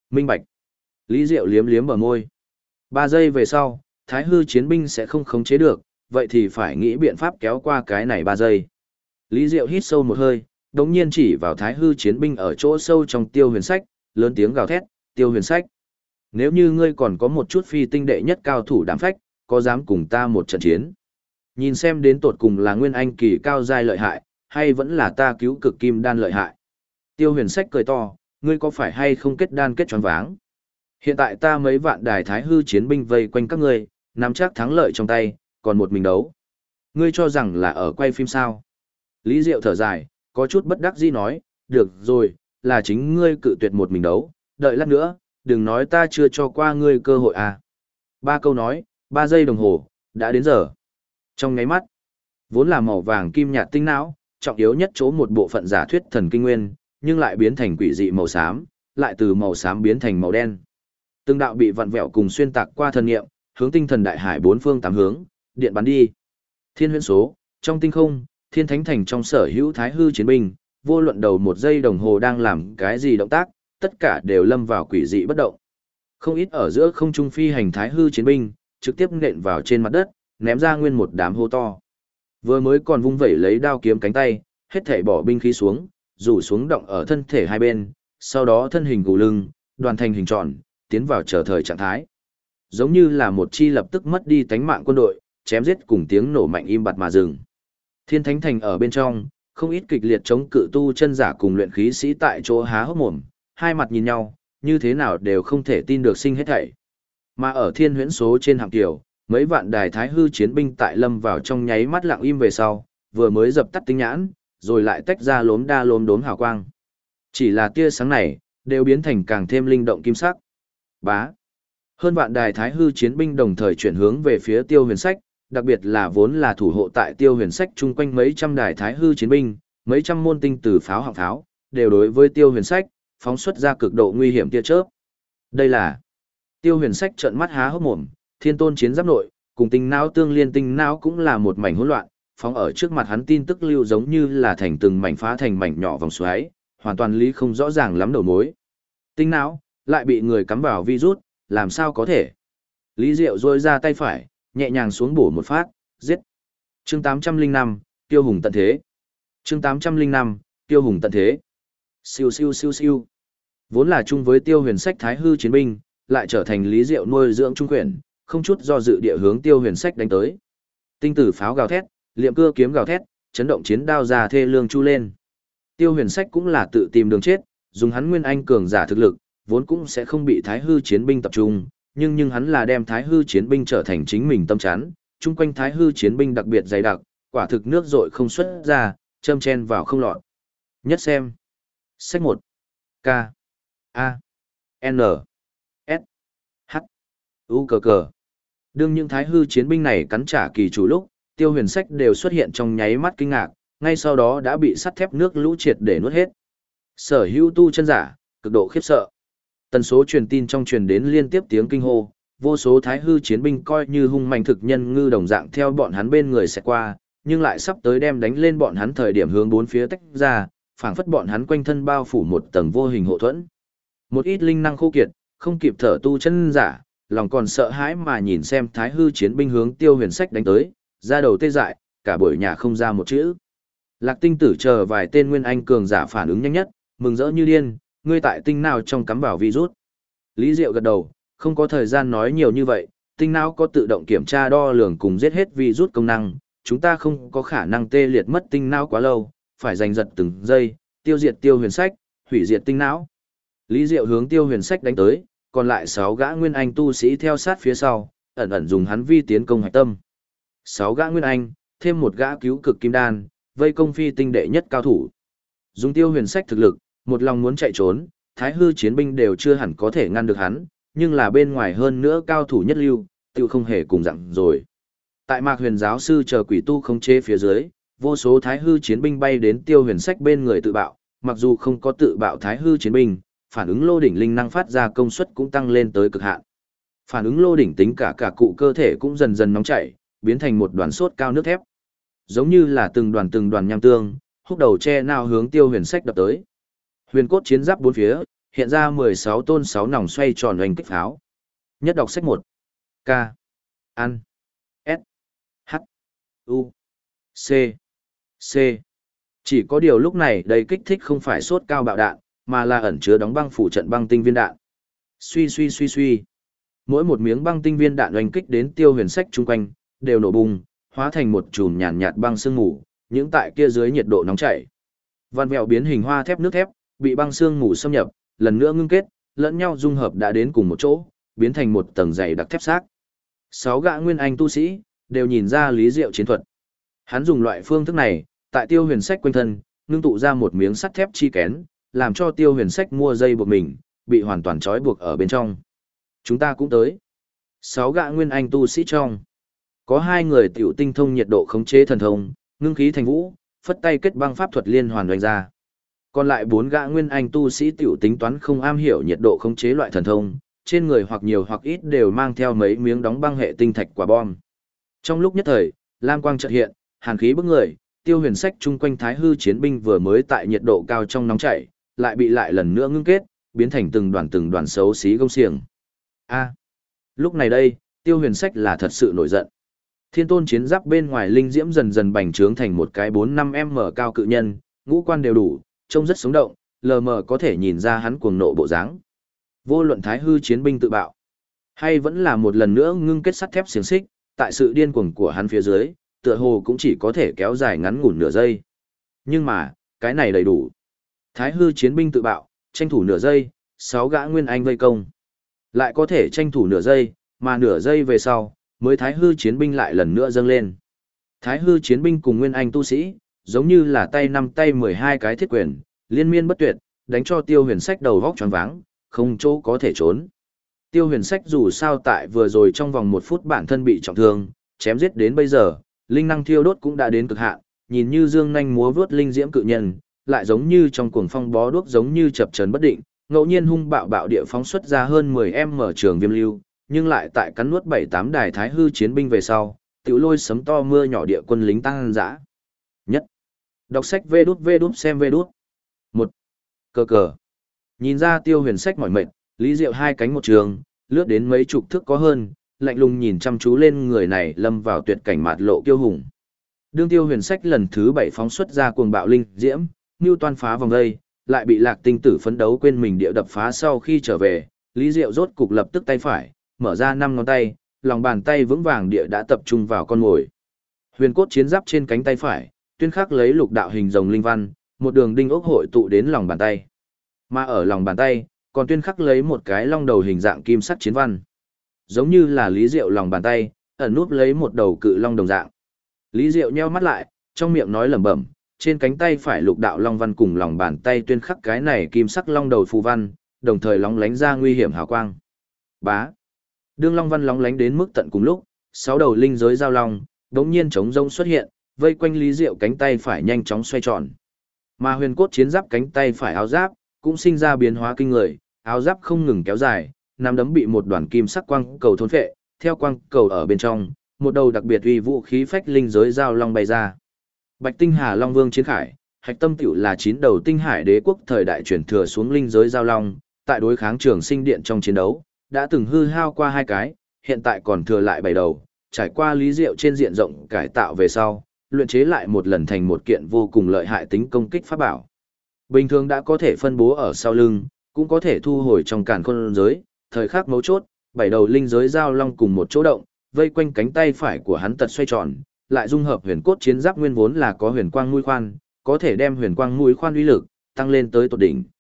Minh bạch. Lý Diệu liếm liếm bờ môi. 3 giây về sau, Thái hư chiến binh sẽ không khống chế được, vậy thì phải nghĩ biện pháp kéo qua cái này 3 giây. Lý Diệu hít sâu một hơi, đống nhiên chỉ vào Thái hư chiến binh ở chỗ sâu trong Tiêu Huyền Sách, lớn tiếng gào thét, Tiêu Huyền Sách. Nếu như ngươi còn có một chút phi tinh đệ nhất cao thủ đảm phách, có dám cùng ta một trận chiến? Nhìn xem đến tột cùng là Nguyên Anh kỳ cao giai lợi hại, hay vẫn là ta cứu cực kim đan lợi hại? Tiêu Huyền Sách cười to, ngươi có phải hay không kết đan kết choáng váng? Hiện tại ta mấy vạn đài Thái hư chiến binh vây quanh các ngươi, nắm chắc thắng lợi trong tay, còn một mình đấu. Ngươi cho rằng là ở quay phim sao? Lý Diệu thở dài, có chút bất đắc dĩ nói, được rồi, là chính ngươi cự tuyệt một mình đấu, đợi lát nữa, đừng nói ta chưa cho qua ngươi cơ hội à. 3 câu nói, 3 giây đồng hồ, đã đến giờ. Trong nháy mắt, vốn là màu vàng kim nhạt tinh não, trọng yếu nhất chỗ một bộ phận giả thuyết thần kinh nguyên, nhưng lại biến thành quỷ dị màu xám, lại từ màu xám biến thành màu đen. Từng đạo bị vặn vẹo cùng xuyên tạc qua thần niệm, hướng tinh thần đại hải bốn phương tám hướng, điện bắn đi. Thiên huyễn số, trong tinh không, thiên thánh thành trong sở hữu thái hư chiến binh, vô luận đầu 1 giây đồng hồ đang làm cái gì động tác, tất cả đều lâm vào quỷ dị bất động. Không ít ở giữa không trung phi hành thái hư chiến binh, trực tiếp nện vào trên mặt đất, ném ra nguyên một đám hô to. Vừa mới còn vung vẩy lấy đao kiếm cánh tay, hết thảy bỏ binh khí xuống, rủ xuống động ở thân thể hai bên, sau đó thân hình gù lưng, đoàn thành hình tròn, tiến vào chờ thời trạng thái. Giống như là một chi lập tức mất đi tánh mạng quân đội, chém giết cùng tiếng nổ mạnh im bặt mà dừng. Thiên Thánh Thành ở bên trong, không ít kịch liệt chống cự tu chân giả cùng luyện khí sĩ tại chỗ há hốc mồm, hai mặt nhìn nhau, như thế nào đều không thể tin được sinh hết thảy. Mà ở Thiên Huyễn số trên hạm tiểu, mấy vạn đài thái hư chiến binh tại lâm vào trong nháy mắt lặng im về sau, vừa mới dập tắt tinh nhãn, rồi lại tách ra lốm đa lốm đốm hào quang. Chỉ là tia sáng này, đều biến thành càng thêm linh động kim sắc. Bá. Hơn vạn đài thái hư chiến binh đồng thời chuyển hướng về phía Tiêu Huyền Sách, đặc biệt là vốn là thủ hộ tại Tiêu Huyền Sách chung quanh mấy trăm đài thái hư chiến binh, mấy trăm môn tinh từ pháo hạng pháo, đều đối với Tiêu Huyền Sách phóng xuất ra cực độ nguy hiểm tia chớp. Đây là Tiêu Huyền Sách trợn mắt há hốc mồm, thiên tôn chiến giáp nội, cùng tinh não tương liên tinh não cũng là một mảnh hỗn loạn, phóng ở trước mặt hắn tin tức lưu giống như là thành từng mảnh phá thành mảnh nhỏ vòng xoáy, hoàn toàn lý không rõ ràng lắm đầu mối. Tinh não lại bị người cắm vào virus, làm sao có thể? Lý Diệu rôi ra tay phải, nhẹ nhàng xuống bổ một phát, giết. Chương 805, Tiêu Hùng tận thế. Chương 805, Tiêu Hùng tận thế. Siêu siêu siêu siêu. Vốn là chung với Tiêu Huyền Sách thái hư chiến binh, lại trở thành Lý Diệu nuôi dưỡng trung quyển, không chút do dự địa hướng Tiêu Huyền Sách đánh tới. Tinh tử pháo gào thét, liệm cưa kiếm gào thét, chấn động chiến đao già thê lương chu lên. Tiêu Huyền Sách cũng là tự tìm đường chết, dùng hắn nguyên anh cường giả thực lực, vốn cũng sẽ không bị thái hư chiến binh tập trung, nhưng hắn là đem thái hư chiến binh trở thành chính mình tâm chắn, chung quanh thái hư chiến binh đặc biệt dày đặc, quả thực nước dội không xuất ra, châm chen vào không lọt. Nhất xem. Sách 1. K. A. N. S. H. U cờ cờ. Đương những thái hư chiến binh này cắn trả kỳ chủ lúc, Tiêu Huyền Sách đều xuất hiện trong nháy mắt kinh ngạc, ngay sau đó đã bị sắt thép nước lũ triệt để nuốt hết. Sở hữu tu chân giả, cực độ khiếp sợ. Tần số truyền tin trong truyền đến liên tiếp tiếng kinh hô, vô số thái hư chiến binh coi như hung manh thực nhân ngư đồng dạng theo bọn hắn bên người sẽ qua, nhưng lại sắp tới đem đánh lên bọn hắn thời điểm hướng bốn phía tách ra, phảng phất bọn hắn quanh thân bao phủ một tầng vô hình hộ thuẫn. Một ít linh năng khô kiệt, không kịp thở tu chân giả, lòng còn sợ hãi mà nhìn xem thái hư chiến binh hướng Tiêu Huyền Sách đánh tới, ra đầu tê dại, cả buổi nhà không ra một chữ. Lạc Tinh Tử chờ vài tên nguyên anh cường giả phản ứng nhanh nhất, mừng rỡ như điên, ngươi tại tinh nào trong cắm vào virus. Lý Diệu gật đầu, không có thời gian nói nhiều như vậy, tinh não có tự động kiểm tra đo lường cùng giết hết virus công năng, chúng ta không có khả năng tê liệt mất tinh não quá lâu, phải giành giật từng giây, tiêu diệt Tiêu Huyền Sách, hủy diệt tinh não. Lý Diệu hướng Tiêu Huyền Sách đánh tới, còn lại 6 gã nguyên anh tu sĩ theo sát phía sau, ẩn ẩn dùng hắn vi tiến công hạch tâm. 6 gã nguyên anh, thêm một gã cứu cực kim đan, vây công phi tinh đệ nhất cao thủ. Dùng Tiêu Huyền Sách thực lực, một lòng muốn chạy trốn, thái hư chiến binh đều chưa hẳn có thể ngăn được hắn, nhưng là bên ngoài hơn nữa cao thủ nhất lưu, tiêu không hề cùng dặn rồi. Tại Mạc Huyền giáo sư chờ quỷ tu không chế phía dưới, vô số thái hư chiến binh bay đến Tiêu Huyền Sách bên người tự bạo, mặc dù không có tự bạo thái hư chiến binh, phản ứng lô đỉnh linh năng phát ra công suất cũng tăng lên tới cực hạn. Phản ứng lô đỉnh tính cả cụ cơ thể cũng dần dần nóng chảy, biến thành một đoàn sốt cao nước thép. Giống như là từng đoàn nham tương, húc đầu che nào hướng Tiêu Huyền Sách đập tới. Huyền cốt chiến giáp bốn phía, hiện ra 16 tôn 6 nòng xoay tròn oanh kích pháo. Nhất đọc sách 1. K. An. S. H. U. C. C. Chỉ có điều lúc này đây kích thích không phải sốt cao bạo đạn, mà là ẩn chứa đóng băng phủ trận băng tinh viên đạn. Suy suy suy suy. Mỗi một miếng băng tinh viên đạn oanh kích đến Tiêu Huyền Sách chung quanh, đều nổ bùng, hóa thành một chùm nhàn nhạt băng sương mù, những tại kia dưới nhiệt độ nóng chảy. Vằn vẹo biến hình hoa thép nước thép, bị băng sương mù xâm nhập, lần nữa ngưng kết, lẫn nhau dung hợp đã đến cùng một chỗ, biến thành một tầng dày đặc thép xác. 6 gã nguyên anh tu sĩ đều nhìn ra Lý Diệu chiến thuật. Hắn dùng loại phương thức này, tại Tiêu Huyền Sách quanh thân, ngưng tụ ra một miếng sắt thép chi kén, làm cho Tiêu Huyền Sách mua dây buộc mình, bị hoàn toàn trói buộc ở bên trong. Chúng ta cũng tới. 6 gã nguyên anh tu sĩ trong. Có 2 người tiểu tinh thông nhiệt độ khống chế thần thông, ngưng khí thành vũ, phất tay kết băng pháp thuật liên hoàn đánh ra. Còn lại 4 gã nguyên anh tu sĩ tiểu tính toán không am hiểu nhiệt độ khống chế loại thần thông, trên người hoặc nhiều hoặc ít đều mang theo mấy miếng đóng băng hệ tinh thạch quả bom. Trong lúc nhất thời, lam quang chợt hiện, hàn khí bức người, Tiêu Huyền Sách chung quanh Thái Hư chiến binh vừa mới tại nhiệt độ cao trong nóng chảy, lại bị lại lần nữa ngưng kết, biến thành từng đoàn xấu xí gông xiềng. Lúc này đây, Tiêu Huyền Sách là thật sự nổi giận. Thiên tôn chiến giáp bên ngoài linh diễm dần dần bành trướng thành một cái 4-5m cao cự nhân, ngũ quan đều đủ, trông rất sống động, lờ mờ có thể nhìn ra hắn cuồng nộ bộ dáng. Vô luận Thái Hư chiến binh tự bạo, hay vẫn là một lần nữa ngưng kết sắt thép xiềng xích, tại sự điên cuồng của hắn phía dưới, tựa hồ cũng chỉ có thể kéo dài ngắn ngủn nửa giây. Nhưng mà, cái này đầy đủ. Thái Hư chiến binh tự bạo, tranh thủ nửa giây, 6 gã nguyên anh vây công. Lại có thể tranh thủ nửa giây, mà nửa giây về sau, mới Thái Hư chiến binh lại lần nữa dâng lên. Thái Hư chiến binh cùng nguyên anh tu sĩ, giống như là tay 5 tay 12 cái thiết quyền, liên miên bất tuyệt, đánh cho Tiêu Huyền Sách đầu vóc choáng váng, không chỗ có thể trốn. Tiêu Huyền Sách dù sao tại vừa rồi trong vòng 1 phút bản thân bị trọng thương, chém giết đến bây giờ, linh năng thiêu đốt cũng đã đến cực hạn, nhìn như dương nhanh múa vướt linh diễm cự nhân, lại giống như trong cuồng phong bó đuốc giống như chập chờn bất định, ngẫu nhiên hung bạo bạo địa phóng xuất ra hơn 10m trường viêm lưu, nhưng lại tại cắn nuốt 7-8 đài Thái Hư chiến binh về sau, tiểu lôi sấm to mưa nhỏ địa quân lính tăng dã. Nhất. Đọc sách vê đút xem vê đút. 1. Cờ cờ. Nhìn ra Tiêu Huyền Sách mỏi mệt, Lý Diệu hai cánh một trường, lướt đến mấy chục thước có hơn, lạnh lùng nhìn chăm chú lên người này lâm vào tuyệt cảnh mạt lộ kiêu hùng. Đương Tiêu Huyền Sách lần thứ 7 phóng xuất ra cuồng bạo linh diễm, như toan phá vòng dây, lại bị Lạc Tinh Tử phấn đấu quên mình địa đập phá sau khi trở về, Lý Diệu rốt cục lập tức tay phải, mở ra 5 ngón tay, lòng bàn tay vững vàng địa đã tập trung vào con mồi. Huyền cốt chiến giáp trên cánh tay phải, tuyên khắc lấy lục đạo hình rồng linh văn, một đường đinh ốc hội tụ đến lòng bàn tay. Mà ở lòng bàn tay, còn tuyên khắc lấy một cái long đầu hình dạng kim sắc chiến văn. Giống như là Lý Diệu lòng bàn tay, ẩn núp lấy một đầu cự long đồng dạng. Lý Diệu nheo mắt lại, trong miệng nói lẩm bẩm, trên cánh tay phải lục đạo long văn cùng lòng bàn tay tuyên khắc cái này kim sắc long đầu phù văn, đồng thời lóng lánh ra nguy hiểm hào quang. Bá. Đương long văn lóng lánh đến mức tận cùng lúc, 6 đầu linh giới giao long, đống nhiên trống rông xuất hiện, vây quanh Lý Diệu cánh tay phải nhanh chóng xoay tròn. Mà huyền cốt chiến giáp cánh tay phải áo giáp, cũng sinh ra biến hóa kinh người, áo giáp không ngừng kéo dài, nắm đấm bị một đoàn kim sắc quang cầu thôn phệ, theo quang cầu ở bên trong, một đầu đặc biệt uy vũ khí phách linh giới giao long bay ra. Bạch Tinh Hà Long Vương chiến khải, hạch tâm tiểu là 9 đầu Tinh Hải Đế quốc thời đại truyền thừa xuống linh giới giao long, tại đối kháng Trường Sinh Điện trong chiến đấu, đã từng hư hao qua 2 cái, hiện tại còn thừa lại 7 đầu, trải qua Lý Diệu trên diện rộng cải tạo về sau, luyện chế lại một lần thành một kiện vô cùng lợi hại tính công kích pháp bảo. Bình thường đã có thể phân bố ở sau lưng, cũng có thể thu hồi trong càn khôn giới, thời khắc mấu chốt, 7 đầu linh giới giao long cùng một chỗ động, vây quanh cánh tay phải của hắn tật xoay tròn, lại dung hợp huyền cốt chiến giáp nguyên vốn là có huyền quang mũi khoan, có thể đem huyền quang mũi khoan uy lực tăng lên tới tột đỉnh.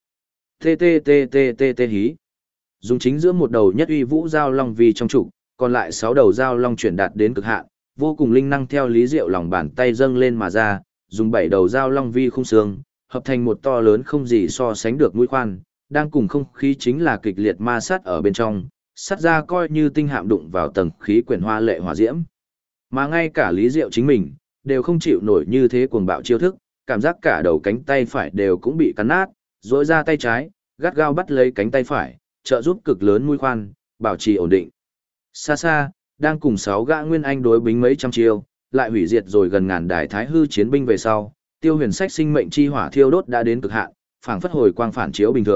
TTTTTT hí. Dùng chính giữa một đầu nhất uy vũ giao long vì trong trụ, còn lại 6 đầu giao long chuyển đạt đến cực hạn, vô cùng linh năng theo Lý Diệu lòng bàn tay dâng lên mà ra, dùng 7 đầu giao long vi khung xương, hợp thành một to lớn không gì so sánh được mũi khoan, đang cùng không khí chính là kịch liệt ma sát ở bên trong, sát ra coi như tinh hạm đụng vào tầng khí quyển hoa lệ hỏa diễm. Mà ngay cả Lý Diệu chính mình, đều không chịu nổi như thế cuồng bạo chiêu thức, cảm giác cả đầu cánh tay phải đều cũng bị cắn nát, rỗi ra tay trái, gắt gao bắt lấy cánh tay phải, trợ giúp cực lớn mũi khoan, bảo trì ổn định. Xa xa, đang cùng 6 gã nguyên anh đối bính mấy trăm chiêu, lại hủy diệt rồi gần ngàn đài Thái Hư chiến binh về sau, Tiêu Huyền Sách sinh mệnh chi hỏa thiêu đốt đã đến cực hạn, phảng phất hồi quang phản chiếu bình thường,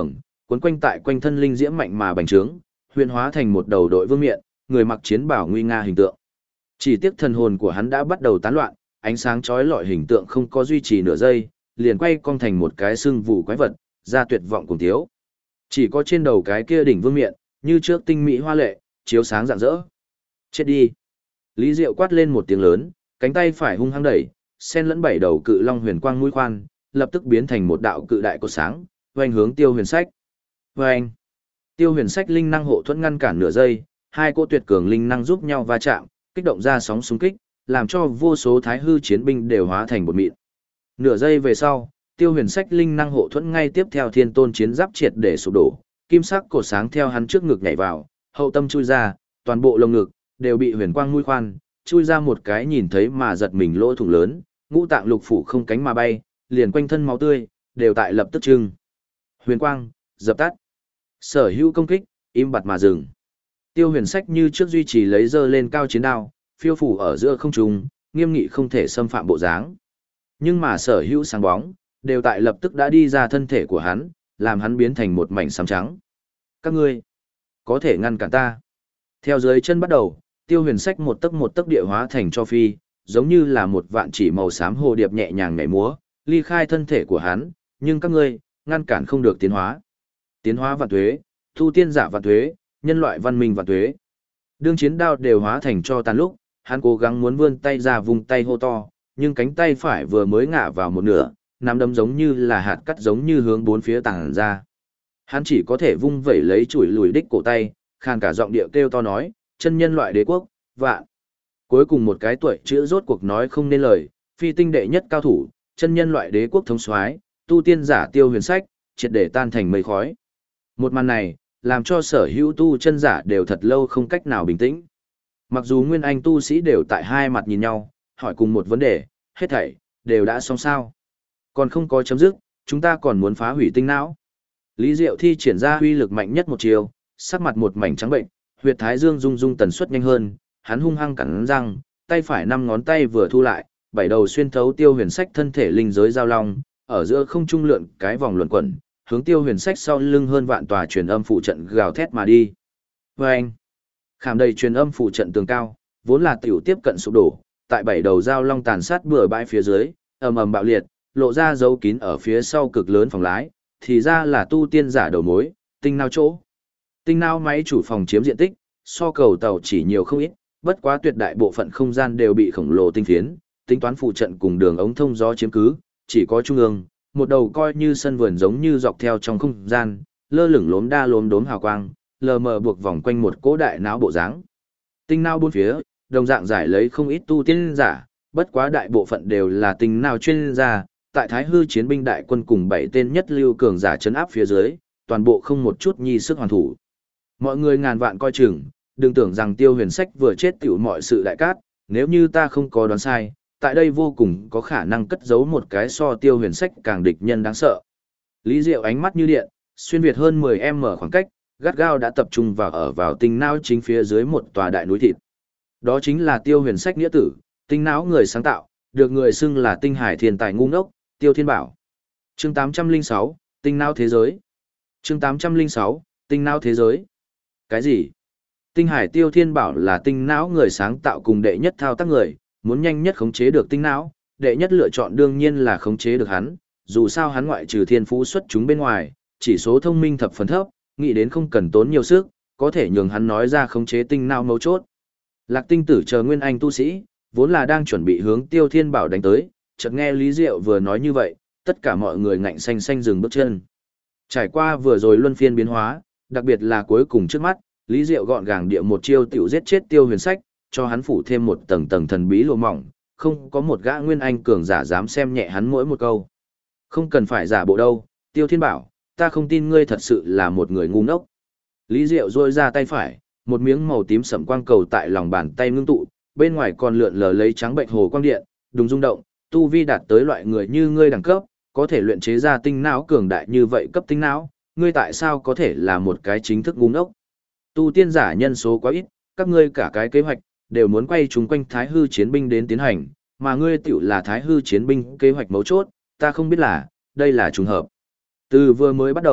cuốn quanh tại quanh thân linh diễm mạnh mà bành trướng, huyền hóa thành một đầu đội vương miện, người mặc chiến bào nguy nga hình tượng. Chỉ tiếc thần hồn của hắn đã bắt đầu tán loạn, ánh sáng chói lọi hình tượng không có duy trì nửa giây, liền quay cong thành một cái xương vụ quái vật, ra tuyệt vọng cùng thiếu. Chỉ có trên đầu cái kia đỉnh vương miện, như trước tinh mỹ hoa lệ, chiếu sáng rạng rỡ. Chết đi! Lý Diệu quát lên một tiếng lớn, cánh tay phải hung hăng đẩy, xen lẫn bảy đầu cự long huyền quang mũi khoan, lập tức biến thành một đạo cự đại cột sáng, vành hướng Tiêu Huyền Sách. Vành! Tiêu Huyền Sách linh năng hộ thuẫn ngăn cản nửa giây, hai cỗ tuyệt cường linh năng giúp nhau va chạm, kích động ra sóng xung kích, làm cho vô số thái hư chiến binh đều hóa thành bột mịn. Nửa giây về sau, Tiêu Huyền Sách linh năng hộ thuẫn ngay tiếp theo thiên tôn chiến giáp triệt để sụp đổ, kim sắc cột sáng theo hắn trước ngực nhảy vào, hậu tâm chui ra, toàn bộ lồng ngực đều bị huyền quang mũi khoan chui ra một cái nhìn thấy mà giật mình lỗ thủng lớn, ngũ tạng lục phủ không cánh mà bay, liền quanh thân máu tươi đều tại lập tức trưng. Huyền quang dập tắt, sở hữu công kích im bặt mà dừng. Tiêu Huyền Sách như trước duy trì lấy giơ lên cao chiến đao, phiêu phủ ở giữa không trung, nghiêm nghị không thể xâm phạm bộ dáng. Nhưng mà sở hữu sáng bóng đều tại lập tức đã đi ra thân thể của hắn, làm hắn biến thành một mảnh xám trắng. Các ngươi có thể ngăn cản ta? Theo dưới chân bắt đầu, Tiêu Huyền Sách một tấc địa hóa thành cho phi, giống như là một vạn chỉ màu xám hồ điệp nhẹ nhàng nhảy múa, ly khai thân thể của hắn, nhưng các ngươi ngăn cản không được tiến hóa. Tiến hóa vạn tuế, tu tiên giả vạn tuế, nhân loại văn minh vạn tuế. Đương chiến đao đều hóa thành cho tàn lúc, hắn cố gắng muốn vươn tay ra vùng tay hô to, nhưng cánh tay phải vừa mới ngã vào một nửa, nắm đấm giống như là hạt cắt giống như hướng bốn phía tàng ra. Hắn chỉ có thể vung vẩy lấy chuỗi lùi đích cổ tay, khàn cả giọng điệu kêu to nói, chân nhân loại đế quốc, vạn. Cuối cùng một cái tuổi chữ rốt cuộc nói không nên lời, phi tinh đệ nhất cao thủ, chân nhân loại đế quốc thống soái, tu tiên giả Tiêu Huyền Sách, triệt để tan thành mây khói. Một màn này, làm cho sở hữu tu chân giả đều thật lâu không cách nào bình tĩnh. Mặc dù nguyên anh tu sĩ đều tại hai mặt nhìn nhau, hỏi cùng một vấn đề, hết thảy đều đã xong sao? Còn không có chấm dứt, chúng ta còn muốn phá hủy tinh não. Lý Diệu thi triển ra uy lực mạnh nhất một chiều, sắc mặt một mảnh trắng bệnh, huyệt thái dương rung rung tần suất nhanh hơn, hắn hung hăng cắn răng, tay phải năm ngón tay vừa thu lại, bảy đầu xuyên thấu Tiêu Huyền Sách thân thể linh giới giao long, ở giữa không trung lượn cái vòng luẩn quẩn, hướng Tiêu Huyền Sách sau lưng hơn vạn tòa truyền âm phụ trận gào thét mà đi. Oeng! Khảm đầy truyền âm phụ trận tường cao, vốn là tiểu tiếp cận sụp đổ, tại bảy đầu giao long tàn sát bừa bãi phía dưới, ầm ầm bạo liệt, lộ ra dấu kín ở phía sau cực lớn phòng lái, thì ra là tu tiên giả đầu mối, tinh não chỗ. Tinh não máy chủ phòng chiếm diện tích, so cầu tàu chỉ nhiều không ít, bất quá tuyệt đại bộ phận không gian đều bị khổng lồ tinh phiến, tính toán phụ trận cùng đường ống thông gió chiếm cứ, chỉ có trung ương, một đầu coi như sân vườn giống như dọc theo trong không gian, lơ lửng lốm đa lốm đốm hào quang, lờ mờ buộc vòng quanh một cỗ đại não bộ dáng. Tinh não bốn phía, đồng dạng giải lấy không ít tu tiên giả, bất quá đại bộ phận đều là tinh não chuyên gia, tại Thái Hư chiến binh đại quân cùng 7 tên nhất lưu cường giả trấn áp phía dưới, toàn bộ không một chút nhi sức hoàn thủ. Mọi người ngàn vạn coi chừng, đừng tưởng rằng Tiêu Huyền Sách vừa chết tiểu mọi sự đại cát, nếu như ta không có đoán sai, tại đây vô cùng có khả năng cất giấu một cái so Tiêu Huyền Sách càng địch nhân đáng sợ. Lý Diệu ánh mắt như điện, xuyên việt hơn 10m khoảng cách, gắt gao đã tập trung vào tinh não chính phía dưới một tòa đại núi thịt. Đó chính là Tiêu Huyền Sách nghĩa tử, tinh não người sáng tạo, được người xưng là tinh hải thiên tài ngu ngốc, Tiêu Thiên Bảo. Chương 806, tinh não thế giới. Chương 806, tinh não thế giới. Cái gì? Tinh hải Tiêu Thiên Bảo là tinh não người sáng tạo cùng đệ nhất thao tác người, muốn nhanh nhất khống chế được tinh não, đệ nhất lựa chọn đương nhiên là khống chế được hắn, dù sao hắn ngoại trừ thiên phú xuất chúng bên ngoài, chỉ số thông minh thập phần thấp, nghĩ đến không cần tốn nhiều sức, có thể nhường hắn nói ra khống chế tinh não mấu chốt. Lạc Tinh Tử chờ nguyên anh tu sĩ, vốn là đang chuẩn bị hướng Tiêu Thiên Bảo đánh tới, chợt nghe Lý Diệu vừa nói như vậy, tất cả mọi người ngạnh xanh xanh dừng bước chân. Trải qua vừa rồi luân phiên biến hóa, đặc biệt là cuối cùng trước mắt, Lý Diệu gọn gàng địa một chiêu tiểu giết chết Tiêu Huyền Sách, cho hắn phủ thêm một tầng tầng thần bí lụa mỏng, không có một gã nguyên anh cường giả dám xem nhẹ hắn mỗi một câu. Không cần phải giả bộ đâu, Tiêu Thiên Bảo, ta không tin ngươi thật sự là một người ngu ngốc. Lý Diệu duỗi ra tay phải, một miếng màu tím sẫm quang cầu tại lòng bàn tay ngưng tụ, bên ngoài còn lượn lờ lấy trắng bệnh hồ quang điện, đùng rung động, tu vi đạt tới loại người như ngươi đẳng cấp, có thể luyện chế ra tinh não cường đại như vậy cấp tinh não, ngươi tại sao có thể là một cái chính thức ngu ngốc? Tu tiên giả nhân số quá ít, các ngươi cả cái kế hoạch đều muốn quay chúng quanh Thái Hư chiến binh đến tiến hành, mà ngươi tiểu là Thái Hư chiến binh kế hoạch mấu chốt, ta không biết là, đây là trùng hợp. Từ vừa mới bắt đầu,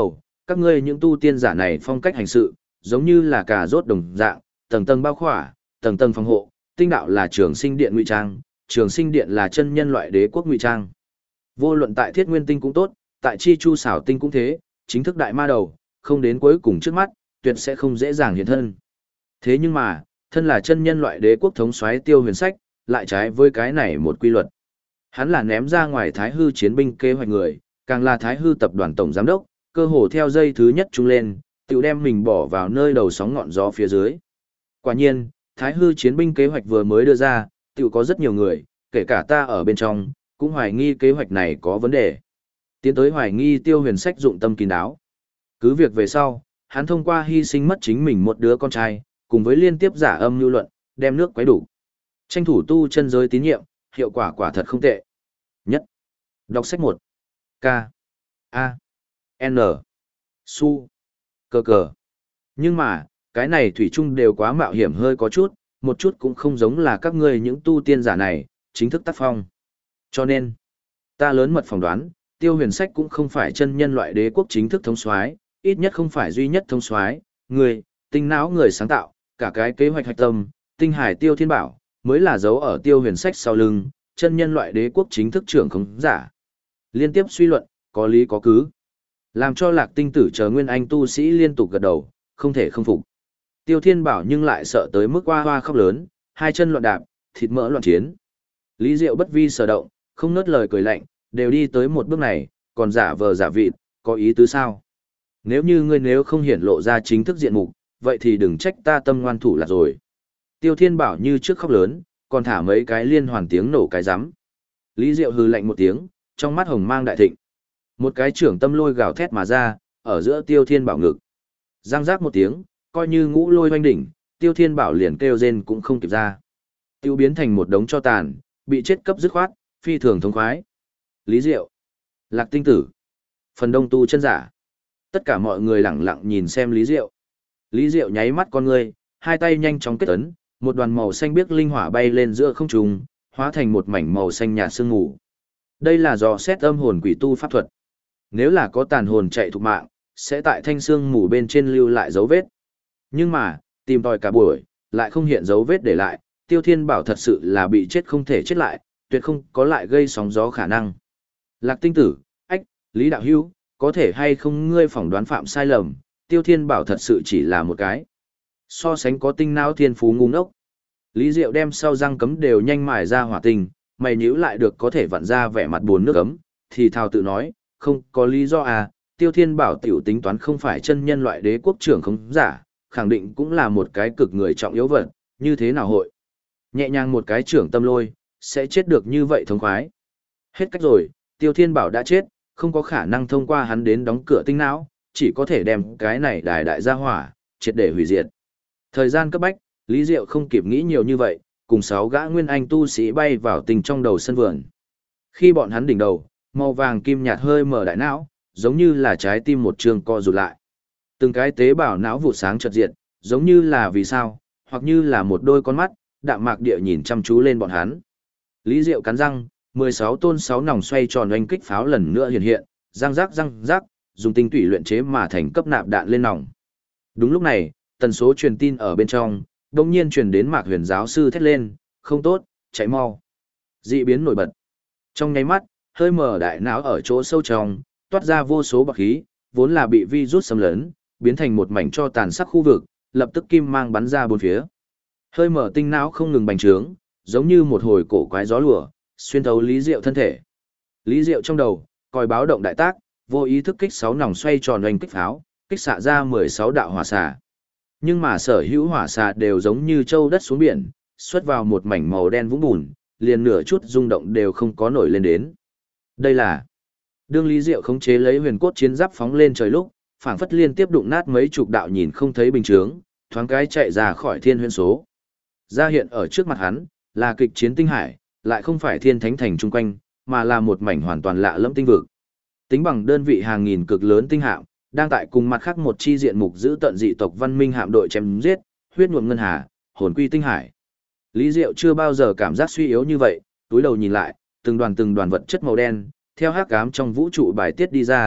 Các ngươi những tu tiên giả này phong cách hành sự, giống như là cà rốt đồng dạng, tầng tầng bao khỏa, tầng tầng phòng hộ, tinh đạo là trường sinh điện ngụy trang, trường sinh điện là chân nhân loại đế quốc ngụy trang. Vô luận tại Thiết Nguyên tinh cũng tốt, tại Chi Chu xảo tinh cũng thế, chính thức đại ma đầu, không đến cuối cùng trước mắt, tuyệt sẽ không dễ dàng hiện thân. Thế nhưng mà, thân là chân nhân loại đế quốc thống soái Tiêu Huyền Sách, lại trái với cái này một quy luật. Hắn là ném ra ngoài Thái Hư chiến binh kế hoạch người, càng là Thái Hư tập đoàn tổng giám đốc, cơ hồ theo dây thứ nhất trung lên, tự đem mình bỏ vào nơi đầu sóng ngọn gió phía dưới. Quả nhiên, Thái Hư chiến binh kế hoạch vừa mới đưa ra, tự có rất nhiều người, kể cả ta ở bên trong, cũng hoài nghi kế hoạch này có vấn đề. Tiến tới hoài nghi Tiêu Huyền Sách dụng tâm kín đáo. Cứ việc về sau, hắn thông qua hy sinh mất chính mình một đứa con trai, cùng với liên tiếp giả âm lưu luận, đem nước quấy đủ. Tranh thủ tu chân giới tín nhiệm, hiệu quả quả thật không tệ. Nhất. Đọc sách 1. K. A. N. Su. Cờ cờ. Nhưng mà, cái này thủy chung đều quá mạo hiểm hơi có chút, một chút cũng không giống là các ngươi những tu tiên giả này, chính thức tác phong. Cho nên, ta lớn mật phỏng đoán, Tiêu Huyền Sách cũng không phải chân nhân loại đế quốc chính thức thống soái, ít nhất không phải duy nhất thống soái, người, tinh não người sáng tạo, cả cái kế hoạch hạch tâm, tinh hải Tiêu Thiên Bảo, mới là dấu ở Tiêu Huyền Sách sau lưng, chân nhân loại đế quốc chính thức trưởng khống giả. Liên tiếp suy luận, có lý có cứ. Làm cho Lạc Tinh Tử chờ nguyên anh tu sĩ liên tục gật đầu, không thể không phục. Tiêu Thiên Bảo nhưng lại sợ tới mức hoa hoa khóc lớn, hai chân loạn đạp, thịt mỡ loạn chiến. Lý Diệu bất vi sở động, không nớt lời cười lạnh, đều đi tới một bước này, còn giả vờ giả vịt, có ý tứ sao? Nếu như ngươi không hiển lộ ra chính thức diện mục, vậy thì đừng trách ta tâm ngoan thủ là rồi. Tiêu Thiên Bảo như trước khóc lớn, còn thả mấy cái liên hoàn tiếng nổ cái rắm. Lý Diệu hừ lạnh một tiếng, trong mắt hồng mang đại thịnh. Một cái trưởng tâm lôi gào thét mà ra, ở giữa Tiêu Thiên Bảo ngực. Giang giác một tiếng, coi như ngũ lôi hoanh đỉnh, Tiêu Thiên Bảo liền kêu rên cũng không kịp ra. Tiêu biến thành một đống tro tàn, bị chết cấp dứt khoát, phi thường thống khoái. Lý Diệu, Lạc Tinh Tử, phần đông tu chân giả. Tất cả mọi người lẳng lặng nhìn xem Lý Diệu. Lý Diệu nháy mắt con người, hai tay nhanh chóng kết ấn, một đoàn màu xanh biếc linh hỏa bay lên giữa không trung, hóa thành một mảnh màu xanh nhạt sương mù. Đây là dò xét âm hồn quỷ tu pháp thuật. Nếu là có tàn hồn chạy thục mạng, sẽ tại thanh sương mù bên trên lưu lại dấu vết. Nhưng mà, tìm tòi cả buổi, lại không hiện dấu vết để lại, Tiêu Thiên Bảo thật sự là bị chết không thể chết lại, tuyệt không có lại gây sóng gió khả năng. Lạc Tinh Tử, ách, Lý Đạo Hữu, có thể hay không ngươi phỏng đoán phạm sai lầm, Tiêu Thiên Bảo thật sự chỉ là một cái. So sánh có tinh não thiên phú ngu ngốc. Lý Diệu đem sau răng cấm đều nhanh mài ra hỏa tình, mày nhíu lại được có thể vặn ra vẻ mặt buồn nước cấm, thì thào tự nói, không có lý do à, Tiêu Thiên Bảo tiểu tính toán không phải chân nhân loại đế quốc trưởng không giả, khẳng định cũng là một cái cực người trọng yếu vật, như thế nào hội. Nhẹ nhàng một cái trưởng tâm lôi, sẽ chết được như vậy thống khoái. Hết cách rồi, Tiêu Thiên Bảo đã chết, không có khả năng thông qua hắn đến đóng cửa tinh não, chỉ có thể đem cái này đại ra hỏa, triệt để hủy diệt. Thời gian cấp bách, Lý Diệu không kịp nghĩ nhiều như vậy, cùng 6 gã nguyên anh tu sĩ bay vào tình trong đầu sân vườn. Khi bọn hắn đỉnh đầu, màu vàng kim nhạt hơi mở đại não, giống như là trái tim một trường co rụt lại. Từng cái tế bào não vụ sáng chợt diệt, giống như là vì sao, hoặc như là một đôi con mắt, đạm mạc địa nhìn chăm chú lên bọn hắn. Lý Diệu cắn răng, 16 tôn 6 nòng xoay tròn oanh kích pháo lần nữa hiện, răng rắc, dùng tinh tủy luyện chế mà thành cấp nạp đạn lên nòng. Đúng lúc này, tần số truyền tin ở bên trong, đồng nhiên truyền đến Mạc Huyền giáo sư thét lên, không tốt, chạy mau. Dị biến nổi bật. Trong nháy mắt, hơi mở đại não ở chỗ sâu trong, toát ra vô số bạc khí, vốn là bị virus xâm lấn, biến thành một mảnh cho tàn sắc khu vực, lập tức kim mang bắn ra bốn phía. Hơi mở tinh não không ngừng bành trướng, giống như một hồi cổ quái gió lùa, xuyên thấu Lý Diệu thân thể. Lý Diệu trong đầu, còi báo động đại tác, vô ý thức kích 6 nòng xoay tròn oanh kích pháo, kích xạ ra 16 đạo hỏa xà. Nhưng mà sở hữu hỏa xà đều giống như châu đất xuống biển, xuất vào một mảnh màu đen vũng bùn, liền nửa chút rung động đều không có nổi lên đến. Đây là đương Lý Diệu khống chế lấy huyền cốt chiến giáp phóng lên trời lúc, phảng phất liên tiếp đụng nát mấy chục đạo nhìn không thấy bình chướng, thoáng cái chạy ra khỏi thiên huyễn số. Ra hiện ở trước mặt hắn, là kịch chiến tinh hải, lại không phải thiên thánh thành chung quanh, mà là một mảnh hoàn toàn lạ lẫm tinh vực. Tính bằng đơn vị hàng nghìn cực lớn tinh hạm, đang tại cùng mặt khác một chi diện mục giữ tận dị tộc văn minh hạm đội chém giết, huyết nhuộm ngân hà, hồn quy tinh hải. Lý Diệu chưa bao giờ cảm giác suy yếu như vậy, túi đầu nhìn lại, từng đoàn vật chất màu đen, theo hắc ám trong vũ trụ bài tiết đi ra,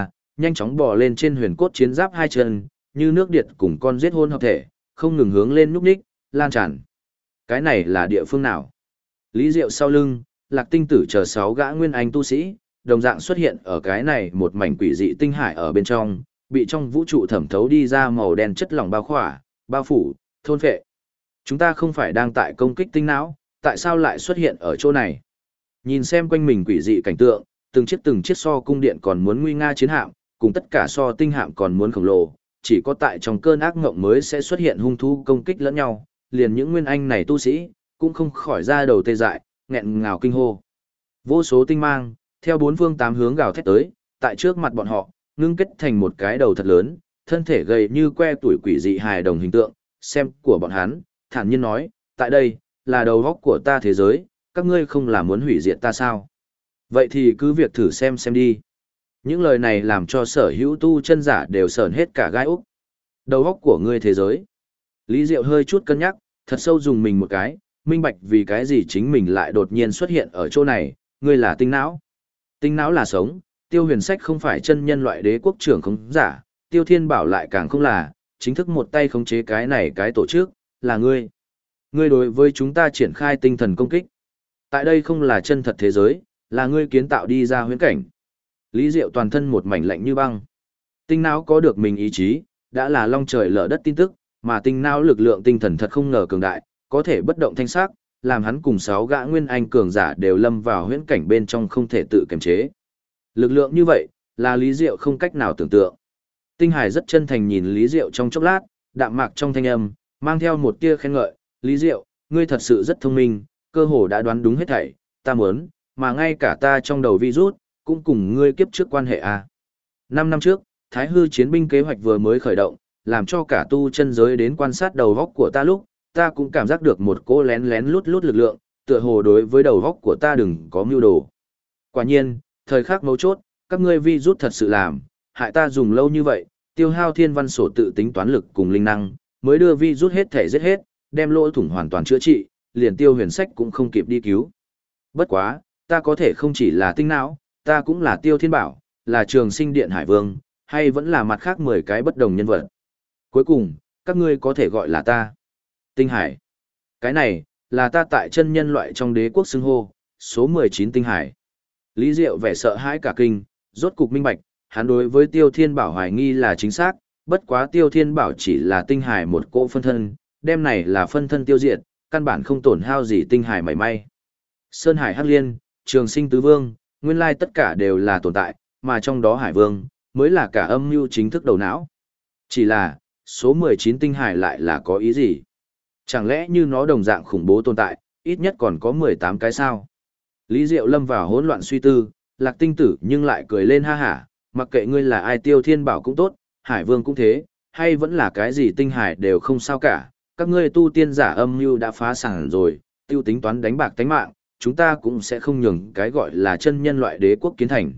nhanh chóng bò lên trên huyền cốt chiến giáp hai chân, như nước điệt cùng con giết hôn hợp thể, không ngừng hướng lên núp ních, lan tràn. Cái này là địa phương nào? Lý Diệu sau lưng, Lạc Tinh Tử chờ 6 gã nguyên anh tu sĩ, đồng dạng xuất hiện ở cái này một mảnh quỷ dị tinh hải ở bên trong, bị trong vũ trụ thẩm thấu đi ra màu đen chất lỏng bao khỏa, bao phủ, thôn phệ. Chúng ta không phải đang tại công kích tinh não, tại sao lại xuất hiện ở chỗ này? Nhìn xem quanh mình quỷ dị cảnh tượng, từng chiếc so cung điện còn muốn nguy nga chiến hạm, cùng tất cả so tinh hạm còn muốn khổng lồ, chỉ có tại trong cơn ác ngộng mới sẽ xuất hiện hung thú công kích lẫn nhau, liền những nguyên anh này tu sĩ, cũng không khỏi ra đầu tê dại, nghẹn ngào kinh hô. Vô số tinh mang, theo bốn phương tám hướng gào thét tới, tại trước mặt bọn họ, ngưng kết thành một cái đầu thật lớn, thân thể gầy như que tuổi quỷ dị hài đồng hình tượng, xem của bọn hắn, thản nhiên nói, tại đây, là đầu góc của ta thế giới, các ngươi không là muốn hủy diệt ta sao? Vậy thì cứ việc thử xem đi. Những lời này làm cho sở hữu tu chân giả đều sởn hết cả gai úc. Đầu góc của ngươi thế giới. Lý Diệu hơi chút cân nhắc, thật sâu dùng mình một cái, minh bạch vì cái gì chính mình lại đột nhiên xuất hiện ở chỗ này, ngươi là tinh não. Tinh não là sống, Tiêu Huyền Sách không phải chân nhân loại đế quốc trưởng khống giả, Tiêu Thiên Bảo lại càng không là, chính thức một tay khống chế cái này cái tổ chức, là ngươi. Ngươi đối với chúng ta triển khai tinh thần công kích. Tại đây không là chân thật thế giới, là ngươi kiến tạo đi ra huyễn cảnh. Lý Diệu toàn thân một mảnh lạnh như băng. Tinh não có được mình ý chí, đã là long trời lở đất tin tức, mà tinh não lực lượng tinh thần thật không ngờ cường đại, có thể bất động thanh sắc, làm hắn cùng 6 gã nguyên anh cường giả đều lâm vào huyễn cảnh bên trong không thể tự kiềm chế. Lực lượng như vậy, là Lý Diệu không cách nào tưởng tượng. Tinh Hải rất chân thành nhìn Lý Diệu trong chốc lát, đạm mạc trong thanh âm, mang theo một tia khen ngợi, "Lý Diệu, ngươi thật sự rất thông minh, cơ hồ đã đoán đúng hết thảy, ta muốn, mà ngay cả ta trong đầu virus, cũng cùng ngươi kiếp trước quan hệ à." 5 năm trước, Thái Hư chiến binh kế hoạch vừa mới khởi động, làm cho cả tu chân giới đến quan sát đầu góc của ta lúc, ta cũng cảm giác được một cỗ lén lén lút lút lực lượng, tựa hồ đối với đầu góc của ta đừng có mưu đồ. Quả nhiên, thời khắc mấu chốt, các ngươi virus thật sự làm, hại ta dùng lâu như vậy, tiêu hao thiên văn sổ tự tính toán lực cùng linh năng, mới đưa virus hết thể giết hết, đem lỗ thủng hoàn toàn chữa trị, liền Tiêu Huyền Sách cũng không kịp đi cứu. Bất quá, ta có thể không chỉ là tinh não, ta cũng là Tiêu Thiên Bảo, là Trường Sinh Điện Hải Vương, hay vẫn là mặt khác 10 cái bất đồng nhân vật. Cuối cùng, các ngươi có thể gọi là ta. Tinh Hải. Cái này, là ta tại chân nhân loại trong đế quốc xưng hô, số 19 Tinh Hải. Lý Diệu vẻ sợ hãi cả kinh, rốt cục minh bạch, hắn đối với Tiêu Thiên Bảo hoài nghi là chính xác, bất quá Tiêu Thiên Bảo chỉ là Tinh Hải một cỗ phân thân, đem này là phân thân tiêu diệt, căn bản không tổn hao gì Tinh Hải mảy may. Sơn Hải Hắc Liên, Trường Sinh Tứ Vương, nguyên lai tất cả đều là tồn tại, mà trong đó Hải Vương, mới là cả âm mưu chính thức đầu não. Chỉ là, số 19 Tinh Hải lại là có ý gì? Chẳng lẽ như nó đồng dạng khủng bố tồn tại, ít nhất còn có 18 cái sao? Lý Diệu lâm vào hỗn loạn suy tư, Lạc Tinh Tử nhưng lại cười lên ha hả, mặc kệ ngươi là ai Tiêu Thiên Bảo cũng tốt, Hải Vương cũng thế, hay vẫn là cái gì Tinh Hải đều không sao cả, các ngươi tu tiên giả âm mưu đã phá sản rồi, tiêu tính toán đánh bạc tánh mạng, chúng ta cũng sẽ không nhường cái gọi là chân nhân loại đế quốc kiến thành.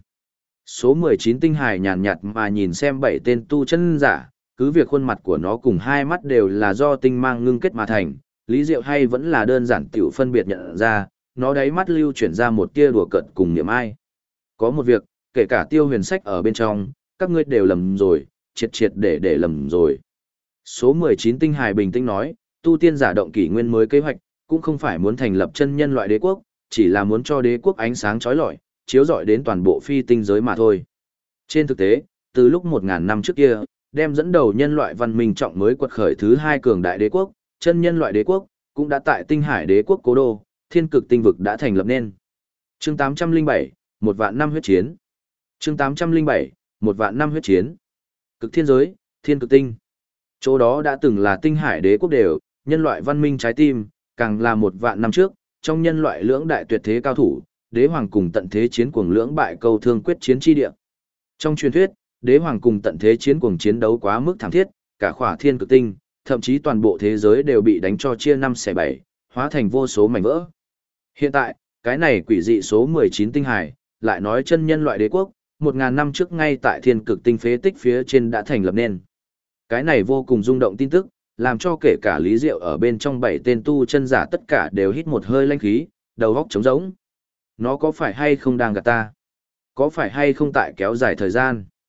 Số 19 Tinh Hải nhàn nhạt mà nhìn xem 7 tên tu chân giả, cứ việc khuôn mặt của nó cùng hai mắt đều là do tinh mang ngưng kết mà thành, Lý Diệu hay vẫn là đơn giản tiểu phân biệt nhận ra, nó đáy mắt lưu chuyển ra một tia đùa cợt cùng niệm ai. Có một việc, kể cả Tiêu Huyền Sách ở bên trong, các ngươi đều lầm rồi, triệt để lầm rồi. Số 19 Tinh Hải bình tĩnh nói, tu tiên giả động kỷ nguyên mới kế hoạch, cũng không phải muốn thành lập chân nhân loại đế quốc, chỉ là muốn cho đế quốc ánh sáng chói lọi, chiếu rọi đến toàn bộ phi tinh giới mà thôi. Trên thực tế, từ lúc 1000 năm trước kia, đem dẫn đầu nhân loại văn minh trọng mới quật khởi thứ 2 cường đại đế quốc, chân nhân loại đế quốc, cũng đã tại Tinh Hải đế quốc cố đô, Thiên Cực tinh vực đã thành lập nên. Chương 807, một vạn năm huyết chiến. Chương 807, một vạn năm huyết chiến. Cực thiên giới, Thiên Cực tinh. Chỗ đó đã từng là Tinh Hải đế quốc đều, nhân loại văn minh trái tim, càng là một vạn năm trước, trong nhân loại lưỡng đại tuyệt thế cao thủ, đế hoàng cùng tận thế chiến cuồng lưỡng bại câu thương quyết chiến chi địa. Trong truyền thuyết, đế hoàng cùng tận thế chiến cuồng chiến đấu quá mức thảm thiết, cả khỏa Thiên Cực tinh, thậm chí toàn bộ thế giới đều bị đánh cho chia 5 xẻ 7, hóa thành vô số mảnh vỡ. Hiện tại, cái này quỷ dị số 19 Tinh Hải, lại nói chân nhân loại đế quốc, 1000 năm trước ngay tại Thiên Cực tinh phế tích phía trên đã thành lập nên. Cái này vô cùng rung động tin tức, làm cho kể cả Lý Diệu ở bên trong 7 tên tu chân giả tất cả đều hít một hơi lãnh khí, đầu óc trống rỗng. Nó có phải hay không đang gạt ta? Có phải hay không tại kéo dài thời gian?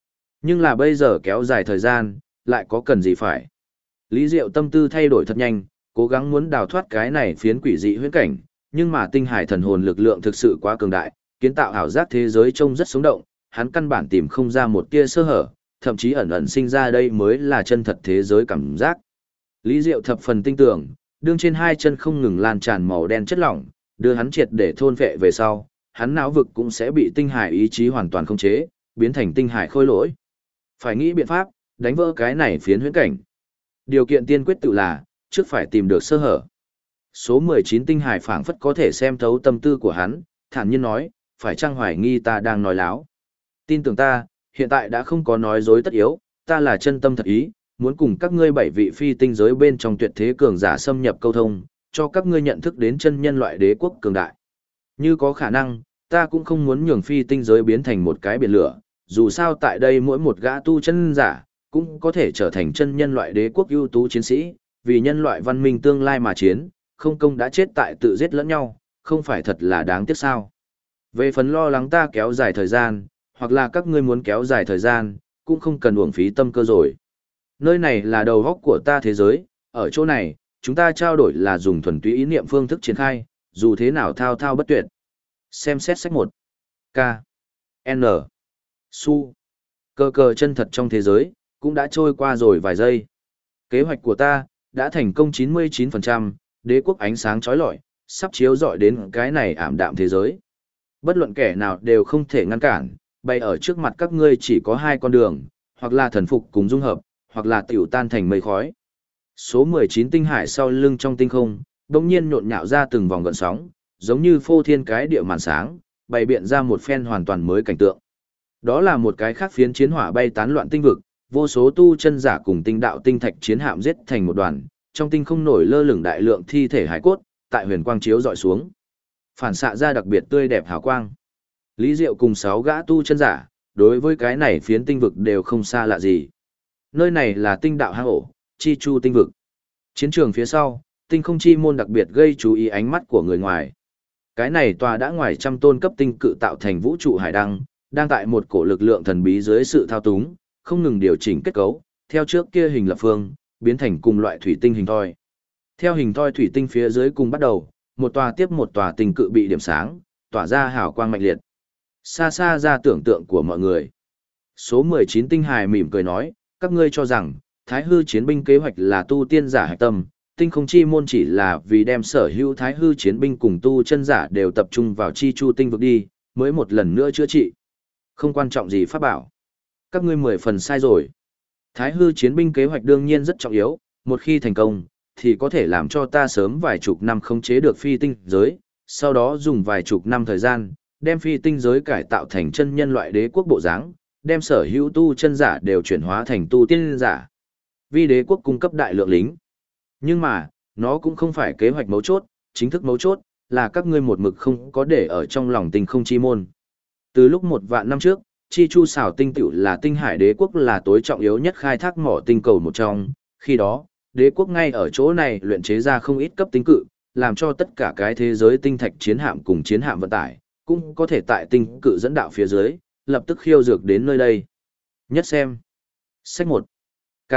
Nhưng là bây giờ kéo dài thời gian, lại có cần gì phải. Lý Diệu tâm tư thay đổi thật nhanh, cố gắng muốn đào thoát cái này phiến quỷ dị huyễn cảnh, nhưng mà tinh hải thần hồn lực lượng thực sự quá cường đại, kiến tạo ảo giác thế giới trông rất sống động, hắn căn bản tìm không ra một tia sơ hở, thậm chí ẩn ẩn sinh ra đây mới là chân thật thế giới cảm giác. Lý Diệu thập phần tinh tưởng, đương trên hai chân không ngừng lan tràn màu đen chất lỏng, đưa hắn triệt để thôn phệ về sau, hắn não vực cũng sẽ bị tinh hải ý chí hoàn toàn khống chế, biến thành tinh hải khôi lỗi. Phải nghĩ biện pháp, đánh vỡ cái này phiến huyễn cảnh. Điều kiện tiên quyết tự là, trước phải tìm được sơ hở. Số 19 tinh hải phảng phất có thể xem thấu tâm tư của hắn, thản nhiên nói, phải chăng hoài nghi ta đang nói láo. Tin tưởng ta, hiện tại đã không có nói dối tất yếu, ta là chân tâm thật ý, muốn cùng các ngươi bảy vị phi tinh giới bên trong tuyệt thế cường giả xâm nhập câu thông, cho các ngươi nhận thức đến chân nhân loại đế quốc cường đại. Như có khả năng, ta cũng không muốn nhường phi tinh giới biến thành một cái biển lửa, dù sao tại đây mỗi một gã tu chân giả, cũng có thể trở thành chân nhân loại đế quốc ưu tú chiến sĩ, vì nhân loại văn minh tương lai mà chiến, không công đã chết tại tự giết lẫn nhau, không phải thật là đáng tiếc sao. Về phần lo lắng ta kéo dài thời gian, hoặc là các ngươi muốn kéo dài thời gian, cũng không cần uổng phí tâm cơ rồi. Nơi này là đầu góc của ta thế giới, ở chỗ này, chúng ta trao đổi là dùng thuần túy ý niệm phương thức triển khai, dù thế nào thao thao bất tuyệt. Xem xét sách 1. K. N. Su. Cơ cờ chân thật trong thế giới, cũng đã trôi qua rồi vài giây. Kế hoạch của ta, đã thành công 99%, đế quốc ánh sáng chói lọi, sắp chiếu rọi đến cái này ảm đạm thế giới. Bất luận kẻ nào đều không thể ngăn cản, bày ở trước mặt các ngươi chỉ có hai con đường, hoặc là thần phục cùng dung hợp, hoặc là tiểu tan thành mây khói. Số 19 tinh hải sau lưng trong tinh không, đột nhiên nhộn nhạo ra từng vòng gợn sóng, giống như phô thiên cái địa màn sáng, bày biện ra một phen hoàn toàn mới cảnh tượng. Đó là một cái khác phiến chiến hỏa bay tán loạn tinh vực, vô số tu chân giả cùng tinh đạo tinh thạch chiến hạm giết thành một đoàn, trong tinh không nổi lơ lửng đại lượng thi thể hải cốt, tại huyền quang chiếu dọi xuống, phản xạ ra đặc biệt tươi đẹp hào quang. Lý Diệu cùng 6 gã tu chân giả, đối với cái này phiến tinh vực đều không xa lạ gì. Nơi này là tinh đạo hang ổ, chi chu tinh vực. Chiến trường phía sau, tinh không chi môn đặc biệt gây chú ý ánh mắt của người ngoài. Cái này tòa đã ngoài trăm tôn cấp tinh cự tạo thành vũ trụ hải đăng, đang tại một cổ lực lượng thần bí dưới sự thao túng, không ngừng điều chỉnh kết cấu, theo trước kia hình lập phương, biến thành cùng loại thủy tinh hình thoi. Theo hình thoi thủy tinh phía dưới cùng bắt đầu, một tòa tiếp một tòa tinh cự bị điểm sáng, tỏa ra hào quang mạnh liệt. Xa xa ra tưởng tượng của mọi người. Số 19 tinh hài mỉm cười nói, các ngươi cho rằng, Thái hư chiến binh kế hoạch là tu tiên giả hạch tâm, tinh không chi môn chỉ là vì đem sở hữu Thái hư chiến binh cùng tu chân giả đều tập trung vào chi chu tinh vực đi, mới một lần nữa chữa trị. Không quan trọng gì pháp bảo. Các ngươi 10 phần sai rồi. Thái hư chiến binh kế hoạch đương nhiên rất trọng yếu, một khi thành công, thì có thể làm cho ta sớm vài chục năm khống chế được phi tinh giới, sau đó dùng vài chục năm thời gian, đem phi tinh giới cải tạo thành chân nhân loại đế quốc bộ dáng, đem sở hữu tu chân giả đều chuyển hóa thành tu tiên giả. Vì đế quốc cung cấp đại lượng lính. Nhưng mà, nó cũng không phải kế hoạch mấu chốt, chính thức mấu chốt, là các ngươi một mực không có để ở trong lòng tinh không chi môn. Từ lúc 1 vạn năm trước, chi chu xảo tinh tiểu là tinh hải đế quốc là tối trọng yếu nhất khai thác mỏ tinh cầu một trong, khi đó, đế quốc ngay ở chỗ này luyện chế ra không ít cấp tinh cự, làm cho tất cả cái thế giới tinh thạch chiến hạm cùng chiến hạm vận tải, cũng có thể tại tinh cự dẫn đạo phía dưới, lập tức khiêu dược đến nơi đây. Nhất xem. Sách 1. K.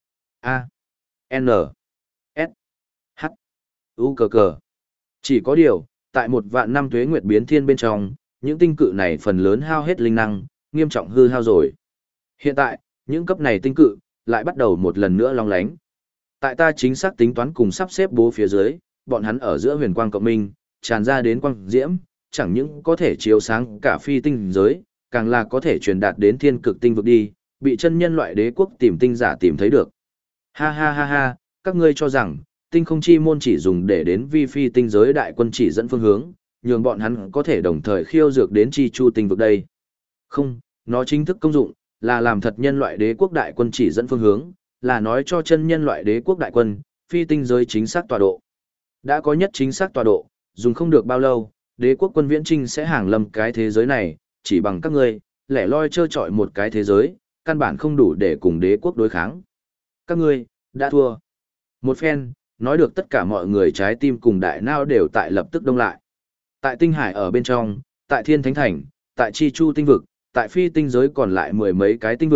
A. N. S. H. U cờ cờ. Chỉ có điều, tại 1 vạn năm tuế nguyệt biến thiên bên trong, những tinh cự này phần lớn hao hết linh năng, nghiêm trọng hư hao rồi. Hiện tại, những cấp này tinh cự, lại bắt đầu một lần nữa long lánh. Tại ta chính xác tính toán cùng sắp xếp bố phía dưới, bọn hắn ở giữa huyền quang cộng minh, tràn ra đến quang diễm, chẳng những có thể chiếu sáng cả phi tinh giới, càng là có thể truyền đạt đến thiên cực tinh vực đi, bị chân nhân loại đế quốc tìm tinh giả tìm thấy được. Ha ha ha ha, các ngươi cho rằng, tinh không chi môn chỉ dùng để đến vi phi tinh giới đại quân chỉ dẫn phương hướng, nhường bọn hắn có thể đồng thời khiêu dược đến chi chu tinh vực đây. Không, nó chính thức công dụng, là làm thật nhân loại đế quốc đại quân chỉ dẫn phương hướng, là nói cho chân nhân loại đế quốc đại quân, phi tinh giới chính xác tọa độ. Đã có nhất chính xác tọa độ, dùng không được bao lâu, đế quốc quân viễn trinh sẽ hàng lâm cái thế giới này, chỉ bằng các ngươi, lẻ loi trơ trọi một cái thế giới, căn bản không đủ để cùng đế quốc đối kháng. Các ngươi, đã thua. Một phen, nói được tất cả mọi người trái tim cùng đại não đều tại lập tức đông lại. Tại tinh hải ở bên trong, tại thiên thánh thành, tại chi chu tinh vực, tại phi tinh giới còn lại 10 mấy cái tinh vực,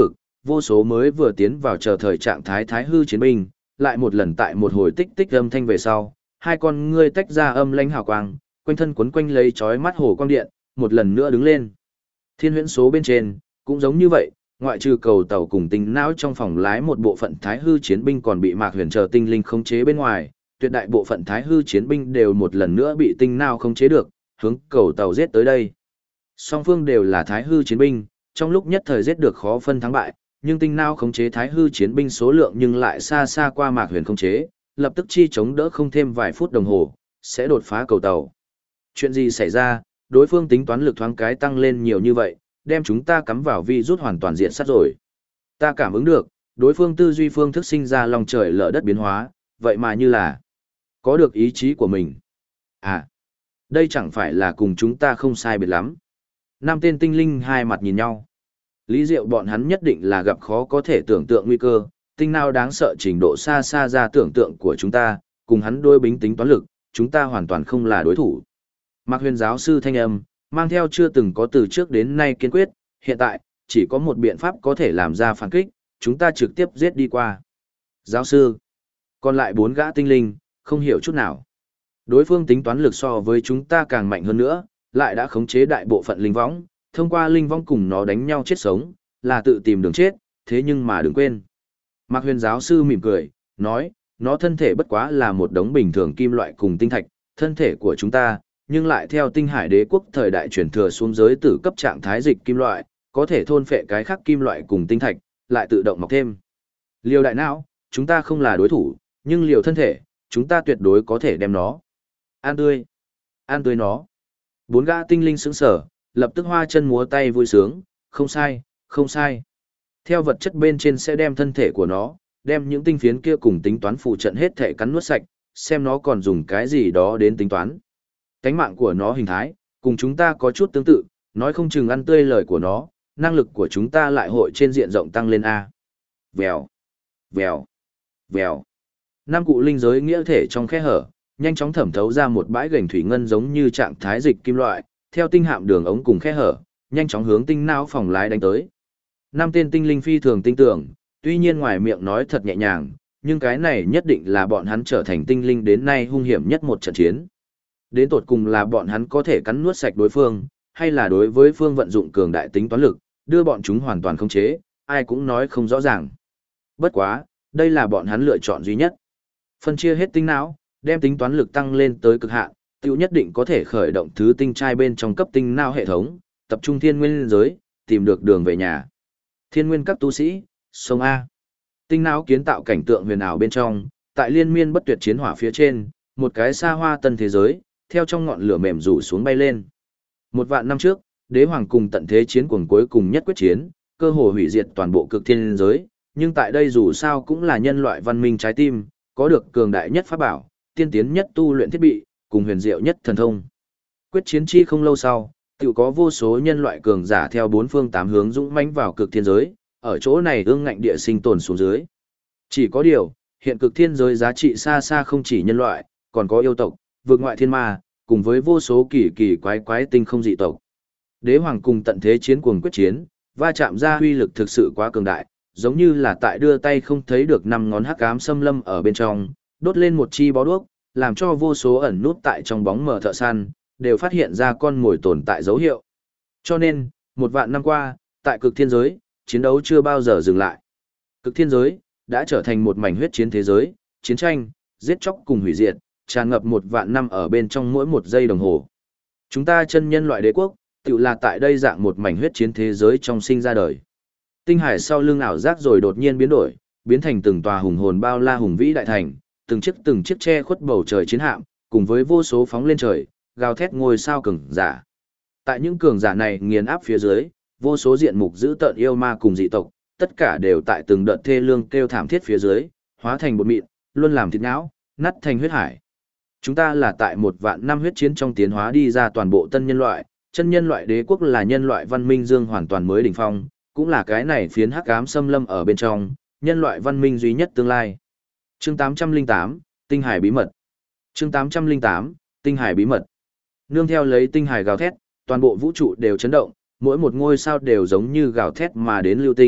vô số mới vừa tiến vào chờ thời trạng thái thái hư chiến binh, lại một lần tại một hồi tích tích âm thanh về sau, hai con ngươi tách ra âm lãnh hào quang, quanh thân quấn quanh lấy chói mắt hồ quang điện, một lần nữa đứng lên. Thiên huyễn số bên trên, cũng giống như vậy, ngoại trừ cầu tàu cùng tinh não trong phòng lái một bộ phận thái hư chiến binh còn bị Mạc Huyền chờ tinh linh khống chế bên ngoài, tuyệt đại bộ phận thái hư chiến binh đều một lần nữa bị tinh não khống chế được, hướng cầu tàu giết tới đây. Song phương đều là thái hư chiến binh, trong lúc nhất thời giết được khó phân thắng bại, nhưng tinh não khống chế thái hư chiến binh số lượng nhưng lại xa xa qua Mạc Huyền khống chế, lập tức chi chống đỡ không thêm vài phút đồng hồ, sẽ đột phá cầu tàu. Chuyện gì xảy ra, đối phương tính toán lực thoáng cái tăng lên nhiều như vậy, đem chúng ta cắm vào vi rút hoàn toàn diện sát rồi. Ta cảm ứng được, đối phương tư duy phương thức sinh ra lòng trời lở đất biến hóa, vậy mà như là có được ý chí của mình. À, đây chẳng phải là cùng chúng ta không sai biệt lắm. Năm tên tinh linh hai mặt nhìn nhau. Lý Diệu bọn hắn nhất định là gặp khó có thể tưởng tượng nguy cơ, tinh nào đáng sợ trình độ xa xa ra tưởng tượng của chúng ta, cùng hắn đôi bính tính toán lực, chúng ta hoàn toàn không là đối thủ. Mạc Huyền giáo sư thanh âm, mang theo chưa từng có từ trước đến nay kiên quyết, hiện tại, chỉ có một biện pháp có thể làm ra phản kích, chúng ta trực tiếp giết đi qua. Giáo sư, còn lại 4 gã tinh linh, không hiểu chút nào. Đối phương tính toán lực so với chúng ta càng mạnh hơn nữa, lại đã khống chế đại bộ phận linh võng, thông qua linh võng cùng nó đánh nhau chết sống, là tự tìm đường chết, thế nhưng mà đừng quên. Mạc Huyền giáo sư mỉm cười, nói, nó thân thể bất quá là một đống bình thường kim loại cùng tinh thạch, thân thể của chúng ta, nhưng lại theo tinh hải đế quốc thời đại chuyển thừa xuống giới tử cấp trạng thái dịch kim loại, có thể thôn phệ cái khác kim loại cùng tinh thạch, lại tự động mọc thêm. Liều đại não, chúng ta không là đối thủ, nhưng liều thân thể, chúng ta tuyệt đối có thể đem nó. An tươi nó. 4 gã tinh linh sững sở, lập tức hoa chân múa tay vui sướng, không sai, không sai. Theo vật chất bên trên sẽ đem thân thể của nó, đem những tinh phiến kia cùng tính toán phụ trận hết thể cắn nuốt sạch, xem nó còn dùng cái gì đó đến tính toán. Cánh mạng của nó hình thái, cùng chúng ta có chút tương tự, nói không chừng ăn tươi lời của nó, năng lực của chúng ta lại hội trên diện rộng tăng lên A. Vèo, vèo, vèo. 5 cụ linh giới nghĩa thể trong khe hở, nhanh chóng thẩm thấu ra một bãi gành thủy ngân giống như trạng thái dịch kim loại, theo tinh hạm đường ống cùng khe hở, nhanh chóng hướng tinh não phòng lái đánh tới. 5 tên tinh linh phi thường tinh tưởng, tuy nhiên ngoài miệng nói thật nhẹ nhàng, nhưng cái này nhất định là bọn hắn trở thành tinh linh đến nay hung hiểm nhất một trận chiến. Đến tột cùng là bọn hắn có thể cắn nuốt sạch đối phương, hay là đối với phương vận dụng cường đại tính toán lực, đưa bọn chúng hoàn toàn khống chế, ai cũng nói không rõ ràng. Bất quá, đây là bọn hắn lựa chọn duy nhất. Phân chia hết tinh não, đem tính toán lực tăng lên tới cực hạn, tiêu nhất định có thể khởi động thứ tinh trai bên trong cấp tinh não hệ thống, tập trung thiên nguyên giới, tìm được đường về nhà. Thiên nguyên các tu sĩ, sông A. Tinh não kiến tạo cảnh tượng huyền ảo bên trong, tại liên miên bất tuyệt chiến hỏa phía trên, một cái xa hoa tân thế giới, theo trong ngọn lửa mềm rủ xuống bay lên. 1 vạn năm trước, đế hoàng cùng tận thế chiến cuồng cuối cùng nhất quyết chiến, cơ hồ hủy diệt toàn bộ cực thiên giới, nhưng tại đây dù sao cũng là nhân loại văn minh trái tim, có được cường đại nhất pháp bảo, tiên tiến nhất tu luyện thiết bị, cùng huyền diệu nhất thần thông. Quyết chiến chi không lâu sau, tự có vô số nhân loại cường giả theo 4 phương 8 hướng dũng mãnh vào cực thiên giới, ở chỗ này ương ngạnh địa sinh tồn xuống dưới. Chỉ có điều, hiện cực thiên giới giá trị xa xa không chỉ nhân loại, còn có yêu tộc, vượt ngoại thiên ma, cùng với vô số kỳ kỳ quái quái tinh không dị tộc. Đế hoàng cùng tận thế chiến cuồng quyết chiến, va chạm ra uy lực thực sự quá cường đại, giống như là tại đưa tay không thấy được 5 ngón hắc ám xâm lâm ở bên trong, đốt lên một chi bó đuốc, làm cho vô số ẩn nút tại trong bóng mờ thợ săn, đều phát hiện ra con mồi tồn tại dấu hiệu. Cho nên, 1 vạn năm qua, tại cực thiên giới, chiến đấu chưa bao giờ dừng lại. Cực thiên giới đã trở thành một mảnh huyết chiến thế giới, chiến tranh, giết chóc cùng hủy diệt, tràn ngập 1 vạn năm ở bên trong mỗi 1 giây đồng hồ. Chúng ta chân nhân loại đế quốc, tự là tại đây dạng một mảnh huyết chiến thế giới trong sinh ra đời. Tinh hải sau lưng ảo giác rồi đột nhiên biến đổi, biến thành từng tòa hùng hồn bao la hùng vĩ đại thành, từng chiếc che khuất bầu trời chiến hạm, cùng với vô số phóng lên trời, gào thét ngôi sao cường giả. Tại những cường giả này nghiền áp phía dưới, vô số diện mục dữ tợn yêu ma cùng dị tộc, tất cả đều tại từng đợt thê lương kêu thảm thiết phía dưới, hóa thành bột mịn, luôn làm thịt não, nát thành huyết hải. Chúng ta là tại 1 vạn năm huyết chiến trong tiến hóa đi ra toàn bộ tân nhân loại, chân nhân loại đế quốc là nhân loại văn minh dương hoàn toàn mới đỉnh phong, cũng là cái này phiến hắc ám xâm lâm ở bên trong, nhân loại văn minh duy nhất tương lai. Chương 808, Tinh hải bí mật. Chương 808, Tinh hải bí mật. Nương theo lấy tinh hải gào thét, toàn bộ vũ trụ đều chấn động, mỗi một ngôi sao đều giống như gào thét mà đến lưu tinh,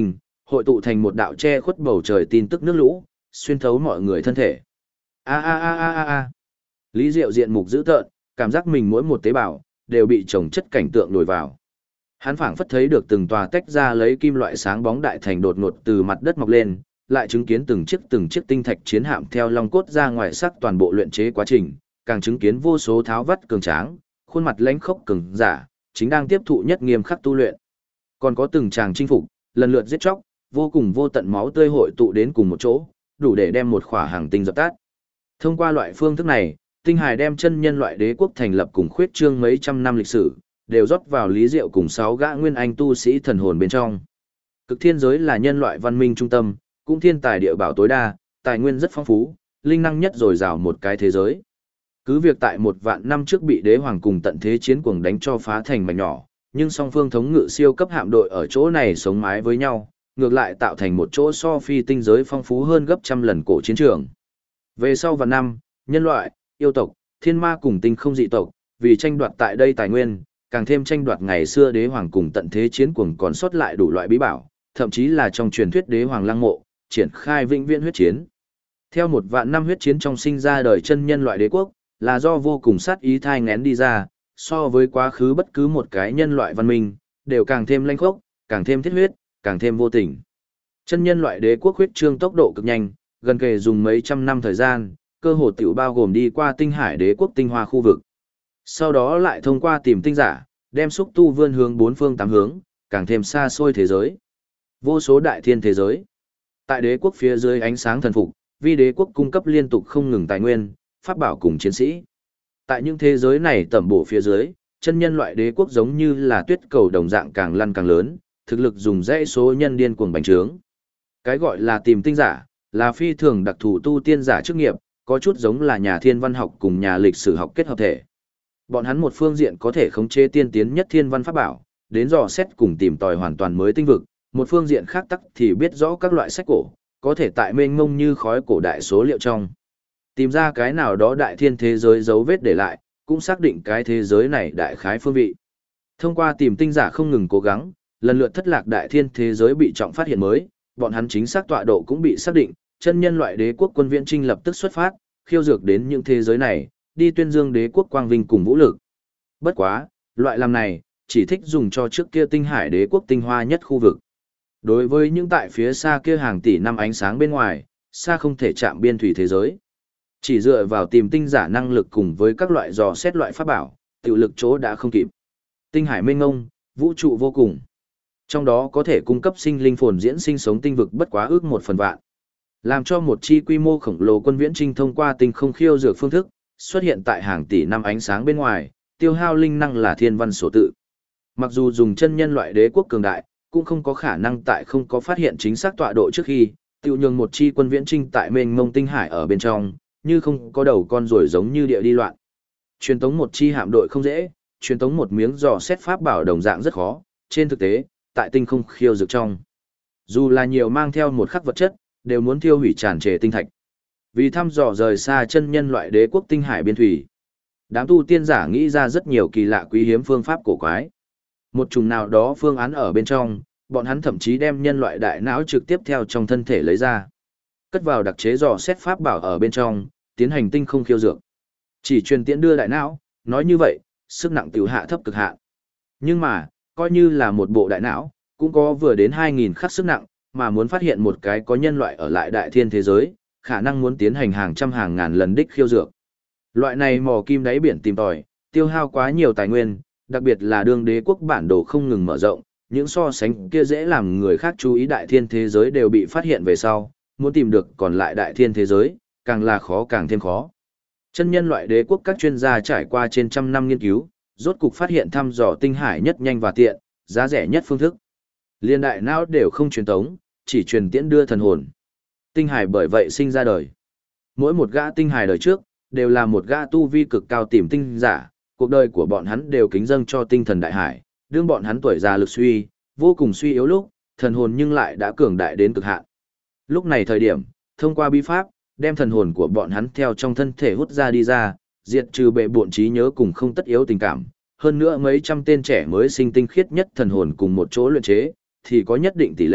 hội tụ thành một đạo che khuất bầu trời tin tức nước lũ, xuyên thấu mọi người thân thể. A a a a a a. Lý Diệu diện mục dữ tợn, cảm giác mình mỗi một tế bào đều bị chồng chất cảnh tượng nổi vào. Hắn phảng phất thấy được từng tòa tách ra lấy kim loại sáng bóng đại thành đột ngột từ mặt đất mọc lên, lại chứng kiến từng chiếc tinh thạch chiến hạm theo long cốt ra ngoài sắc toàn bộ luyện chế quá trình, càng chứng kiến vô số tháo vắt cường tráng, khuôn mặt lãnh khốc cường giả, chính đang tiếp thụ nhất nghiêm khắc tu luyện. Còn có từng tràng chinh phục, lần lượt giết chóc, vô cùng vô tận máu tươi hội tụ đến cùng một chỗ, đủ để đem một khỏa hàng tinh dập tắt. Thông qua loại phương thức này, tinh hải đem chân nhân loại đế quốc thành lập cùng khuyết trương mấy trăm năm lịch sử, đều rót vào Lý Diệu cùng 6 gã nguyên anh tu sĩ thần hồn bên trong. Cực thiên giới là nhân loại văn minh trung tâm, cũng thiên tài địa bảo tối đa, tài nguyên rất phong phú, linh năng nhất dồi dào một cái thế giới. Cứ việc tại 1 vạn năm trước bị đế hoàng cùng tận thế chiến cuồng đánh cho phá thành mảnh nhỏ, nhưng song phương thống ngự siêu cấp hạm đội ở chỗ này sống mái với nhau, ngược lại tạo thành một chỗ so phi tinh giới phong phú hơn gấp trăm lần cổ chiến trường. Về sau vạn năm, nhân loại, yêu tộc, thiên ma cùng tinh không dị tộc, vì tranh đoạt tại đây tài nguyên, càng thêm tranh đoạt ngày xưa đế hoàng cùng tận thế chiến cuồng còn sót lại đủ loại bí bảo, thậm chí là trong truyền thuyết đế hoàng lăng mộ, triển khai vĩnh viễn huyết chiến. Theo 1 vạn năm huyết chiến trong sinh ra đời chân nhân loại đế quốc, là do vô cùng sát ý thai ngén đi ra, so với quá khứ bất cứ một cái nhân loại văn minh, đều càng thêm lanh khốc, càng thêm thiết huyết, càng thêm vô tình. Chân nhân loại đế quốc huyết trương tốc độ cực nhanh, gần kề dùng mấy trăm năm thời gian, cơ hồ tiểu bao gồm đi qua tinh hải đế quốc tinh hoa khu vực. Sau đó lại thông qua tìm tinh giả, đem xúc tu vươn hướng 4 phương 8 hướng, càng thêm xa xôi thế giới. Vô số đại thiên thế giới. Tại đế quốc phía dưới ánh sáng thần phục, vì đế quốc cung cấp liên tục không ngừng tài nguyên, pháp bảo cùng chiến sĩ. Tại những thế giới này tẩm bổ phía dưới, chân nhân loại đế quốc giống như là tuyết cầu đồng dạng càng lăn càng lớn, thực lực dùng dãy số nhân điên cuồng bành trướng. Cái gọi là tìm tinh giả, là phi thường đặc thù tu tiên giả chức nghiệp, có chút giống là nhà thiên văn học cùng nhà lịch sử học kết hợp thể. Bọn hắn một phương diện có thể khống chế tiên tiến nhất thiên văn pháp bảo, đến dò xét cùng tìm tòi hoàn toàn mới tinh vực, một phương diện khác tắc thì biết rõ các loại sách cổ, có thể tại mênh mông như khói cổ đại số liệu trong. Tìm ra cái nào đó đại thiên thế giới dấu vết để lại, cũng xác định cái thế giới này đại khái phương vị. Thông qua tìm tinh giả không ngừng cố gắng, lần lượt thất lạc đại thiên thế giới bị trọng phát hiện mới, bọn hắn chính xác tọa độ cũng bị xác định, chân nhân loại đế quốc quân viễn trinh lập tức xuất phát, khiêu dược đến những thế giới này, đi tuyên dương đế quốc quang vinh cùng vũ lực. Bất quá, loại làm này, chỉ thích dùng cho trước kia tinh hải đế quốc tinh hoa nhất khu vực. Đối với những tại phía xa kia hàng tỷ năm ánh sáng bên ngoài, xa không thể chạm biên thủy thế giới. Chỉ dựa vào tìm tinh giả năng lực cùng với các loại dò xét loại pháp bảo, tự lực chỗ đã không kịp. Tinh hải mênh ngông, vũ trụ vô cùng. Trong đó có thể cung cấp sinh linh phồn diễn sinh sống tinh vực bất quá ước 1/1000. Làm cho một chi quy mô khổng lồ quân viễn trinh thông qua tinh không khiêu dược phương thức, xuất hiện tại hàng tỷ năm ánh sáng bên ngoài, tiêu hao linh năng là thiên văn sổ tự. Mặc dù dùng chân nhân loại đế quốc cường đại, cũng không có khả năng tại không có phát hiện chính xác tọa độ trước khi, tiêu nhường một chi quân viễn trinh tại mênh mông tinh hải ở bên trong, như không có đầu con rồi giống như địa đi loạn. Truyền tống một chi hạm đội không dễ, truyền tống một miếng dò xét pháp bảo đồng dạng rất khó, trên thực tế, tại tinh không khiêu dược trong. Dù là nhiều mang theo một khắc vật chất, đều muốn tiêu hủy tràn trề tinh thạch. Vì thăm dò rời xa chân nhân loại đế quốc tinh hải biên thủy, đám tu tiên giả nghĩ ra rất nhiều kỳ lạ quý hiếm phương pháp cổ quái. Một chủng nào đó phương án ở bên trong, bọn hắn thậm chí đem nhân loại đại não trực tiếp theo trong thân thể lấy ra. Cất vào đặc chế dò xét pháp bảo ở bên trong, tiến hành tinh không khiêu dược. Chỉ truyền tiễn đưa đại não, nói như vậy, sức nặng tiểu hạ thấp cực hạn. Nhưng mà, coi như là một bộ đại não, cũng có vừa đến 2000 khắc sức nặng, mà muốn phát hiện một cái có nhân loại ở lại đại thiên thế giới, khả năng muốn tiến hành hàng trăm hàng ngàn lần đích khiêu dược. Loại này mò kim đáy biển tìm tòi, tiêu hao quá nhiều tài nguyên, đặc biệt là đương đế quốc bản đồ không ngừng mở rộng, những so sánh kia dễ làm người khác chú ý đại thiên thế giới đều bị phát hiện về sau, muốn tìm được còn lại đại thiên thế giới, càng là khó càng thêm khó. Chân nhân loại đế quốc các chuyên gia trải qua trên trăm năm nghiên cứu, rốt cục phát hiện thăm dò tinh hải nhất nhanh và tiện, giá rẻ nhất phương thức. Liên đại não đều không truyền tống, chỉ truyền tiễn đưa thần hồn. Tinh hải bởi vậy sinh ra đời. Mỗi một gã tinh hải đời trước, đều là một gã tu vi cực cao tìm tinh giả, cuộc đời của bọn hắn đều kính dâng cho tinh thần đại hải, đương bọn hắn tuổi già lực suy, vô cùng suy yếu lúc, thần hồn nhưng lại đã cường đại đến cực hạn. Lúc này thời điểm, thông qua bí pháp, đem thần hồn của bọn hắn theo trong thân thể hút ra đi ra, diệt trừ bệ bộn trí nhớ cùng không tất yếu tình cảm. Hơn nữa mấy trăm tên trẻ mới sinh tinh khiết nhất thần hồn cùng một chỗ luyện chế, thì có nhất định tỷ lệ,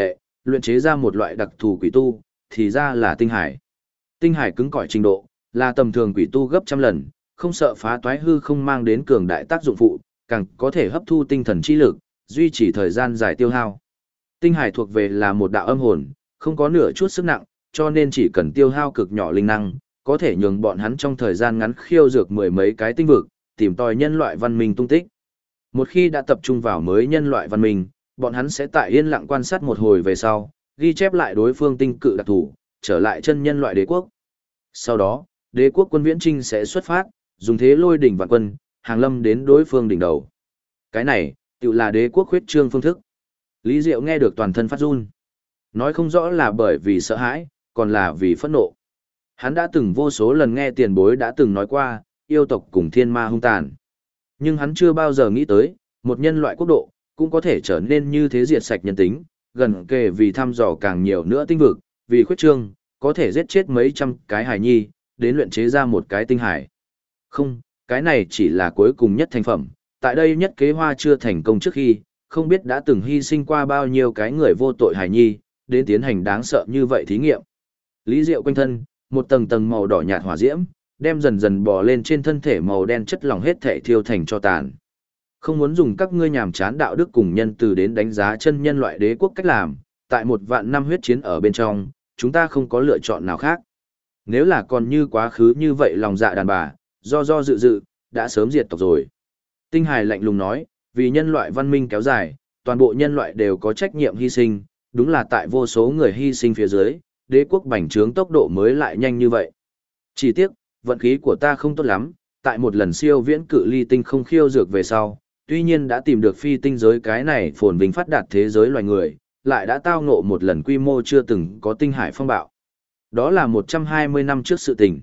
luyện chế ra một loại đặc thù quỷ tu, thì ra là tinh hải. Tinh hải cứng cỏi trình độ, là tầm thường quỷ tu gấp trăm lần, không sợ phá toái hư không mang đến cường đại tác dụng phụ, càng có thể hấp thu tinh thần chi lực, duy trì thời gian dài tiêu hao. Tinh hải thuộc về là một đạo âm hồn, không có nửa chút sức nặng, cho nên chỉ cần tiêu hao cực nhỏ linh năng, có thể nhường bọn hắn trong thời gian ngắn khiêu dược mười mấy cái tinh vực, tìm tòi nhân loại văn minh tung tích. Một khi đã tập trung vào mới nhân loại văn minh, bọn hắn sẽ tại yên lặng quan sát một hồi về sau, ghi chép lại đối phương tinh cự đặc thù, trở lại chân nhân loại đế quốc. Sau đó, đế quốc quân viễn trinh sẽ xuất phát, dùng thế lôi đỉnh vạn quân, hàng lâm đến đối phương đỉnh đầu. Cái này, tự là đế quốc huyết trương phương thức. Lý Diệu nghe được toàn thân phát run. Nói không rõ là bởi vì sợ hãi, còn là vì phẫn nộ. Hắn đã từng vô số lần nghe tiền bối đã từng nói qua, yêu tộc cùng thiên ma hung tàn. Nhưng hắn chưa bao giờ nghĩ tới, một nhân loại quốc độ, cũng có thể trở nên như thế diệt sạch nhân tính, gần kề vì thăm dò càng nhiều nữa tinh vực, vì khuyết trương, có thể giết chết mấy trăm cái hài nhi, đến luyện chế ra một cái tinh hải. Không, cái này chỉ là cuối cùng nhất thành phẩm, tại đây nhất kế hoa chưa thành công trước khi, không biết đã từng hy sinh qua bao nhiêu cái người vô tội hài nhi, đến tiến hành đáng sợ như vậy thí nghiệm. Lý Diệu quanh thân, một tầng tầng màu đỏ nhạt hỏa diễm, đem dần dần bò lên trên thân thể màu đen chất lỏng hết thể thiêu thành cho tàn. Không muốn dùng các ngươi nhàm chán đạo đức cùng nhân từ đến đánh giá chân nhân loại đế quốc cách làm, tại một vạn năm huyết chiến ở bên trong, chúng ta không có lựa chọn nào khác. Nếu là còn như quá khứ như vậy lòng dạ đàn bà, do dự dự, đã sớm diệt tộc rồi. Tinh Hải lạnh lùng nói, vì nhân loại văn minh kéo dài, toàn bộ nhân loại đều có trách nhiệm hy sinh, đúng là tại vô số người hy sinh phía dưới, đế quốc bành trướng tốc độ mới lại nhanh như vậy. Chỉ tiếc, vận khí của ta không tốt lắm, tại một lần siêu viễn cự ly tinh không khiêu dược về sau, tuy nhiên đã tìm được phi tinh giới cái này phồn vinh phát đạt thế giới loài người, lại đã tao ngộ một lần quy mô chưa từng có tinh hải phong bạo. Đó là 120 năm trước sự tình.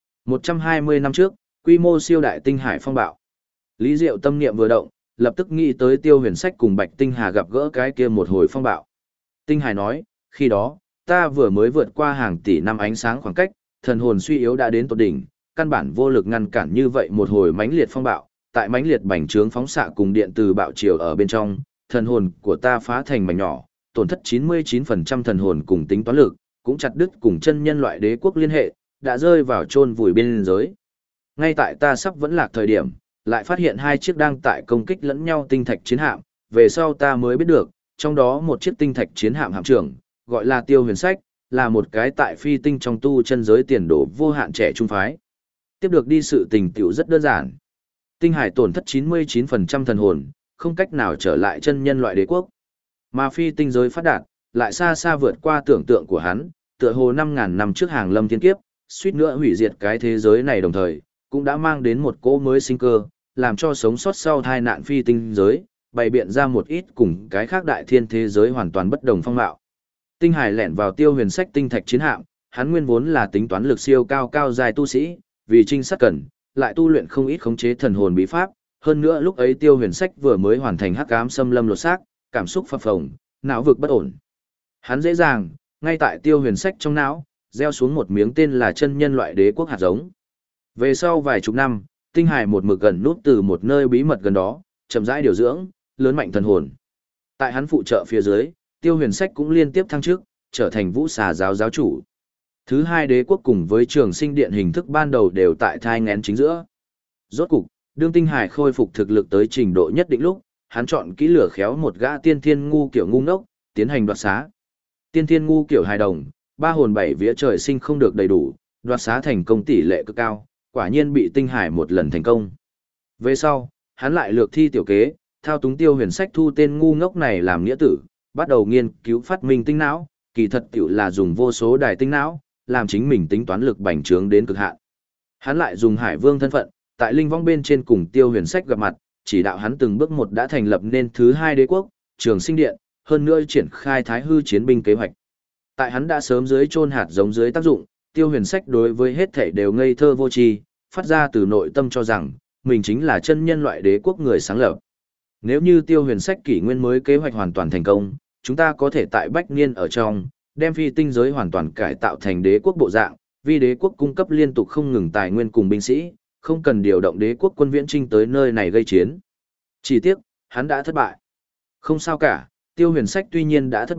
120 năm trước, quy mô siêu đại tinh hải phong bạo. Lý Diệu tâm niệm vừa động, lập tức nghĩ tới Tiêu Huyền Sách cùng Bạch Tinh Hà gặp gỡ cái kia một hồi phong bạo. Tinh Hải nói, khi đó, ta vừa mới vượt qua hàng tỷ năm ánh sáng khoảng cách, thần hồn suy yếu đã đến tột đỉnh, căn bản vô lực ngăn cản như vậy một hồi mãnh liệt phong bạo, tại mãnh liệt bành trướng phóng xạ cùng điện từ bạo chiều ở bên trong, thần hồn của ta phá thành mảnh nhỏ, tổn thất 99% thần hồn cùng tính toán lực, cũng chặt đứt cùng chân nhân loại đế quốc liên hệ, đã rơi vào chôn vùi biên giới. Ngay tại ta sắp vẫn lạc thời điểm, lại phát hiện hai chiếc đang tại công kích lẫn nhau tinh thạch chiến hạm, về sau ta mới biết được, trong đó một chiếc tinh thạch chiến hạm hạm trưởng, gọi là Tiêu Huyền Sách, là một cái tại phi tinh trong tu chân giới tiền đồ vô hạn trẻ trung phái. Tiếp được đi sự tình tiểu rất đơn giản. Tinh hải tổn thất 99% thần hồn, không cách nào trở lại chân nhân loại đế quốc. Mà phi tinh giới phát đạt, lại xa xa vượt qua tưởng tượng của hắn, tựa hồ 5.000 năm trước hàng lâm thiên kiếp, suýt nữa hủy diệt cái thế giới này đồng thời, cũng đã mang đến một cỗ mới sinh cơ, làm cho sống sót sau tai nạn phi tinh giới, bày biện ra một ít cùng cái khác đại thiên thế giới hoàn toàn bất đồng phong mạo. Tinh hải lẻn vào Tiêu Huyền Sách tinh thạch chiến hạm, hắn nguyên vốn là tính toán lực siêu cao dài tu sĩ, vì trinh sát cần, lại tu luyện không ít khống chế thần hồn bí pháp, hơn nữa lúc ấy Tiêu Huyền Sách vừa mới hoàn thành hắc ám xâm lâm lột xác, cảm xúc phập phồng, não vực bất ổn. Hắn dễ dàng, ngay tại Tiêu Huyền Sách trong não, gieo xuống một miếng tên là chân nhân loại đế quốc hạt giống. Về sau vài chục năm, Tinh hải một mực gần nút từ một nơi bí mật gần đó, chậm rãi điều dưỡng, lớn mạnh thần hồn. Tại hắn phụ trợ phía dưới, Tiêu Huyền Sách cũng liên tiếp thăng chức, trở thành Vũ Xà giáo giáo chủ. Thứ hai đế quốc cùng với Trường Sinh Điện hình thức ban đầu đều tại thai nghén chính giữa. Rốt cục, đương Tinh hải khôi phục thực lực tới trình độ nhất định lúc, hắn chọn kỹ lửa khéo một gã tiên thiên ngu kiểu ngu ngốc, tiến hành đoạt xá. Tiên thiên ngu kiểu hài đồng, ba hồn bảy vía trời sinh không được đầy đủ, đoạt xá thành công tỷ lệ cực cao, quả nhiên bị Tinh hải một lần thành công. Về sau, hắn lại lược thi tiểu kế, thao túng Tiêu Huyền Sách thu tên ngu ngốc này làm nghĩa tử, bắt đầu nghiên cứu phát minh tinh não, kỳ thật tiểu là dùng vô số đài tinh não, làm chính mình tính toán lực bành trướng đến cực hạn. Hắn lại dùng Hải Vương thân phận, tại linh vong bên trên cùng Tiêu Huyền Sách gặp mặt, chỉ đạo hắn từng bước một đã thành lập nên thứ hai đế quốc, Trường Sinh Điện, hơn nữa triển khai Thái Hư chiến binh kế hoạch. Tại hắn đã sớm dưới chôn hạt giống dưới tác dụng, Tiêu Huyền Sách đối với hết thảy đều ngây thơ vô tri, phát ra từ nội tâm cho rằng mình chính là chân nhân loại đế quốc người sáng lập. Nếu như Tiêu Huyền Sách kỷ nguyên mới kế hoạch hoàn toàn thành công, chúng ta có thể tại bách niên ở trong, đem phi tinh giới hoàn toàn cải tạo thành đế quốc bộ dạng, vì đế quốc cung cấp liên tục không ngừng tài nguyên cùng binh sĩ, không cần điều động đế quốc quân viễn trinh tới nơi này gây chiến. Chỉ tiếc, hắn đã thất bại. Không sao cả, Tiêu Huyền Sách tuy nhiên đã thất bại,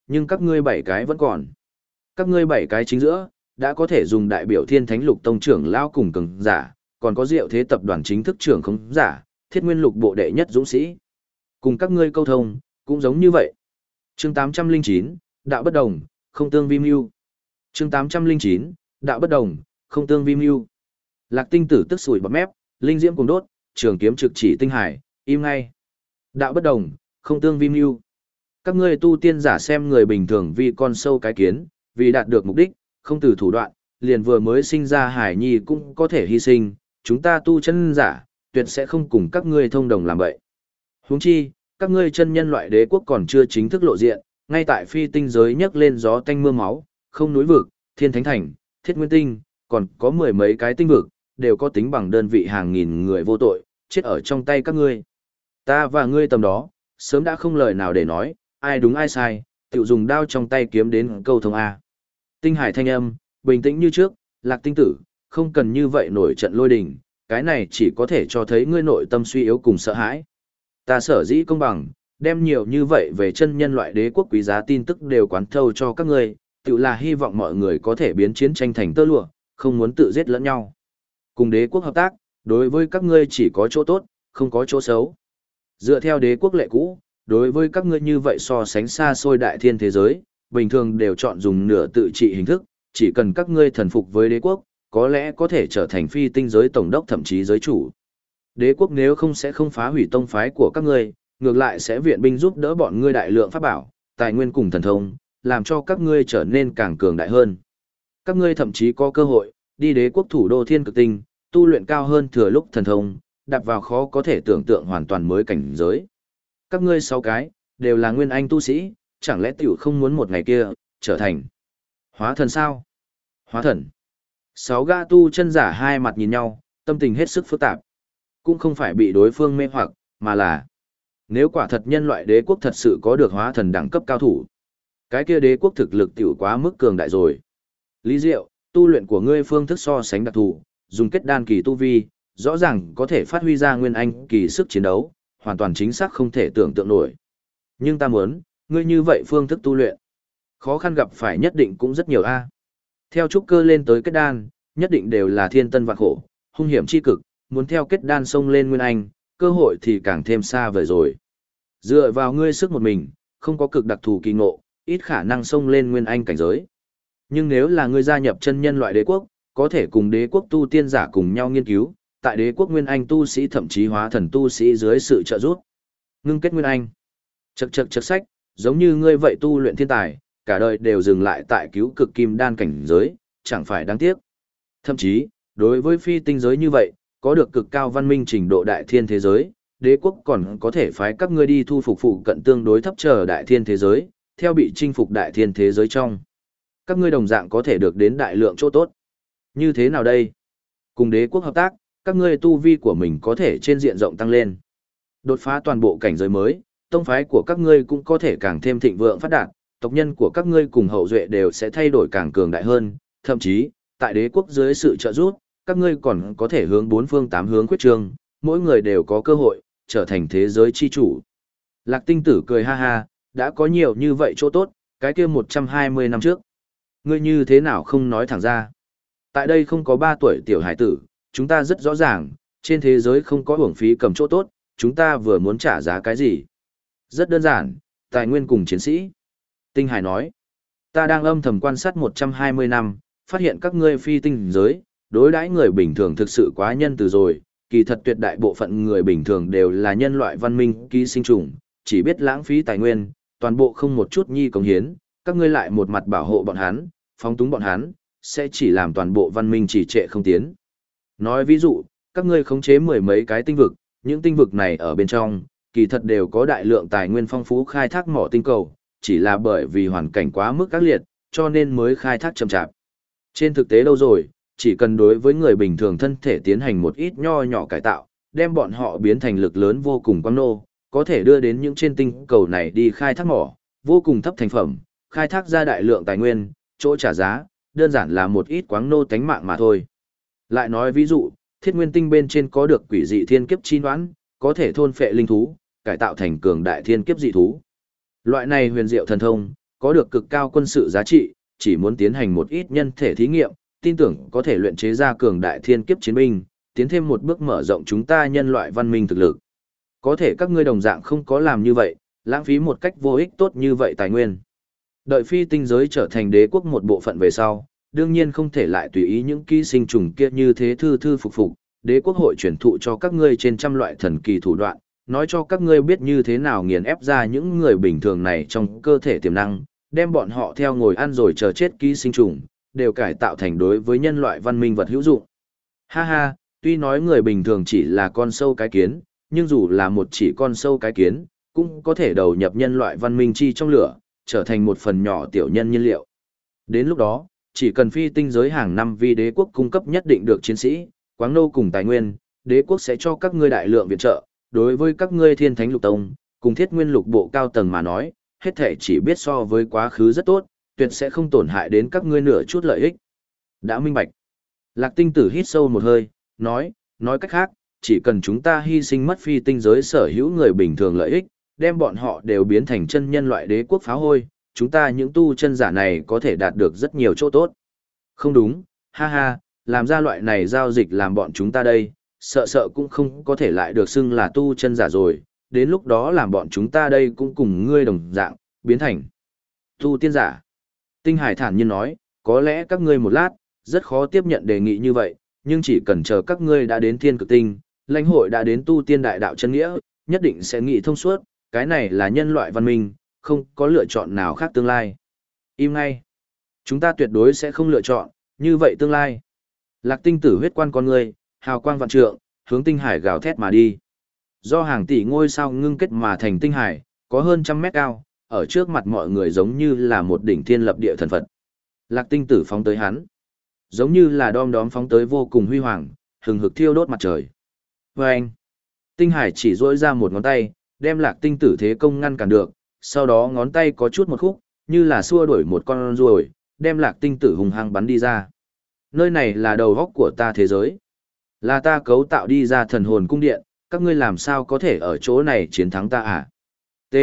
nhưng các ngươi 7 cái vẫn còn. Các ngươi 7 cái chính giữa, đã có thể dùng đại biểu Thiên Thánh Lục Tông trưởng lão cùng cường giả, còn có Diệu Thế tập đoàn chính thức trưởng không giả, Thiết Nguyên Lục bộ đệ nhất dũng sĩ. Cùng các ngươi câu thông, cũng giống như vậy. Chương 809, đạo bất đồng, không tương vi mưu. Chương 809, đạo bất đồng, không tương vi mưu. Lạc Tinh Tử tức sủi bọt mép, linh diễm cùng đốt, trường kiếm trực chỉ tinh hải, im ngay. Đạo bất đồng, không tương vi mưu. Các ngươi tu tiên giả xem người bình thường vì con sâu cái kiến, vì đạt được mục đích, không từ thủ đoạn, liền vừa mới sinh ra hải nhi cũng có thể hy sinh, chúng ta tu chân giả, tuyệt sẽ không cùng các ngươi thông đồng làm vậy. Huống chi, các ngươi chân nhân loại đế quốc còn chưa chính thức lộ diện, ngay tại phi tinh giới nhấc lên gió tanh mưa máu, không núi vực, thiên thánh thành, thiết nguyên tinh, còn có mười mấy cái tinh vực, đều có tính bằng đơn vị hàng nghìn người vô tội, chết ở trong tay các ngươi. Ta và ngươi tầm đó, sớm đã không lời nào để nói, ai đúng ai sai, tự dùng đao trong tay kiếm đến câu thông A. Tinh hải thanh âm, bình tĩnh như trước, Lạc Tinh Tử, không cần như vậy nổi trận lôi đình, cái này chỉ có thể cho thấy ngươi nội tâm suy yếu cùng sợ hãi. Ta sở dĩ công bằng, đem nhiều như vậy về chân nhân loại đế quốc quý giá tin tức đều quán thâu cho các ngươi, tự là hy vọng mọi người có thể biến chiến tranh thành tơ lụa, không muốn tự giết lẫn nhau. Cùng đế quốc hợp tác, đối với các ngươi chỉ có chỗ tốt, không có chỗ xấu. Dựa theo đế quốc lệ cũ, đối với các ngươi như vậy so sánh xa xôi đại thiên thế giới, bình thường đều chọn dùng nửa tự trị hình thức, chỉ cần các ngươi thần phục với đế quốc, có lẽ có thể trở thành phi tinh giới tổng đốc thậm chí giới chủ. Đế quốc nếu không sẽ không phá hủy tông phái của các ngươi, ngược lại sẽ viện binh giúp đỡ bọn ngươi đại lượng pháp bảo, tài nguyên cùng thần thông, làm cho các ngươi trở nên càng cường đại hơn. Các ngươi thậm chí có cơ hội đi đế quốc thủ đô Thiên Cực Tinh, tu luyện cao hơn thừa lúc thần thông, đạp vào khó có thể tưởng tượng hoàn toàn mới cảnh giới. Các ngươi 6 cái đều là nguyên anh tu sĩ, chẳng lẽ tiểu không muốn một ngày kia trở thành hóa thần sao? Hóa thần. 6 gã tu chân giả hai mặt nhìn nhau, tâm tình hết sức phức tạp. Cũng không phải bị đối phương mê hoặc, mà là nếu quả thật nhân loại đế quốc thật sự có được hóa thần đẳng cấp cao thủ, cái kia đế quốc thực lực tiểu quá mức cường đại rồi. Lý Diệu, tu luyện của ngươi phương thức so sánh đặc thù, dùng kết đan kỳ tu vi, rõ ràng có thể phát huy ra nguyên anh kỳ sức chiến đấu, hoàn toàn chính xác không thể tưởng tượng nổi. Nhưng ta muốn, ngươi như vậy phương thức tu luyện, khó khăn gặp phải nhất định cũng rất nhiều a. Theo trúc cơ lên tới kết đan, nhất định đều là thiên tân vạn khổ, hung hiểm chi cực, muốn theo kết đan xông lên nguyên anh, cơ hội thì càng thêm xa vời rồi. Dựa vào ngươi sức một mình, không có cực đặc thù kỳ ngộ, ít khả năng xông lên nguyên anh cảnh giới. Nhưng nếu là ngươi gia nhập chân nhân loại đế quốc, có thể cùng đế quốc tu tiên giả cùng nhau nghiên cứu, tại đế quốc nguyên anh tu sĩ thậm chí hóa thần tu sĩ dưới sự trợ giúp, ngưng kết nguyên anh. Chậc sách, giống như ngươi vậy tu luyện thiên tài, cả đời đều dừng lại tại cứu cực kim đan cảnh giới, chẳng phải đáng tiếc. Thậm chí, đối với phi tinh giới như vậy, có được cực cao văn minh trình độ đại thiên thế giới, đế quốc còn có thể phái các ngươi đi thu phục phụ cận tương đối thấp trở đại thiên thế giới, theo bị chinh phục đại thiên thế giới trong. Các ngươi đồng dạng có thể được đến đại lượng chỗ tốt. Như thế nào đây? Cùng đế quốc hợp tác, các ngươi tu vi của mình có thể trên diện rộng tăng lên. Đột phá toàn bộ cảnh giới mới, tông phái của các ngươi cũng có thể càng thêm thịnh vượng phát đạt, tộc nhân của các ngươi cùng hậu duệ đều sẽ thay đổi càng cường đại hơn, thậm chí, tại đế quốc dưới sự trợ giúp, các ngươi còn có thể hướng bốn phương tám hướng khuyết trương, mỗi người đều có cơ hội trở thành thế giới chi chủ. Lạc Tinh Tử cười ha ha, đã có nhiều như vậy chỗ tốt, cái kia 120 năm trước. Ngươi như thế nào không nói thẳng ra? Tại đây không có 3 tuổi tiểu hải tử, chúng ta rất rõ ràng, trên thế giới không có hưởng phí cầm chỗ tốt, chúng ta vừa muốn trả giá cái gì? Rất đơn giản, tài nguyên cùng chiến sĩ. Tinh Hải nói, ta đang âm thầm quan sát 120 năm, phát hiện các ngươi phi tinh giới, đối đãi người bình thường thực sự quá nhân từ rồi, kỳ thật tuyệt đại bộ phận người bình thường đều là nhân loại văn minh ký sinh trùng, chỉ biết lãng phí tài nguyên, toàn bộ không một chút nhi cống hiến, các ngươi lại một mặt bảo hộ bọn hắn, phóng túng bọn hắn, sẽ chỉ làm toàn bộ văn minh trì trệ không tiến. Nói ví dụ, các ngươi khống chế mười mấy cái tinh vực, những tinh vực này ở bên trong, kỳ thật đều có đại lượng tài nguyên phong phú khai thác mỏ tinh cầu, chỉ là bởi vì hoàn cảnh quá mức ác liệt, cho nên mới khai thác chậm chạp. Trên thực tế đâu rồi, chỉ cần đối với người bình thường thân thể tiến hành một ít nho nhỏ cải tạo, đem bọn họ biến thành lực lớn vô cùng quang nô, có thể đưa đến những trên tinh cầu này đi khai thác mỏ, vô cùng thấp thành phẩm, khai thác ra đại lượng tài nguyên, chỗ trả giá, đơn giản là một ít quáng nô tánh mạng mà thôi. Lại nói ví dụ, thiết nguyên tinh bên trên có được quỷ dị thiên kiếp chi đoán, có thể thôn phệ linh thú, cải tạo thành cường đại thiên kiếp dị thú. Loại này huyền diệu thần thông, có được cực cao quân sự giá trị, chỉ muốn tiến hành một ít nhân thể thí nghiệm, tin tưởng có thể luyện chế ra cường đại thiên kiếp chiến binh, tiến thêm một bước mở rộng chúng ta nhân loại văn minh thực lực. Có thể các ngươi đồng dạng không có làm như vậy, lãng phí một cách vô ích tốt như vậy tài nguyên. Đợi phi tinh giới trở thành đế quốc một bộ phận về sau, đương nhiên không thể lại tùy ý những ký sinh trùng kia như thế thư thư phục phục, đế quốc hội truyền thụ cho các ngươi trên trăm loại thần kỳ thủ đoạn, nói cho các ngươi biết như thế nào nghiền ép ra những người bình thường này trong cơ thể tiềm năng, đem bọn họ theo ngồi ăn rồi chờ chết ký sinh trùng, đều cải tạo thành đối với nhân loại văn minh vật hữu dụng. Ha ha, tuy nói người bình thường chỉ là con sâu cái kiến, nhưng dù là một chỉ con sâu cái kiến, cũng có thể đầu nhập nhân loại văn minh chi trong lửa, trở thành một phần nhỏ tiểu nhân nhiên liệu. Đến lúc đó, chỉ cần phi tinh giới hàng năm vì đế quốc cung cấp nhất định được chiến sĩ, quáng nô cùng tài nguyên, đế quốc sẽ cho các ngươi đại lượng viện trợ, đối với các ngươi thiên thánh lục tông, cùng thiết nguyên lục bộ cao tầng mà nói, hết thể chỉ biết so với quá khứ rất tốt, tuyệt sẽ không tổn hại đến các ngươi nửa chút lợi ích. Đã minh bạch. Lạc tinh tử hít sâu một hơi, nói cách khác, chỉ cần chúng ta hy sinh mất phi tinh giới sở hữu người bình thường lợi ích, đem bọn họ đều biến thành chân nhân loại đế quốc phá hôi, chúng ta những tu chân giả này có thể đạt được rất nhiều chỗ tốt. Không đúng, ha ha, làm ra loại này giao dịch làm bọn chúng ta đây, sợ cũng không có thể lại được xưng là tu chân giả rồi, đến lúc đó làm bọn chúng ta đây cũng cùng ngươi đồng dạng, biến thành tu tiên giả. Tinh Hải thản nhiên nói, có lẽ các ngươi một lát, rất khó tiếp nhận đề nghị như vậy, nhưng chỉ cần chờ các ngươi đã đến thiên cực tinh, lãnh hội đã đến tu tiên đại đạo chân nghĩa, nhất định sẽ nghĩ thông suốt, cái này là nhân loại văn minh, không có lựa chọn nào khác tương lai. Im ngay. Chúng ta tuyệt đối sẽ không lựa chọn, như vậy tương lai. Lạc tinh tử huyết quan con người, hào quang vạn trượng, hướng tinh hải gào thét mà đi. Do hàng tỷ ngôi sao ngưng kết mà thành tinh hải, có hơn 100 mét cao, ở trước mặt mọi người giống như là một đỉnh thiên lập địa thần Phật. Lạc tinh tử phóng tới hắn. Giống như là đom đóm phóng tới vô cùng huy hoàng, hừng hực thiêu đốt mặt trời. Vâng! Tinh hải chỉ duỗi ra một ngón tay, đem lạc tinh tử thế công ngăn cản được, sau đó ngón tay có chút một khúc, như là xua đuổi một con ruồi, đem lạc tinh tử hùng hăng bắn đi ra. Nơi này là đầu góc của ta thế giới. Là ta cấu tạo đi ra thần hồn cung điện, các ngươi làm sao có thể ở chỗ này chiến thắng ta à? T.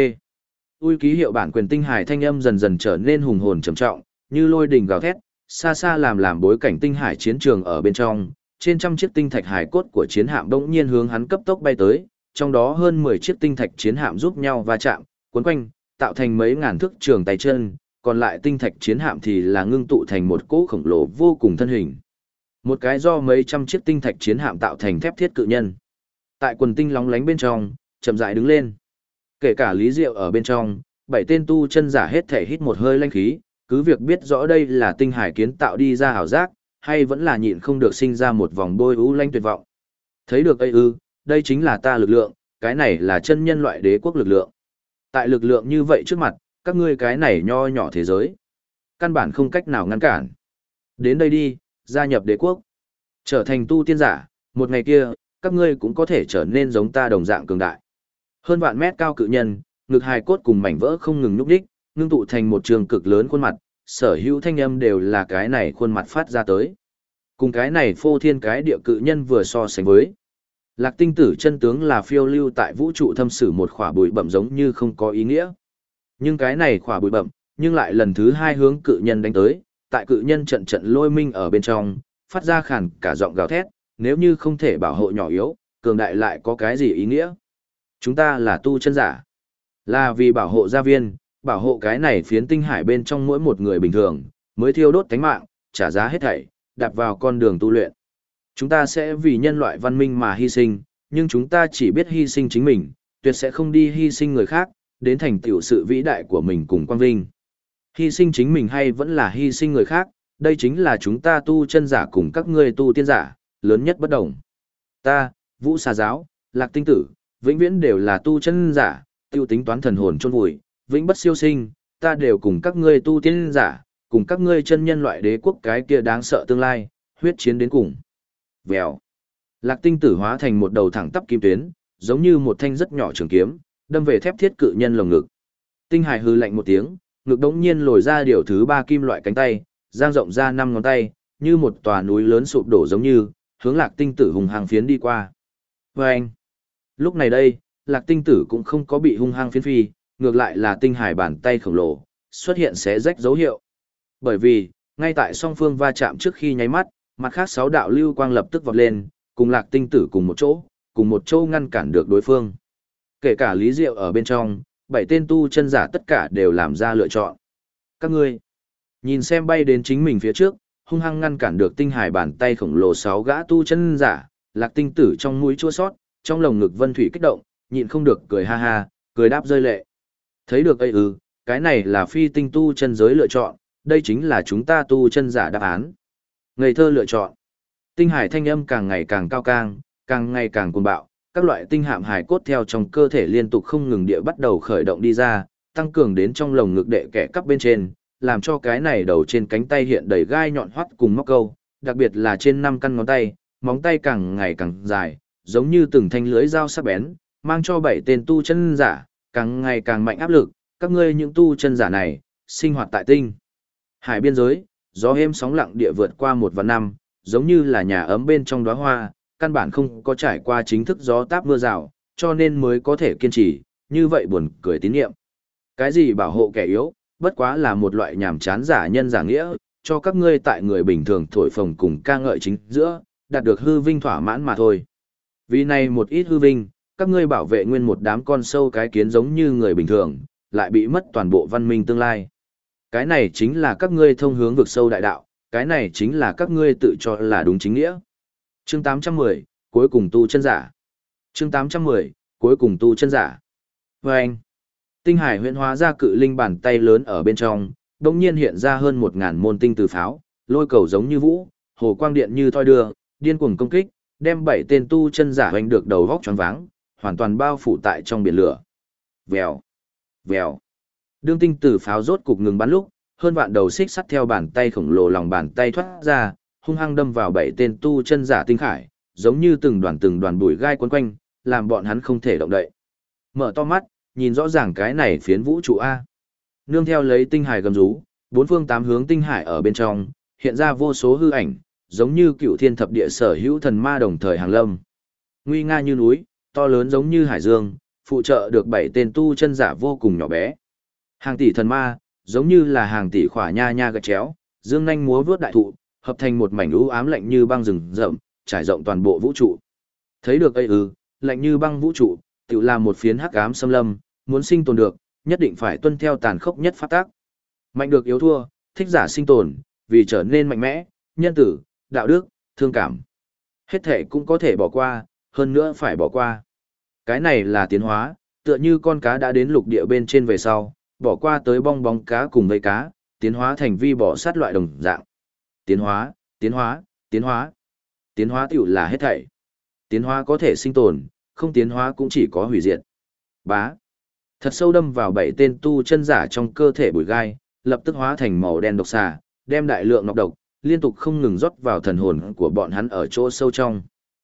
Ui ký hiệu bản quyền tinh hải thanh âm dần dần trở nên hùng hồn trầm trọng, như lôi đình gào thét, xa xa làm bối cảnh tinh hải chiến trường ở bên trong, trên trăm chiếc tinh thạch hải cốt của chiến hạm bỗng nhiên hướng hắn cấp tốc bay tới, trong đó hơn 10 chiếc tinh thạch chiến hạm giúp nhau va chạm, cuốn quanh, tạo thành mấy ngàn thước trường tay chân, còn lại tinh thạch chiến hạm thì là ngưng tụ thành một cỗ khổng lồ vô cùng thân hình. Một cái do mấy trăm chiếc tinh thạch chiến hạm tạo thành thép thiết cự nhân. Tại quần tinh lóng lánh bên trong, chậm rãi đứng lên. Kể cả Lý Diệu ở bên trong, 7 tên tu chân giả hết thể hít một hơi lanh khí, cứ việc biết rõ đây là tinh hải kiến tạo đi ra ảo giác, hay vẫn là nhịn không được sinh ra một vòng bôi ưu lanh tuyệt vọng. Thấy được đây chính là ta lực lượng, cái này là chân nhân loại đế quốc lực lượng. Tại lực lượng như vậy trước mặt, các ngươi cái này nho nhỏ thế giới. Căn bản không cách nào ngăn cản. Đến đây đi, gia nhập đế quốc. Trở thành tu tiên giả, một ngày kia, các ngươi cũng có thể trở nên giống ta đồng dạng cường đại. Hơn vạn mét cao cự nhân, ngực hài cốt cùng mảnh vỡ không ngừng nhúc đích, ngưng tụ thành một trường cực lớn khuôn mặt, sở hữu thanh âm đều là cái này khuôn mặt phát ra tới. Cùng cái này phô thiên cái địa cự nhân vừa so sánh với. Lạc tinh tử chân tướng là phiêu lưu tại vũ trụ thâm sử một khỏa bụi bậm giống như không có ý nghĩa. Nhưng cái này khỏa bụi bậm, nhưng lại lần thứ hai hướng cự nhân đánh tới, tại cự nhân trận trận lôi minh ở bên trong, phát ra khàn cả giọng gào thét, nếu như không thể bảo hộ nhỏ yếu, cường đại lại có cái gì ý nghĩa? Chúng ta là tu chân giả. Là vì bảo hộ gia viên, bảo hộ cái này phiến tinh hải bên trong mỗi một người bình thường, mới thiêu đốt tánh mạng, trả giá hết thảy, đạp vào con đường tu luyện. Chúng ta sẽ vì nhân loại văn minh mà hy sinh, nhưng chúng ta chỉ biết hy sinh chính mình, tuyệt sẽ không đi hy sinh người khác, đến thành tựu sự vĩ đại của mình cùng quang vinh. Hy sinh chính mình hay vẫn là hy sinh người khác, đây chính là chúng ta tu chân giả cùng các ngươi tu tiên giả, lớn nhất bất đồng. Ta, Vũ Xà Giáo, Lạc Tinh Tử, vĩnh viễn đều là tu chân giả, tiêu tính toán thần hồn chôn vùi, vĩnh bất siêu sinh, ta đều cùng các ngươi tu tiên giả, cùng các ngươi chân nhân loại đế quốc cái kia đáng sợ tương lai, huyết chiến đến cùng. Vèo. Lạc Tinh Tử hóa thành một đầu thẳng tắp kim tuyến, giống như một thanh rất nhỏ trường kiếm, đâm về thép thiết cự nhân lồng ngực. Tinh Hải hư lạnh một tiếng, ngực đống nhiên lồi ra điều thứ 3 kim loại cánh tay, dang rộng ra 5 ngón tay, như một tòa núi lớn sụp đổ giống như, hướng Lạc Tinh Tử hùng hăng phiến đi qua. Vâng! Lúc này đây, Lạc Tinh Tử cũng không có bị hung hăng phiến phi, ngược lại là Tinh Hải bàn tay khổng lồ, xuất hiện xé rách dấu hiệu. Bởi vì, ngay tại song phương va chạm trước khi nháy mắt, mặt khác 6 đạo lưu quang lập tức vọt lên, cùng Lạc Tinh Tử cùng một chỗ ngăn cản được đối phương. Kể cả Lý Diệu ở bên trong, 7 tên tu chân giả tất cả đều làm ra lựa chọn. Các ngươi, nhìn xem bay đến chính mình phía trước, hung hăng ngăn cản được tinh hải bàn tay khổng lồ 6 gã tu chân giả, Lạc Tinh Tử trong mũi chua sót, trong lồng ngực Vân Thủy kích động, nhịn không được cười ha ha, cười đáp rơi lệ. Thấy được ấy cái này là phi tinh tu chân giới lựa chọn, đây chính là chúng ta tu chân giả đáp án. Ngây thơ lựa chọn. Tinh hải thanh âm càng ngày càng cao càng ngày càng cuồng bạo, các loại tinh hạm hải cốt theo trong cơ thể liên tục không ngừng địa bắt đầu khởi động đi ra, tăng cường đến trong lồng ngực đệ kẻ cắp bên trên, làm cho cái này đầu trên cánh tay hiện đầy gai nhọn hoắt cùng móc câu, đặc biệt là trên 5 căn ngón tay, móng tay càng ngày càng dài, giống như từng thanh lưới dao sắc bén, mang cho 7 tên tu chân giả, càng ngày càng mạnh áp lực, các ngươi những tu chân giả này, sinh hoạt tại tinh hải biên giới, gió êm sóng lặng địa vượt qua 1 và 5, giống như là nhà ấm bên trong đóa hoa, căn bản không có trải qua chính thức gió táp mưa rào, cho nên mới có thể kiên trì, như vậy buồn cười tín niệm. Cái gì bảo hộ kẻ yếu, bất quá là một loại nhảm chán giả nhân giả nghĩa, cho các ngươi tại người bình thường thổi phồng cùng ca ngợi chính giữa, đạt được hư vinh thỏa mãn mà thôi. Vì này một ít hư vinh, các ngươi bảo vệ nguyên một đám con sâu cái kiến giống như người bình thường, lại bị mất toàn bộ văn minh tương lai. Cái này chính là các ngươi thông hướng vực sâu đại đạo, cái này chính là các ngươi tự cho là đúng chính nghĩa. Chương 810, cuối cùng tu chân giả. Chương 810, cuối cùng tu chân giả. Và anh, tinh hải huyễn hóa ra cự linh bàn tay lớn ở bên trong, đồng nhiên hiện ra hơn 1000 môn tinh từ pháo, lôi cầu giống như vũ, hồ quang điện như thoi đưa, điên cuồng công kích, đem 7 tên tu chân giả hoành được đầu vóc choáng váng, hoàn toàn bao phủ tại trong biển lửa. Vèo, vèo. Đương tinh từ pháo rốt cục ngừng bắn lúc, hơn vạn đầu xích sắt theo bàn tay khổng lồ lòng bàn tay thoát ra, hung hăng đâm vào 7 tên tu chân giả tinh khải, giống như từng đoàn bụi gai quấn quanh, làm bọn hắn không thể động đậy. Mở to mắt, nhìn rõ ràng cái này phiến vũ trụ A. Nương theo lấy tinh hải gầm rú, 4 phương 8 hướng tinh hải ở bên trong, hiện ra vô số hư ảnh, giống như cựu thiên thập địa sở hữu thần ma đồng thời hàng lâm. Nguy nga như núi, to lớn giống như hải dương, phụ trợ được 7 tên tu chân giả vô cùng nhỏ bé. Hàng tỷ thần ma, giống như là hàng tỷ khỏa nha nha gạch chéo, dương nhanh múa vướt đại thụ, hợp thành một mảnh u ám lạnh như băng rừng rậm, trải rộng toàn bộ vũ trụ. Thấy được ấy lạnh như băng vũ trụ, tự làm một phiến hắc ám xâm lâm, muốn sinh tồn được, nhất định phải tuân theo tàn khốc nhất pháp tắc. Mạnh được yếu thua, thích giả sinh tồn, vì trở nên mạnh mẽ, nhân tử, đạo đức, thương cảm. Hết thể cũng có thể bỏ qua, hơn nữa phải bỏ qua. Cái này là tiến hóa, tựa như con cá đã đến lục địa bên trên về sau, bỏ qua tới bong bóng cá cùng vây cá, tiến hóa thành vi bỏ sát loại đồng dạng. Tiến hóa, tiến hóa, tiến hóa. Tiến hóa tiểu là hết thảy. Tiến hóa có thể sinh tồn, không tiến hóa cũng chỉ có hủy diệt. Bá. Thật sâu đâm vào 7 tên tu chân giả trong cơ thể bụi gai, lập tức hóa thành màu đen độc xà, đem đại lượng nọc độc, liên tục không ngừng rót vào thần hồn của bọn hắn ở chỗ sâu trong.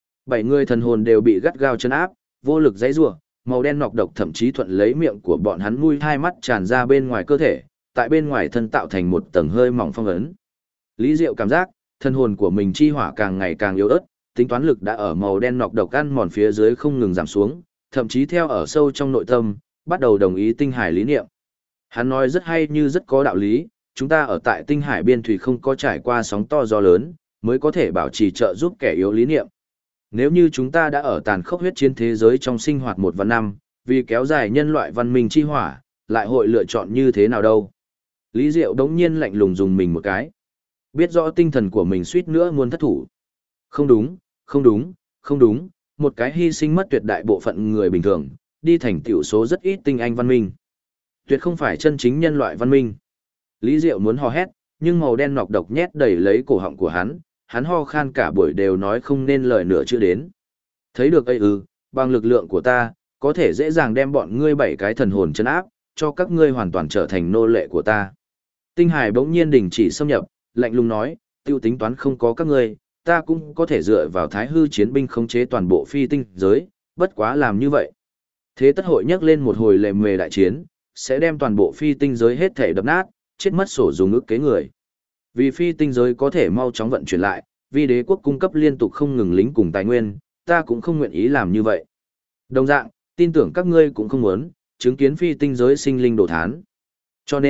7 người thần hồn đều bị gắt gao chân áp, vô lực giãy giụa, màu đen nọc độc thậm chí thuận lấy miệng của bọn hắn mũi hai mắt tràn ra bên ngoài cơ thể, tại bên ngoài thân tạo thành một tầng hơi mỏng phong ấn. Lý Diệu cảm giác, thần hồn của mình chi hỏa càng ngày càng yếu ớt, tính toán lực đã ở màu đen nọc độc ăn mòn phía dưới không ngừng giảm xuống, thậm chí theo ở sâu trong nội tâm, bắt đầu đồng ý tinh hải lý niệm. Hắn nói rất hay như rất có đạo lý, chúng ta ở tại tinh hải biên thủy không có trải qua sóng to gió lớn, mới có thể bảo trì trợ giúp kẻ yếu lý niệm. Nếu như chúng ta đã ở tàn khốc huyết chiến thế giới trong sinh hoạt 1 và 5, vì kéo dài nhân loại văn minh chi hỏa, lại hội lựa chọn như thế nào đâu? Lý Diệu đống nhiên lạnh lùng dùng mình một cái. Biết rõ tinh thần của mình suýt nữa muốn thất thủ. Không đúng, không đúng, không đúng, một cái hy sinh mất tuyệt đại bộ phận người bình thường, đi thành tiểu số rất ít tinh anh văn minh. Tuyệt không phải chân chính nhân loại văn minh. Lý Diệu muốn hò hét, nhưng màu đen nọc độc nhét đầy lấy cổ họng của hắn ho khan cả buổi đều nói không nên lời nửa chữ đến. Thấy được ấy bằng lực lượng của ta, có thể dễ dàng đem bọn ngươi 7 cái thần hồn trấn áp, cho các ngươi hoàn toàn trở thành nô lệ của ta. Tinh Hải bỗng nhiên đình chỉ xâm nhập, lạnh lùng nói, tiêu tính toán không có các ngươi, ta cũng có thể dựa vào thái hư chiến binh khống chế toàn bộ phi tinh giới, bất quá làm như vậy. Thế tất hội nhắc lên một hồi lề mề đại chiến, sẽ đem toàn bộ phi tinh giới hết thể đập nát, chết mất sổ dùng ức kế người. Vì phi tinh giới có thể mau chóng vận chuyển lại, vì đế quốc cung cấp liên tục không ngừng lính cùng tài nguyên, ta cũng không nguyện ý làm như vậy. Đồng dạng, tin tưởng các ngươi cũng không muốn, chứng kiến phi tinh giới sinh linh đổ thán. Cho nên,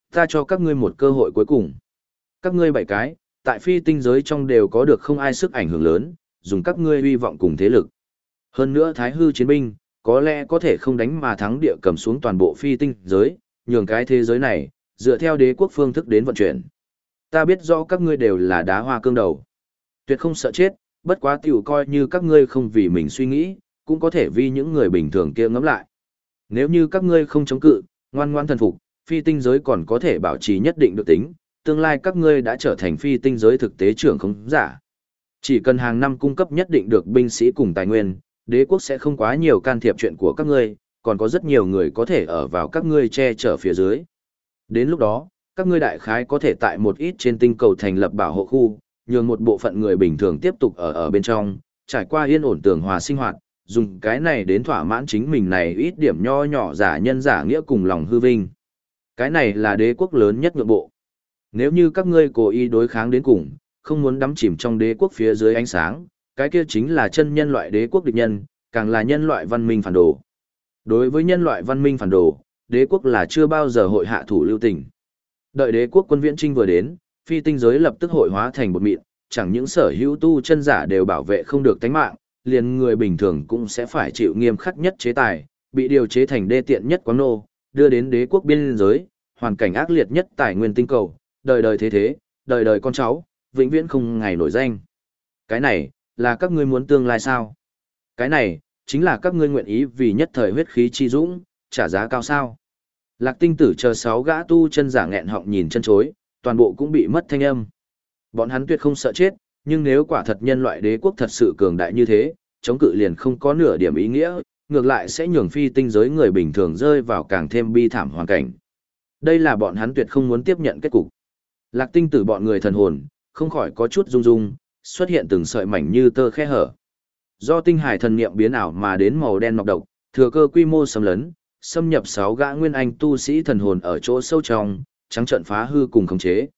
Ta cho các ngươi một cơ hội cuối cùng. Các ngươi 7 cái, tại phi tinh giới trong đều có được không ai sức ảnh hưởng lớn, dùng các ngươi hy vọng cùng thế lực. Hơn nữa Thái Hư chiến binh, có lẽ có thể không đánh mà thắng địa cầm xuống toàn bộ phi tinh giới, nhường cái thế giới này, dựa theo đế quốc phương thức đến vận chuyển. Ta biết rõ các ngươi đều là đá hoa cương đầu. Tuyệt không sợ chết, bất quá tiểu coi như các ngươi không vì mình suy nghĩ, cũng có thể vì những người bình thường kia ngẫm lại. Nếu như các ngươi không chống cự, ngoan ngoan thần phục, phi tinh giới còn có thể bảo trì nhất định được tính, tương lai các ngươi đã trở thành phi tinh giới thực tế trưởng không giả. Chỉ cần hàng năm cung cấp nhất định được binh sĩ cùng tài nguyên, đế quốc sẽ không quá nhiều can thiệp chuyện của các ngươi, còn có rất nhiều người có thể ở vào các ngươi che chở phía dưới. Đến lúc đó, các ngươi đại khái có thể tại một ít trên tinh cầu thành lập bảo hộ khu, nhường một bộ phận người bình thường tiếp tục ở bên trong, trải qua yên ổn tường hòa sinh hoạt, dùng cái này đến thỏa mãn chính mình này ít điểm nho nhỏ giả nhân giả nghĩa cùng lòng hư vinh. Cái này là đế quốc lớn nhất nhượng bộ. Nếu như các ngươi cố ý đối kháng đến cùng, không muốn đắm chìm trong đế quốc phía dưới ánh sáng, cái kia chính là chân nhân loại đế quốc địch nhân, càng là nhân loại văn minh phản đồ. Đối với nhân loại văn minh phản đồ, đế quốc là chưa bao giờ hội hạ thủ lưu tình. Đợi đế quốc quân viễn trinh vừa đến, phi tinh giới lập tức hội hóa thành bột mịn, chẳng những sở hữu tu chân giả đều bảo vệ không được tánh mạng, liền người bình thường cũng sẽ phải chịu nghiêm khắc nhất chế tài, bị điều chế thành đê tiện nhất quáng nô, đưa đến đế quốc biên giới, hoàn cảnh ác liệt nhất tài nguyên tinh cầu, đời đời thế thế, đời đời con cháu, vĩnh viễn không ngày nổi danh. Cái này, là các ngươi muốn tương lai sao? Cái này, chính là các ngươi nguyện ý vì nhất thời huyết khí chi dũng, trả giá cao sao? Lạc Tinh Tử chờ 6 gã tu chân giả nghẹn họng nhìn chân chối, toàn bộ cũng bị mất thanh âm. Bọn hắn tuyệt không sợ chết, nhưng nếu quả thật nhân loại đế quốc thật sự cường đại như thế, chống cự liền không có nửa điểm ý nghĩa, ngược lại sẽ nhường phi tinh giới người bình thường rơi vào càng thêm bi thảm hoàn cảnh. Đây là bọn hắn tuyệt không muốn tiếp nhận kết cục. Lạc Tinh Tử bọn người thần hồn, không khỏi có chút rung rung, xuất hiện từng sợi mảnh như tơ khe hở. Do tinh hải thần niệm biến ảo mà đến màu đen nọc độc, thừa cơ quy mô xâm lấn, xâm nhập 6 gã nguyên anh tu sĩ thần hồn ở chỗ sâu trong, trắng trận phá hư cùng khống chế.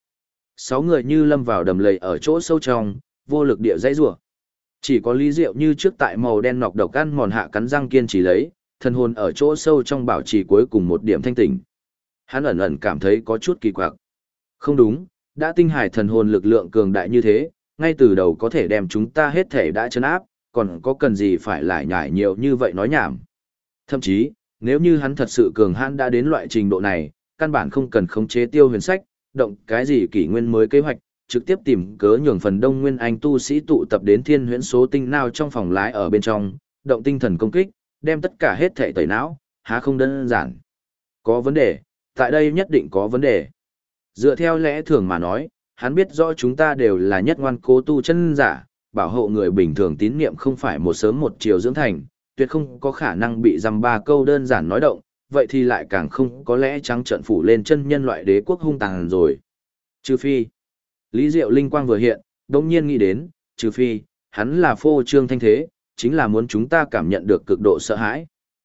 6 người như lâm vào đầm lầy ở chỗ sâu trong, vô lực địa dãy rủa. Chỉ có Lý Diệu như trước tại màu đen nọc độc ăn mòn hạ cắn răng kiên trì lấy, thần hồn ở chỗ sâu trong bảo trì cuối cùng một điểm thanh tỉnh. Hắn ẩn ẩn cảm thấy có chút kỳ quặc. Không đúng, đã tinh hải thần hồn lực lượng cường đại như thế, ngay từ đầu có thể đem chúng ta hết thể đã trấn áp, còn có cần gì phải lại nhải nhiều như vậy nói nhảm. Thậm chí, nếu như hắn thật sự cường hãn đã đến loại trình độ này, căn bản không cần khống chế Tiêu Huyền Sách, động cái gì kỷ nguyên mới kế hoạch, trực tiếp tìm cớ nhường phần đông nguyên anh tu sĩ tụ tập đến thiên huyễn số tinh nào trong phòng lái ở bên trong, động tinh thần công kích, đem tất cả hết thể tẩy não, há không đơn giản. Có vấn đề, tại đây nhất định có vấn đề. Dựa theo lẽ thường mà nói, hắn biết rõ chúng ta đều là nhất ngoan cố tu chân giả, bảo hộ người bình thường tín niệm không phải một sớm một chiều dưỡng thành, tuyệt không có khả năng bị dăm ba câu đơn giản nói động, vậy thì lại càng không có lẽ trắng trợn phủ lên chân nhân loại đế quốc hung tàn rồi. Trừ phi, Lý Diệu linh quang vừa hiện, đột nhiên nghĩ đến, trừ phi, hắn là phô trương thanh thế, chính là muốn chúng ta cảm nhận được cực độ sợ hãi.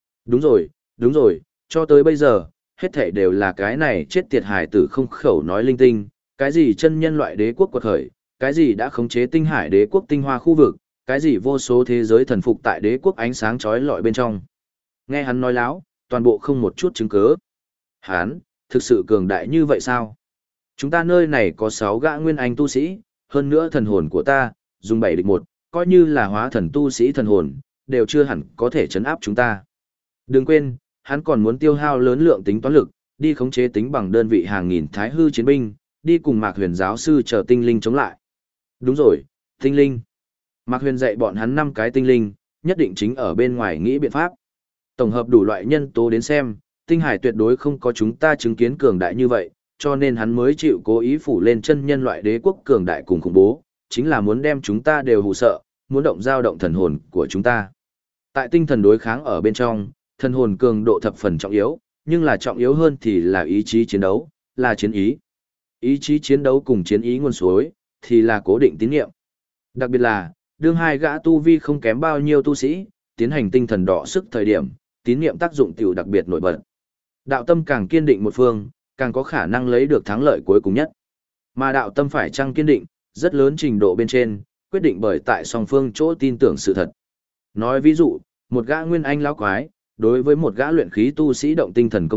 Đúng rồi, cho tới bây giờ, hết thảy đều là cái này chết tiệt hải tử không khẩu nói linh tinh, cái gì chân nhân loại đế quốc quật khởi, cái gì đã khống chế tinh hải đế quốc tinh hoa khu vực, cái gì vô số thế giới thần phục tại đế quốc ánh sáng chói lọi bên trong. Nghe hắn nói láo, toàn bộ không một chút chứng cứ. Hắn, thực sự cường đại như vậy sao? Chúng ta nơi này có 6 gã nguyên anh tu sĩ, hơn nữa thần hồn của ta, dùng 7 địch 1, coi như là hóa thần tu sĩ thần hồn, đều chưa hẳn có thể chấn áp chúng ta. Đừng quên, hắn còn muốn tiêu hao lớn lượng tính toán lực, đi khống chế tính bằng đơn vị hàng nghìn thái hư chiến binh, đi cùng Mạc Huyền giáo sư chờ tinh linh chống lại. Đúng rồi, tinh linh. Mạc Huyền dạy bọn hắn 5 cái tinh linh, nhất định chính ở bên ngoài nghĩ biện pháp. Tổng hợp đủ loại nhân tố đến xem, tinh hải tuyệt đối không có chúng ta chứng kiến cường đại như vậy, cho nên hắn mới chịu cố ý phủ lên chân nhân loại đế quốc cường đại cùng khủng bố, chính là muốn đem chúng ta đều hù sợ, muốn động dao động thần hồn của chúng ta. Tại tinh thần đối kháng ở bên trong, thần hồn cường độ thập phần trọng yếu, nhưng là trọng yếu hơn thì là ý chí chiến đấu, là chiến ý. Ý chí chiến đấu cùng chiến ý nguồn suối, thì là cố định tín nhiệm. Đặc biệt là, đương hai gã tu vi không kém bao nhiêu tu sĩ, tiến hành tinh thần đọ sức thời điểm, tín nhiệm tác dụng tiểu đặc biệt nổi bật. Đạo tâm càng kiên định một phương, càng có khả năng lấy được thắng lợi cuối cùng nhất. Mà đạo tâm phải chăng kiên định, rất lớn trình độ bên trên, quyết định bởi tại song phương chỗ tin tưởng sự thật. Nói ví dụ, một gã nguyên anh lão quái, đối với một gã luyện khí tu sĩ động tinh thần công kích,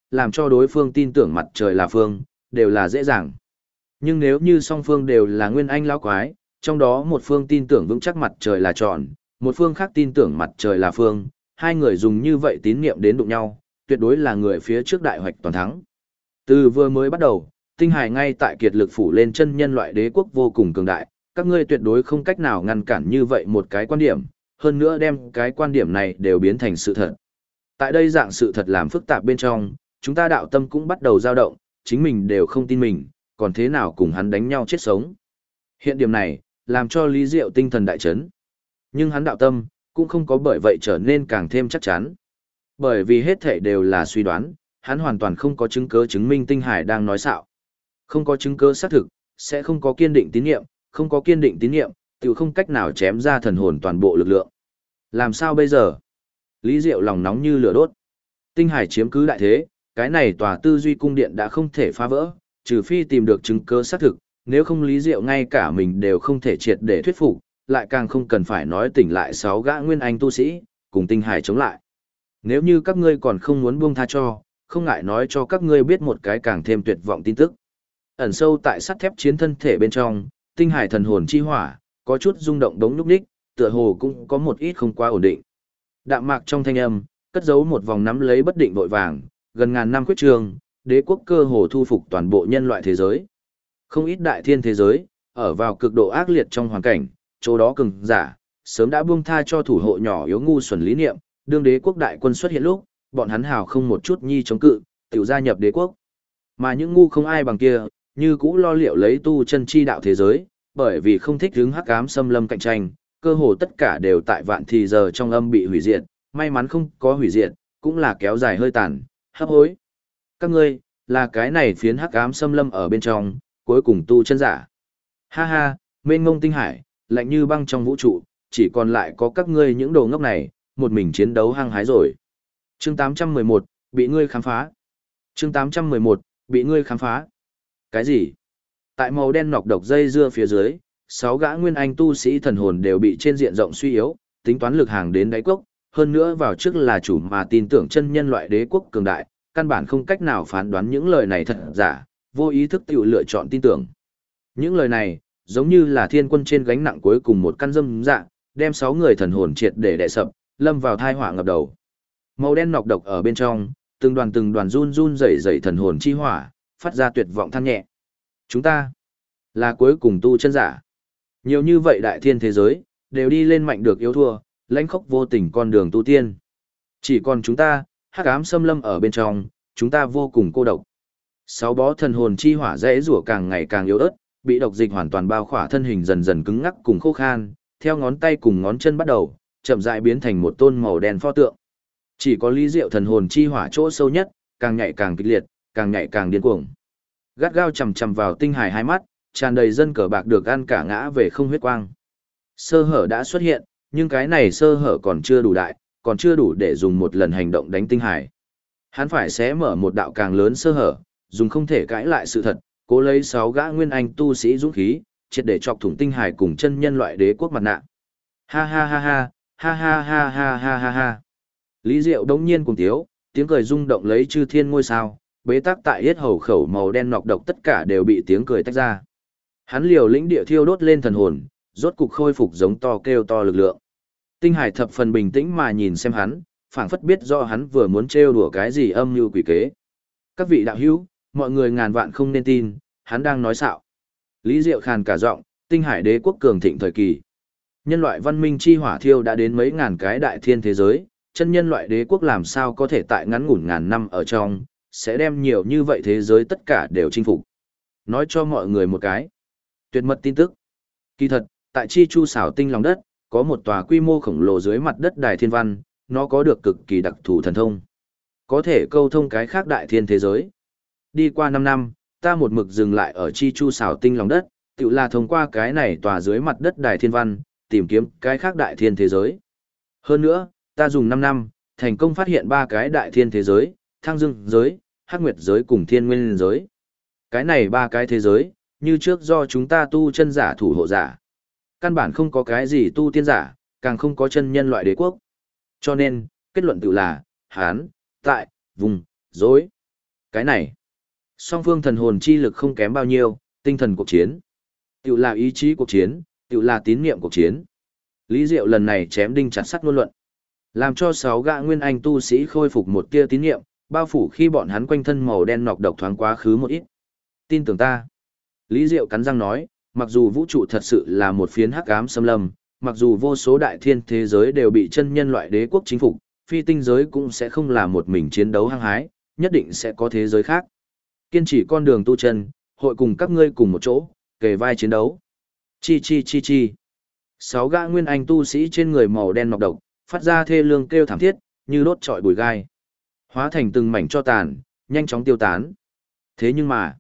làm cho đối phương tin tưởng mặt trời là phương, đều là dễ dàng. Nhưng nếu như song phương đều là nguyên anh lão quái, trong đó một phương tin tưởng vững chắc mặt trời là tròn, một phương khác tin tưởng mặt trời là phương, hai người dùng như vậy tín niệm đến đụng nhau, tuyệt đối là người phía trước đại hoạch toàn thắng. Từ vừa mới bắt đầu, tinh hải ngay tại kiệt lực phủ lên chân nhân loại đế quốc vô cùng cường đại, các ngươi tuyệt đối không cách nào ngăn cản như vậy một cái quan điểm, hơn nữa đem cái quan điểm này đều biến thành sự thật. Tại đây dạng sự thật làm phức tạp bên trong, chúng ta đạo tâm cũng bắt đầu dao động, chính mình đều không tin mình, còn thế nào cùng hắn đánh nhau chết sống. Hiện điểm này, làm cho Lý Diệu tinh thần đại chấn. Nhưng hắn đạo tâm, cũng không có bởi vậy trở nên càng thêm chắc chắn. Bởi vì hết thể đều là suy đoán, hắn hoàn toàn không có chứng cứ chứng minh tinh hải đang nói xạo. Không có chứng cứ xác thực, sẽ không có kiên định tín nhiệm, không có kiên định tín nhiệm, tự không cách nào chém ra thần hồn toàn bộ lực lượng. Làm sao bây giờ? Lý Diệu lòng nóng như lửa đốt. Tinh hải chiếm cứ đại thế, cái này tòa tư duy cung điện đã không thể phá vỡ, trừ phi tìm được chứng cứ xác thực, nếu không Lý Diệu ngay cả mình đều không thể triệt để thuyết phục, lại càng không cần phải nói tỉnh lại 6 gã nguyên anh tu sĩ, cùng tinh hải chống lại. Nếu như các ngươi còn không muốn buông tha cho, không ngại nói cho các ngươi biết một cái càng thêm tuyệt vọng tin tức. Ẩn sâu tại sắt thép chiến thân thể bên trong, tinh hải thần hồn chi hỏa, có chút rung động đống núc đích, tựa hồ cũng có một ít không quá ổn định. Đạm mạc trong thanh âm, cất giấu một vòng nắm lấy bất định vội vàng, gần ngàn năm quyết trường, đế quốc cơ hồ thu phục toàn bộ nhân loại thế giới. Không ít đại thiên thế giới, ở vào cực độ ác liệt trong hoàn cảnh, chỗ đó cường giả, sớm đã buông tha cho thủ hộ nhỏ yếu ngu xuẩn lý niệm, đương đế quốc đại quân xuất hiện lúc, bọn hắn hào không một chút nhi chống cự, tiểu gia nhập đế quốc. Mà những ngu không ai bằng kia, như cũ lo liệu lấy tu chân chi đạo thế giới, bởi vì không thích hứng hắc ám xâm lâm cạnh tranh, cơ hồ tất cả đều tại vạn thì giờ trong âm bị hủy diệt, may mắn không có hủy diệt, cũng là kéo dài hơi tàn, hấp hối. Các ngươi, là cái này phiến hắc ám xâm lâm ở bên trong, cuối cùng tu chân giả. Ha ha, mênh mông tinh hải, lạnh như băng trong vũ trụ, chỉ còn lại có các ngươi những đồ ngốc này, một mình chiến đấu hăng hái rồi. Chương 811, bị ngươi khám phá. Chương 811, bị ngươi khám phá. Cái gì? Tại màu đen nọc độc dây dưa phía dưới, 6 gã nguyên anh tu sĩ thần hồn đều bị trên diện rộng suy yếu, tính toán lực hàng đến đáy cốc, hơn nữa vào trước là chủ mà tin tưởng chân nhân loại đế quốc cường đại, căn bản không cách nào phán đoán những lời này thật giả, vô ý thức tự lựa chọn tin tưởng. Những lời này, giống như là thiên quân trên gánh nặng cuối cùng một căn dâm dạ, đem 6 người thần hồn triệt để đè sập, lâm vào thai họa ngập đầu. Màu đen nọc độc ở bên trong, từng đoàn run run rẩy rẩy thần hồn chi hỏa, phát ra tuyệt vọng than nhẹ. Chúng ta là cuối cùng tu chân giả. Nhiều như vậy đại thiên thế giới, đều đi lên mạnh được yếu thua, lãnh khốc vô tình con đường tu tiên. Chỉ còn chúng ta, hắc ám xâm lâm ở bên trong, chúng ta vô cùng cô độc. 6 bó thần hồn chi hỏa rẽ rủa càng ngày càng yếu ớt, bị độc dịch hoàn toàn bao khỏa, thân hình dần dần cứng ngắc cùng khô khan, theo ngón tay cùng ngón chân bắt đầu, chậm rãi biến thành một tôn màu đen pho tượng. Chỉ có Lý Diệu thần hồn chi hỏa chỗ sâu nhất, càng nhạy càng kịch liệt, càng nhạy càng điên cuồng. Gắt gao chằm chằm vào tinh hải hai mắt, tràn đầy dân cờ bạc được ăn cả ngã về không huyết quang. Sơ hở đã xuất hiện, nhưng cái này sơ hở còn chưa đủ đại, còn chưa đủ để dùng một lần hành động đánh tinh hải. Hắn phải xé mở một đạo càng lớn sơ hở, dùng không thể cãi lại sự thật, cố lấy 6 gã nguyên anh tu sĩ dũng khí, triệt để chọc thủng tinh hải cùng chân nhân loại đế quốc mặt nạ. Ha ha ha ha, ha ha ha ha ha ha ha. Lý Diệu đống nhiên cùng tiếu, tiếng cười rung động lấy chư thiên ngôi sao, bế tắc tại yết hầu khẩu màu đen nọc độc tất cả đều bị tiếng cười tách ra. Hắn liều lĩnh địa thiêu đốt lên thần hồn, rốt cục khôi phục giống to kêu to lực lượng. Tinh hải thập phần bình tĩnh mà nhìn xem hắn, phảng phất biết do hắn vừa muốn trêu đùa cái gì âm mưu quỷ kế. Các vị đạo hữu, mọi người ngàn vạn không nên tin, hắn đang nói xạo. Lý Diệu khàn cả giọng, tinh hải đế quốc cường thịnh thời kỳ. Nhân loại văn minh chi hỏa thiêu đã đến mấy ngàn cái đại thiên thế giới, chân nhân loại đế quốc làm sao có thể tại ngắn ngủn ngàn năm ở trong, sẽ đem nhiều như vậy thế giới tất cả đều chinh phục. Nói cho mọi người một cái tuyệt mật tin tức. Kỳ thật, tại Chi Chu xảo tinh lòng đất, có một tòa quy mô khổng lồ dưới mặt đất đài thiên văn, nó có được cực kỳ đặc thù thần thông. Có thể câu thông cái khác đại thiên thế giới. Đi qua 5 năm, ta một mực dừng lại ở Chi Chu xảo tinh lòng đất, tự là thông qua cái này tòa dưới mặt đất đài thiên văn, tìm kiếm cái khác đại thiên thế giới. Hơn nữa, ta dùng 5 năm, thành công phát hiện 3 cái đại thiên thế giới, thăng dương giới, hắc nguyệt giới cùng thiên nguyên giới. Cái này 3 cái thế giới, như trước do chúng ta tu chân giả thủ hộ giả. Căn bản không có cái gì tu tiên giả, càng không có chân nhân loại đế quốc. Cho nên, kết luận tự là, Hán, tại, vùng, dối. Cái này, song phương thần hồn chi lực không kém bao nhiêu, tinh thần cuộc chiến. Tự là ý chí cuộc chiến, tự là tín niệm cuộc chiến. Lý Diệu lần này chém đinh chặt sắt ngôn luận. Làm cho 6 gã nguyên anh tu sĩ khôi phục một tia tín niệm, bao phủ khi bọn hắn quanh thân màu đen nọc độc thoáng quá khứ một ít. Tin tưởng ta. Lý Diệu cắn răng nói, mặc dù vũ trụ thật sự là một phiến hắc ám xâm lâm, mặc dù vô số đại thiên thế giới đều bị chân nhân loại đế quốc chính phục, phi tinh giới cũng sẽ không là một mình chiến đấu hăng hái, nhất định sẽ có thế giới khác. Kiên trì con đường tu chân, hội cùng các ngươi cùng một chỗ, kề vai chiến đấu. Chi chi chi chi. 6 gã nguyên anh tu sĩ trên người màu đen nọc độc, phát ra thê lương kêu thảm thiết, như đốt trọi bùi gai. Hóa thành từng mảnh cho tàn, nhanh chóng tiêu tán. Thế nhưng mà,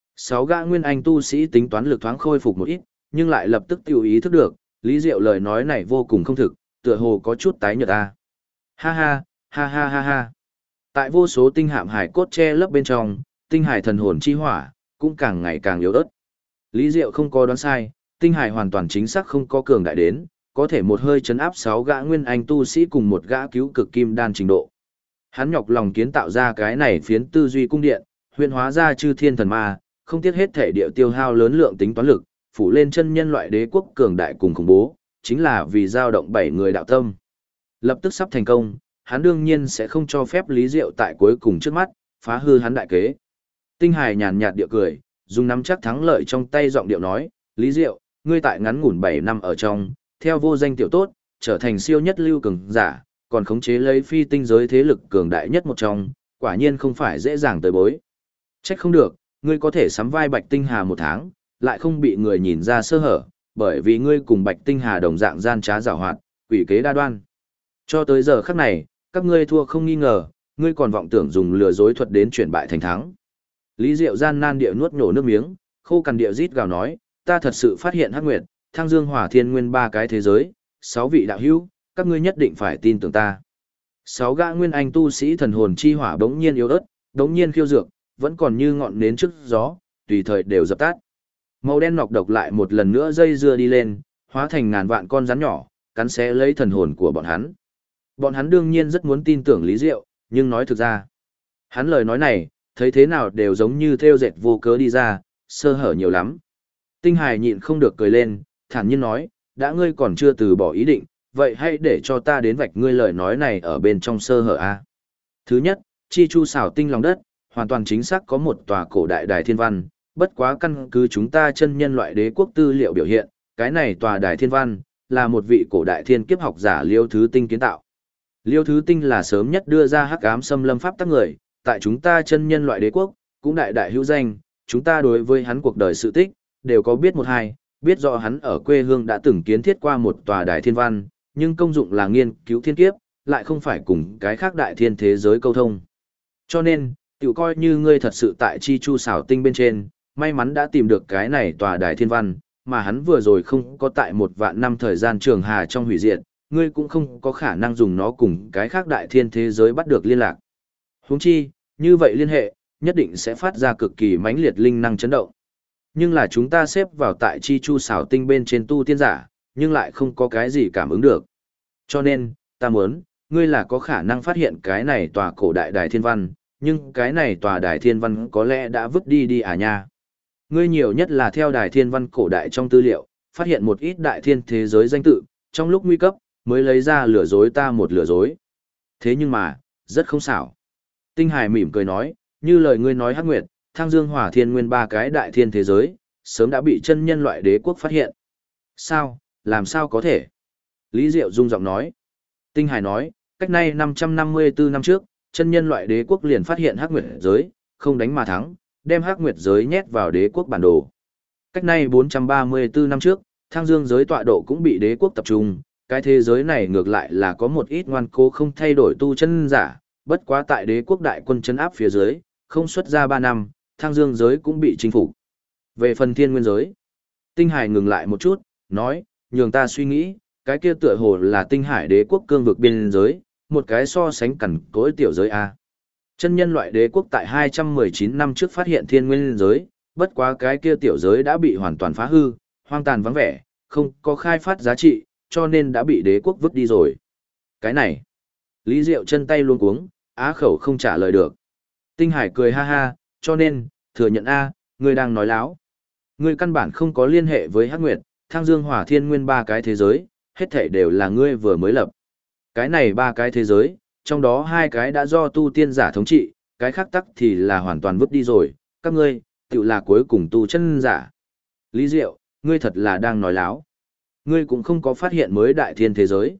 6 gã nguyên anh tu sĩ tính toán lực thoáng khôi phục một ít, nhưng lại lập tức tiêu ý thức được, Lý Diệu lời nói này vô cùng không thực, tựa hồ có chút tái nhợt ta. Ha ha, ha ha ha ha. Tại vô số tinh hạm hải cốt che lấp bên trong, tinh hải thần hồn chi hỏa, cũng càng ngày càng yếu ớt. Lý Diệu không có đoán sai, tinh hải hoàn toàn chính xác không có cường đại đến, có thể một hơi chấn áp 6 gã nguyên anh tu sĩ cùng một gã cứu cực kim đan trình độ. Hắn nhọc lòng kiến tạo ra cái này phiến tư duy cung điện, huyễn hóa ra chư thiên thần ma, không tiếc hết thể địa tiêu hao lớn lượng tính toán lực, phủ lên chân nhân loại đế quốc cường đại cùng khủng bố, chính là vì giao động 7 người đạo tâm. Lập tức sắp thành công, hắn đương nhiên sẽ không cho phép Lý Diệu tại cuối cùng trước mắt, phá hư hắn đại kế. Tinh Hải nhàn nhạt địa cười, dùng nắm chắc thắng lợi trong tay giọng điệu nói, Lý Diệu, ngươi tại ngắn ngủn 7 năm ở trong, theo vô danh tiểu tốt, trở thành siêu nhất lưu cường giả, còn khống chế lấy phi tinh giới thế lực cường đại nhất một trong, quả nhiên không phải dễ dàng tới bối. Trách không được, ngươi có thể sắm vai Bạch Tinh Hà 1 tháng, lại không bị người nhìn ra sơ hở, bởi vì ngươi cùng Bạch Tinh Hà đồng dạng gian trá giảo hoạt, quỷ kế đa đoan. Cho tới giờ khắc này, các ngươi thua không nghi ngờ, ngươi còn vọng tưởng dùng lừa dối thuật đến chuyển bại thành thắng. Lý Diệu gian nan địa nuốt nhổ nước miếng, khô cằn địa rít gào nói, ta thật sự phát hiện Hắc Nguyệt, Thăng Dương Hỏa Thiên Nguyên 3 cái thế giới, 6 vị đạo hữu, các ngươi nhất định phải tin tưởng ta. 6 gã nguyên anh tu sĩ thần hồn chi hỏa bỗng nhiên yếu ớt, bỗng nhiên khiêu dược, vẫn còn như ngọn nến trước gió, tùy thời đều dập tắt. Màu đen nọc độc lại một lần nữa dây dưa đi lên, hóa thành ngàn vạn con rắn nhỏ, cắn xé lấy thần hồn của bọn hắn. Bọn hắn đương nhiên rất muốn tin tưởng Lý Diệu, nhưng nói thực ra, hắn lời nói này, thấy thế nào đều giống như theo dệt vô cớ đi ra, sơ hở nhiều lắm. Tinh Hải nhịn không được cười lên, thản nhiên nói, đã ngươi còn chưa từ bỏ ý định, vậy hãy để cho ta đến vạch ngươi lời nói này ở bên trong sơ hở a. Thứ nhất, chi chu xảo tinh lòng đất, hoàn toàn chính xác có một tòa cổ đại đài thiên văn, bất quá căn cứ chúng ta chân nhân loại đế quốc tư liệu biểu hiện, cái này tòa đài thiên văn, là một vị cổ đại thiên kiếp học giả Liêu Thứ Tinh kiến tạo. Liêu Thứ Tinh là sớm nhất đưa ra hắc ám xâm lâm pháp tắc người, tại chúng ta chân nhân loại đế quốc, cũng đại đại hữu danh, chúng ta đối với hắn cuộc đời sự tích, đều có biết một hai, biết rõ hắn ở quê hương đã từng kiến thiết qua một tòa đài thiên văn, nhưng công dụng là nghiên cứu thiên kiếp, lại không phải cùng cái khác đại thiên thế giới câu thông. Cho nên, tiểu coi như ngươi thật sự tại chi chu xảo tinh bên trên, may mắn đã tìm được cái này tòa đài thiên văn, mà hắn vừa rồi không có tại 1.000 năm thời gian trường hà trong hủy diệt, ngươi cũng không có khả năng dùng nó cùng cái khác đại thiên thế giới bắt được liên lạc. Huống chi, như vậy liên hệ, nhất định sẽ phát ra cực kỳ mãnh liệt linh năng chấn động. Nhưng là chúng ta xếp vào tại chi chu xảo tinh bên trên tu tiên giả, nhưng lại không có cái gì cảm ứng được. Cho nên, ta muốn, ngươi là có khả năng phát hiện cái này tòa cổ đại đài thiên văn, nhưng cái này tòa đài thiên văn có lẽ đã vứt đi à nha. Ngươi nhiều nhất là theo đài thiên văn cổ đại trong tư liệu, phát hiện một ít đại thiên thế giới danh tự, trong lúc nguy cấp, mới lấy ra lừa dối ta một lừa dối. Thế nhưng mà, rất không xảo. Tinh Hải mỉm cười nói, như lời ngươi nói Hắc Nguyệt, Thăng Dương Hỏa Thiên Nguyên 3 cái đại thiên thế giới, sớm đã bị chân nhân loại đế quốc phát hiện. Sao, làm sao có thể? Lý Diệu rung giọng nói. Tinh Hải nói, cách nay 554 năm trước, chân nhân loại đế quốc liền phát hiện Hắc Nguyệt giới, không đánh mà thắng, đem Hắc Nguyệt giới nhét vào đế quốc bản đồ. Cách nay 434 năm trước, Thăng Dương giới tọa độ cũng bị đế quốc tập trung, cái thế giới này ngược lại là có một ít ngoan cố không thay đổi tu chân giả, bất quá tại đế quốc đại quân chân áp phía dưới, không xuất ra 3 năm, Thăng Dương giới cũng bị chinh phục. Về phần Thiên Nguyên giới, Tinh Hải ngừng lại một chút, nói, nhường ta suy nghĩ, cái kia tựa hồ là Tinh Hải đế quốc cương vực biên giới, một cái so sánh cẩn cỗi tiểu giới a. Chân nhân loại đế quốc tại 219 năm trước phát hiện Thiên Nguyên giới, bất quá cái kia tiểu giới đã bị hoàn toàn phá hư, hoang tàn vắng vẻ, không có khai phát giá trị, cho nên đã bị đế quốc vứt đi rồi. Cái này, Lý Diệu chân tay luống cuống, á khẩu không trả lời được. Tinh Hải cười ha ha, cho nên, thừa nhận A, ngươi đang nói láo. Ngươi căn bản không có liên hệ với Hắc Nguyệt, Thang Dương Hỏa Thiên Nguyên ba cái thế giới, hết thảy đều là ngươi vừa mới lập. Cái này ba cái thế giới, trong đó hai cái đã do tu tiên giả thống trị, cái khác tắc thì là hoàn toàn vứt đi rồi, các ngươi, tự là cuối cùng tu chân giả. Lý Diệu, ngươi thật là đang nói láo. Ngươi cũng không có phát hiện mới đại thiên thế giới.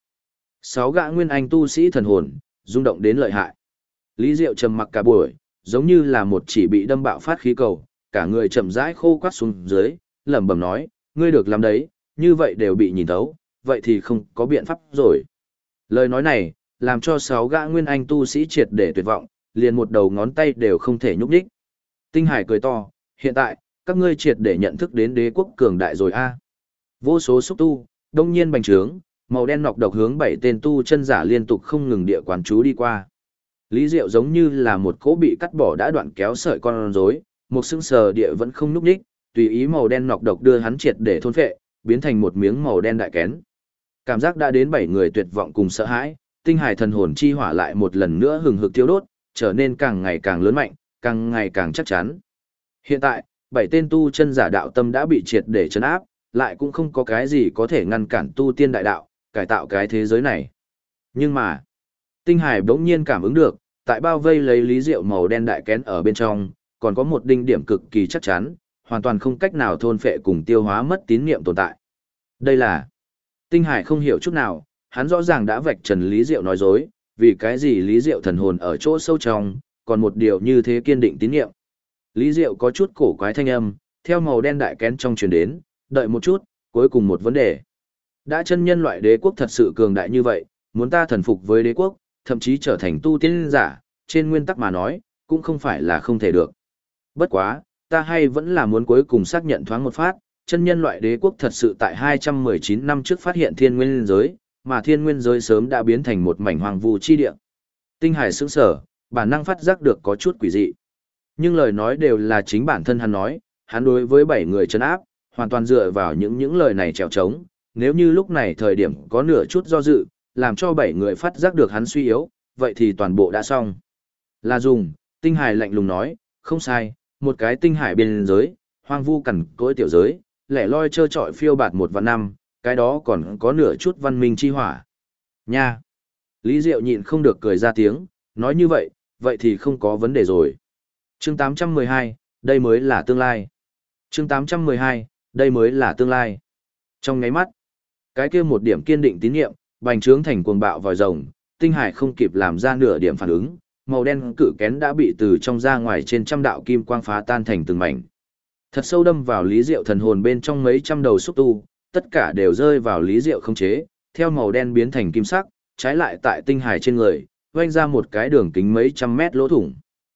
6 gã nguyên anh tu sĩ thần hồn, rung động đến lợi hại. Lý Diệu trầm mặc cả buổi, giống như là một chỉ bị đâm bạo phát khí cầu, cả người chậm rãi khô quắt xuống dưới, lẩm bẩm nói, ngươi được làm đấy, như vậy đều bị nhìn thấu, vậy thì không có biện pháp rồi. Lời nói này, làm cho 6 gã nguyên anh tu sĩ triệt để tuyệt vọng, liền một đầu ngón tay đều không thể nhúc nhích. Tinh Hải cười to, hiện tại, các ngươi triệt để nhận thức đến đế quốc cường đại rồi a. Vô số xúc tu, đông nhiên bành trướng, màu đen nọc độc hướng 7 tên tu chân giả liên tục không ngừng địa quán chú đi qua. Lý Diệu giống như là một cỗ bị cắt bỏ đã đoạn kéo sợi con rối, một sững sờ địa vẫn không nhúc nhích, tùy ý màu đen nọc độc đưa hắn triệt để thôn phệ, biến thành một miếng màu đen đại kén. Cảm giác đã đến 7 người tuyệt vọng cùng sợ hãi, Tinh Hải thần hồn chi hỏa lại một lần nữa hừng hực thiêu đốt, trở nên càng ngày càng lớn mạnh, càng ngày càng chắc chắn. Hiện tại, 7 tên tu chân giả đạo tâm đã bị triệt để trấn áp, lại cũng không có cái gì có thể ngăn cản tu tiên đại đạo, cải tạo cái thế giới này. Nhưng mà, Tinh Hải bỗng nhiên cảm ứng được, tại bao vây lấy Lý Diệu màu đen đại kén ở bên trong, còn có một đinh điểm cực kỳ chắc chắn, hoàn toàn không cách nào thôn phệ cùng tiêu hóa mất tín niệm tồn tại. Đây là Tinh Hải không hiểu chút nào, hắn rõ ràng đã vạch trần Lý Diệu nói dối, vì cái gì Lý Diệu thần hồn ở chỗ sâu trong, còn một điều như thế kiên định tín niệm. Lý Diệu có chút cổ quái thanh âm, theo màu đen đại kén trong truyền đến, đợi một chút, cuối cùng một vấn đề. Đã chân nhân loại đế quốc thật sự cường đại như vậy, muốn ta thần phục với đế quốc, thậm chí trở thành tu tiên giả, trên nguyên tắc mà nói, cũng không phải là không thể được. Bất quá, ta hay vẫn là muốn cuối cùng xác nhận thoáng một phát, chân nhân loại đế quốc thật sự tại 219 năm trước phát hiện thiên nguyên giới, mà thiên nguyên giới sớm đã biến thành một mảnh hoàng vu chi địa. Tinh Hải sững sở, bản năng phát giác được có chút quỷ dị. Nhưng lời nói đều là chính bản thân hắn nói, hắn đối với 7 người trấn áp, hoàn toàn dựa vào những lời này trèo trống, nếu như lúc này thời điểm có nửa chút do dự, làm cho 7 người phát giác được hắn suy yếu, vậy thì toàn bộ đã xong. Là dùng, Tinh Hải lạnh lùng nói, không sai, một cái tinh hải biên giới, hoang vu cằn cỗi tiểu giới, lẻ loi trơ trọi phiêu bạt 1 vạn năm, cái đó còn có nửa chút văn minh chi hỏa. Nha! Lý Diệu nhịn không được cười ra tiếng, nói như vậy, vậy thì không có vấn đề rồi. Chương 812, đây mới là tương lai. Chương 812, đây mới là tương lai. Trong ngáy mắt, cái kia một điểm kiên định tín nhiệm, bành trướng thành cuồng bạo vòi rồng, Tinh Hải không kịp làm ra nửa điểm phản ứng, màu đen cự kén đã bị từ trong ra ngoài trên trăm đạo kim quang phá tan thành từng mảnh. Thật sâu đâm vào Lý Diệu thần hồn bên trong mấy trăm đầu xúc tu, tất cả đều rơi vào Lý Diệu không chế, theo màu đen biến thành kim sắc, trái lại tại Tinh Hải trên người, vanh ra một cái đường kính mấy trăm mét lỗ thủng.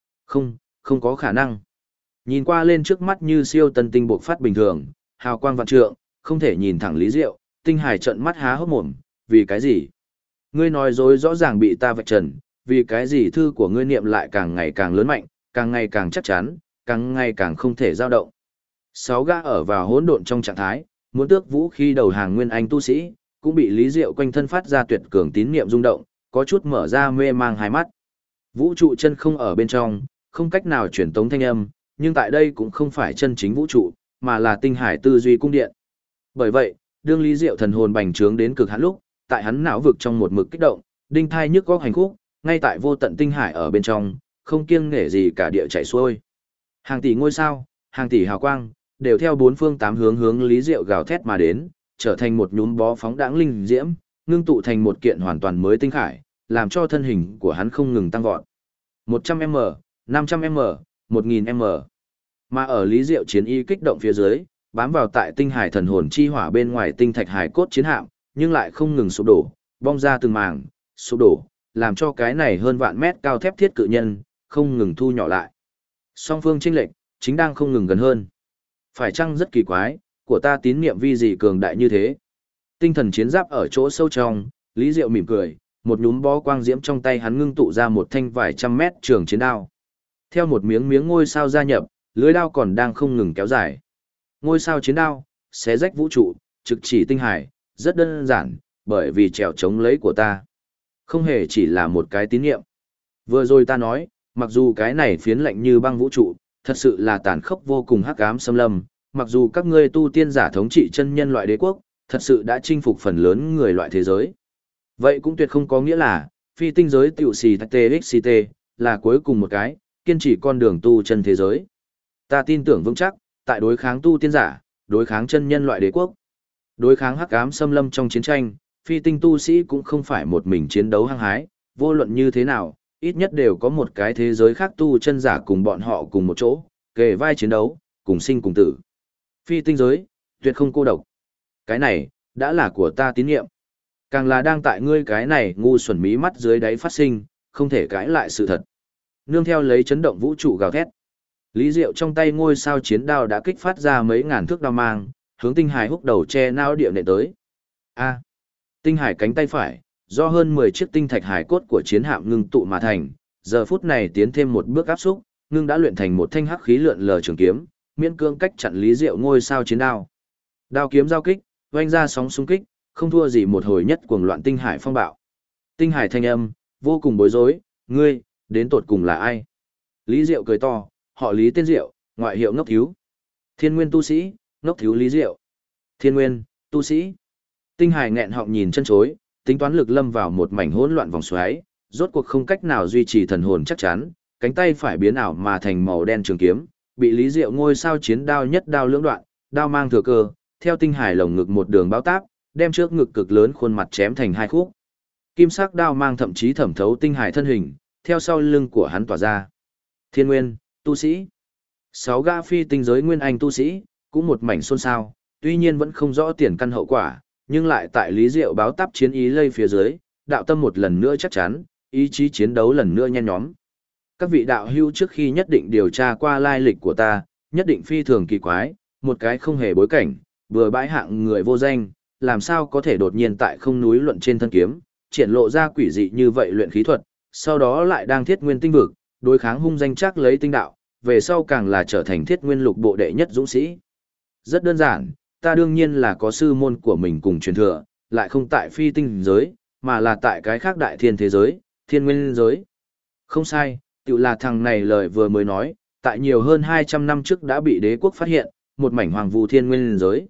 Không có khả năng. Nhìn qua lên trước mắt như siêu tân tinh bộc phát bình thường, hào quang vạn trượng, không thể nhìn thẳng Lý Diệu, Tinh Hải trợn mắt há hốc mồm, vì cái gì? Ngươi nói dối rõ ràng bị ta vạch trần, vì cái gì thư của ngươi niệm lại càng ngày càng lớn mạnh, càng ngày càng chắc chắn, càng ngày càng không thể dao động. 6 gã ở vào hỗn độn trong trạng thái, muốn tước vũ khí đầu hàng nguyên anh tu sĩ, cũng bị Lý Diệu quanh thân phát ra tuyệt cường tín niệm rung động, có chút mở ra mê mang hai mắt. Vũ trụ chân không ở bên trong, không cách nào truyền tống thanh âm, nhưng tại đây cũng không phải chân chính vũ trụ, mà là tinh hải tư duy cung điện. Bởi vậy, đương Lý Diệu thần hồn bành trướng đến cực hạn lúc, tại hắn não vực trong một mực kích động, đinh thai nhức góc hành khúc, ngay tại vô tận tinh hải ở bên trong, không kiêng nể gì cả địa chảy xuôi. Hàng tỷ ngôi sao, hàng tỷ hào quang, đều theo bốn phương tám hướng hướng Lý Diệu gào thét mà đến, trở thành một nhúm bó phóng đãng linh diễm, ngưng tụ thành một kiện hoàn toàn mới tinh khải, làm cho thân hình của hắn không ngừng tăng vọt. 100m, 500m, 1000m. Mà ở Lý Diệu chiến y kích động phía dưới, bám vào tại tinh hải thần hồn chi hỏa bên ngoài tinh thạch hải cốt chiến hạm, nhưng lại không ngừng sụp đổ, bong ra từng mảng, sụp đổ, làm cho cái này hơn vạn mét cao thép thiết cự nhân không ngừng thu nhỏ lại. Song phương chênh lệch chính đang không ngừng gần hơn. Phải chăng rất kỳ quái, của ta tín niệm vi gì cường đại như thế? Tinh thần chiến giáp ở chỗ sâu trong, Lý Diệu mỉm cười, một nhúm bó quang diễm trong tay hắn ngưng tụ ra một thanh vài trăm mét trường chiến đao. Theo một miếng miếng ngôi sao gia nhập, lưới đao còn đang không ngừng kéo dài. Ngôi sao chiến đao, xé rách vũ trụ, trực chỉ tinh hải, rất đơn giản, bởi vì trèo chống lấy của ta. Không hề chỉ là một cái tín niệm. Vừa rồi ta nói, Mặc dù cái này phiến lạnh như băng vũ trụ, thật sự là tàn khốc vô cùng hắc ám xâm lâm, mặc dù các ngươi tu tiên giả thống trị chân nhân loại đế quốc, thật sự đã chinh phục phần lớn người loại thế giới. Vậy cũng tuyệt không có nghĩa là, phi tinh giới tiểu xì TXT, là cuối cùng một cái, kiên trì con đường tu chân thế giới. Ta tin tưởng vững chắc, tại đối kháng tu tiên giả, đối kháng chân nhân loại đế quốc, đối kháng hắc ám xâm lâm trong chiến tranh, phi tinh tu sĩ cũng không phải một mình chiến đấu hăng hái, vô luận như thế nào, ít nhất đều có một cái thế giới khác tu chân giả cùng bọn họ cùng một chỗ, kề vai chiến đấu, cùng sinh cùng tử. Phi tinh giới, tuyệt không cô độc. Cái này, đã là của ta tín nhiệm. Càng là đang tại ngươi cái này ngu xuẩn mí mắt dưới đáy phát sinh, không thể cãi lại sự thật. Nương theo lấy chấn động vũ trụ gào thét. Lý Diệu trong tay ngôi sao chiến đao đã kích phát ra mấy ngàn thước đao mang, hướng tinh hải húc đầu che nao địa nệ tới. A. Tinh hải cánh tay phải, do hơn 10 chiếc tinh thạch hải cốt của chiến hạm ngưng tụ mà thành, giờ phút này tiến thêm một bước áp xúc, ngưng đã luyện thành một thanh hắc khí lượn lờ trường kiếm, miễn cưỡng cách chặn Lý Diệu ngôi sao chiến đao. Đao kiếm giao kích, vang ra sóng xung kích, không thua gì một hồi nhất cuồng loạn tinh hải phong bạo. Tinh hải thanh âm, vô cùng bối rối, ngươi, đến tột cùng là ai? Lý Diệu cười to, họ Lý tên Diệu, ngoại hiệu ngốc thiếu. Thiên nguyên tu sĩ, ngốc thiếu Lý Diệu. Thiên nguyên, tu sĩ. Tinh hải nghẹn họng nhìn chân chối, tính toán lực lâm vào một mảnh hỗn loạn vòng xoáy, rốt cuộc không cách nào duy trì thần hồn chắc chắn, cánh tay phải biến ảo mà thành màu đen trường kiếm, bị Lý Diệu ngôi sao chiến đao nhất đao lưỡng đoạn, đao mang thừa cơ, theo tinh hải lồng ngực một đường báo táp, đem trước ngực cực lớn khuôn mặt chém thành hai khúc. Kim sắc đao mang thậm chí thẩm thấu tinh hải thân hình, theo sau lưng của hắn tỏa ra. Thiên nguyên, tu sĩ. 6 gã phi tinh giới nguyên anh tu sĩ, cũng một mảnh xôn xao, tuy nhiên vẫn không rõ tiền căn hậu quả, nhưng lại tại Lý Diệu báo táp chiến ý lây phía dưới, đạo tâm một lần nữa chắc chắn, ý chí chiến đấu lần nữa nhen nhóm. Các vị đạo hữu trước khi nhất định điều tra qua lai lịch của ta, nhất định phi thường kỳ quái, một cái không hề bối cảnh, vừa bãi hạng người vô danh, làm sao có thể đột nhiên tại không núi luận trên thân kiếm, triển lộ ra quỷ dị như vậy luyện khí thuật, sau đó lại đang thiết nguyên tinh vực, đối kháng hung danh chắc lấy tinh đạo, về sau càng là trở thành thiết nguyên lục bộ đệ nhất dũng sĩ. Rất đơn giản, ta đương nhiên là có sư môn của mình cùng truyền thừa, lại không tại phi tinh giới, mà là tại cái khác đại thiên thế giới, thiên nguyên giới. Không sai, tự là thằng này lời vừa mới nói, tại nhiều hơn 200 năm trước đã bị đế quốc phát hiện, một mảnh hoàng vu thiên nguyên giới.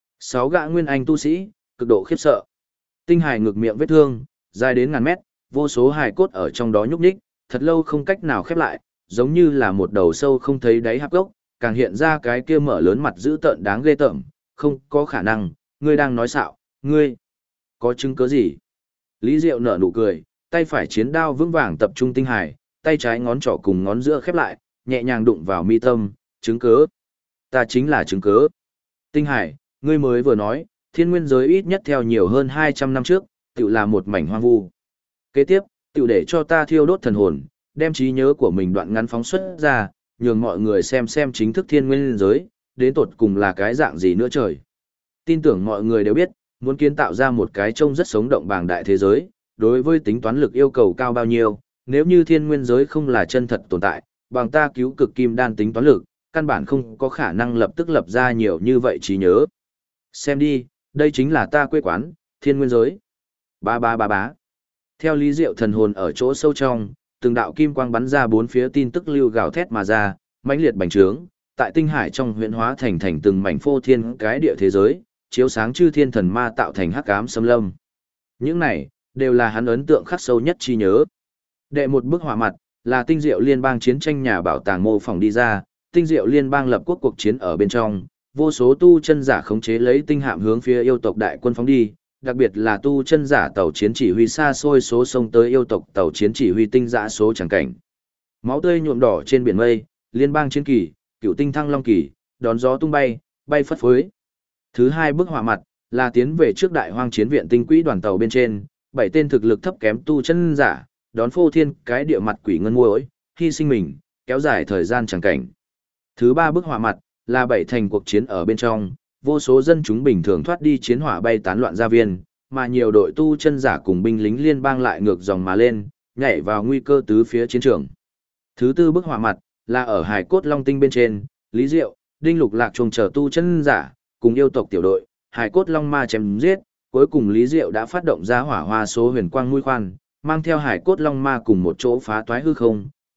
6 gã nguyên anh tu sĩ, cực độ khiếp sợ. Tinh hải ngực miệng vết thương, dài đến ngàn mét, vô số hài cốt ở trong đó nhúc nhích, thật lâu không cách nào khép lại, giống như là một đầu sâu không thấy đáy hạp gốc, càng hiện ra cái kia mở lớn mặt dữ tợn đáng ghê tởm, không có khả năng, ngươi đang nói xạo, ngươi có chứng cứ gì? Lý Diệu nở nụ cười, tay phải chiến đao vững vàng tập trung tinh hải, tay trái ngón trỏ cùng ngón giữa khép lại, nhẹ nhàng đụng vào mi tâm, chứng cứ. Ta chính là chứng cứ. Tinh hải, ngươi mới vừa nói, thiên nguyên giới ít nhất theo nhiều hơn 200 năm trước, tự là một mảnh hoang vu. Kế tiếp, tự để cho ta thiêu đốt thần hồn, đem trí nhớ của mình đoạn ngắn phóng xuất ra, nhường mọi người xem chính thức thiên nguyên giới, đến tột cùng là cái dạng gì nữa trời. Tin tưởng mọi người đều biết, muốn kiến tạo ra một cái trông rất sống động bàng đại thế giới, đối với tính toán lực yêu cầu cao bao nhiêu, nếu như thiên nguyên giới không là chân thật tồn tại, bằng ta cứu cực kim đan tính toán lực, căn bản không có khả năng lập tức lập ra nhiều như vậy trí nhớ. Xem đi, đây chính là ta quê quán, thiên nguyên giới. Ba ba ba bá. Theo Lý Diệu thần hồn ở chỗ sâu trong, từng đạo kim quang bắn ra bốn phía tin tức lưu gào thét mà ra, mãnh liệt bành trướng, tại tinh hải trong huyễn hóa thành từng mảnh phô thiên cái địa thế giới, chiếu sáng chư thiên thần ma tạo thành hắc ám xâm lâm. Những này đều là hắn ấn tượng khắc sâu nhất trí nhớ. Đệ một bức họa mặt là tinh diệu liên bang chiến tranh nhà bảo tàng mô phỏng đi ra, tinh diệu liên bang lập quốc cuộc chiến ở bên trong, vô số tu chân giả khống chế lấy tinh hạm hướng phía yêu tộc đại quân phóng đi, đặc biệt là tu chân giả tàu chiến chỉ huy xa xôi số sông tới yêu tộc tàu chiến chỉ huy tinh dã số chẳng cảnh. Máu tươi nhuộm đỏ trên biển mây, liên bang chiến kỳ, cựu tinh thăng long kỳ, đón gió tung bay, bay phất phới. Thứ hai bức họa mặt là tiến về trước đại hoang chiến viện tinh quỹ đoàn tàu bên trên, 7 tên thực lực thấp kém tu chân giả, đón phô thiên cái địa mặt quỷ ngân muối, hy sinh mình, kéo dài thời gian chẳng cảnh. Thứ ba bức họa mặt là 7 thành cuộc chiến ở bên trong, vô số dân chúng bình thường thoát đi chiến hỏa bay tán loạn gia viên, mà nhiều đội tu chân giả cùng binh lính liên bang lại ngược dòng mà lên, nhảy vào nguy cơ tứ phía chiến trường. Thứ tư bức họa mặt là ở hải cốt long tinh bên trên, Lý Diệu, Đinh Lục Lạc trông chờ tu chân giả, cùng yêu tộc tiểu đội, hải cốt long ma chém giết, cuối cùng Lý Diệu đã phát động ra hỏa hoa số huyền quang mũi khoan, mang theo hải cốt long ma cùng một chỗ phá toái hư không,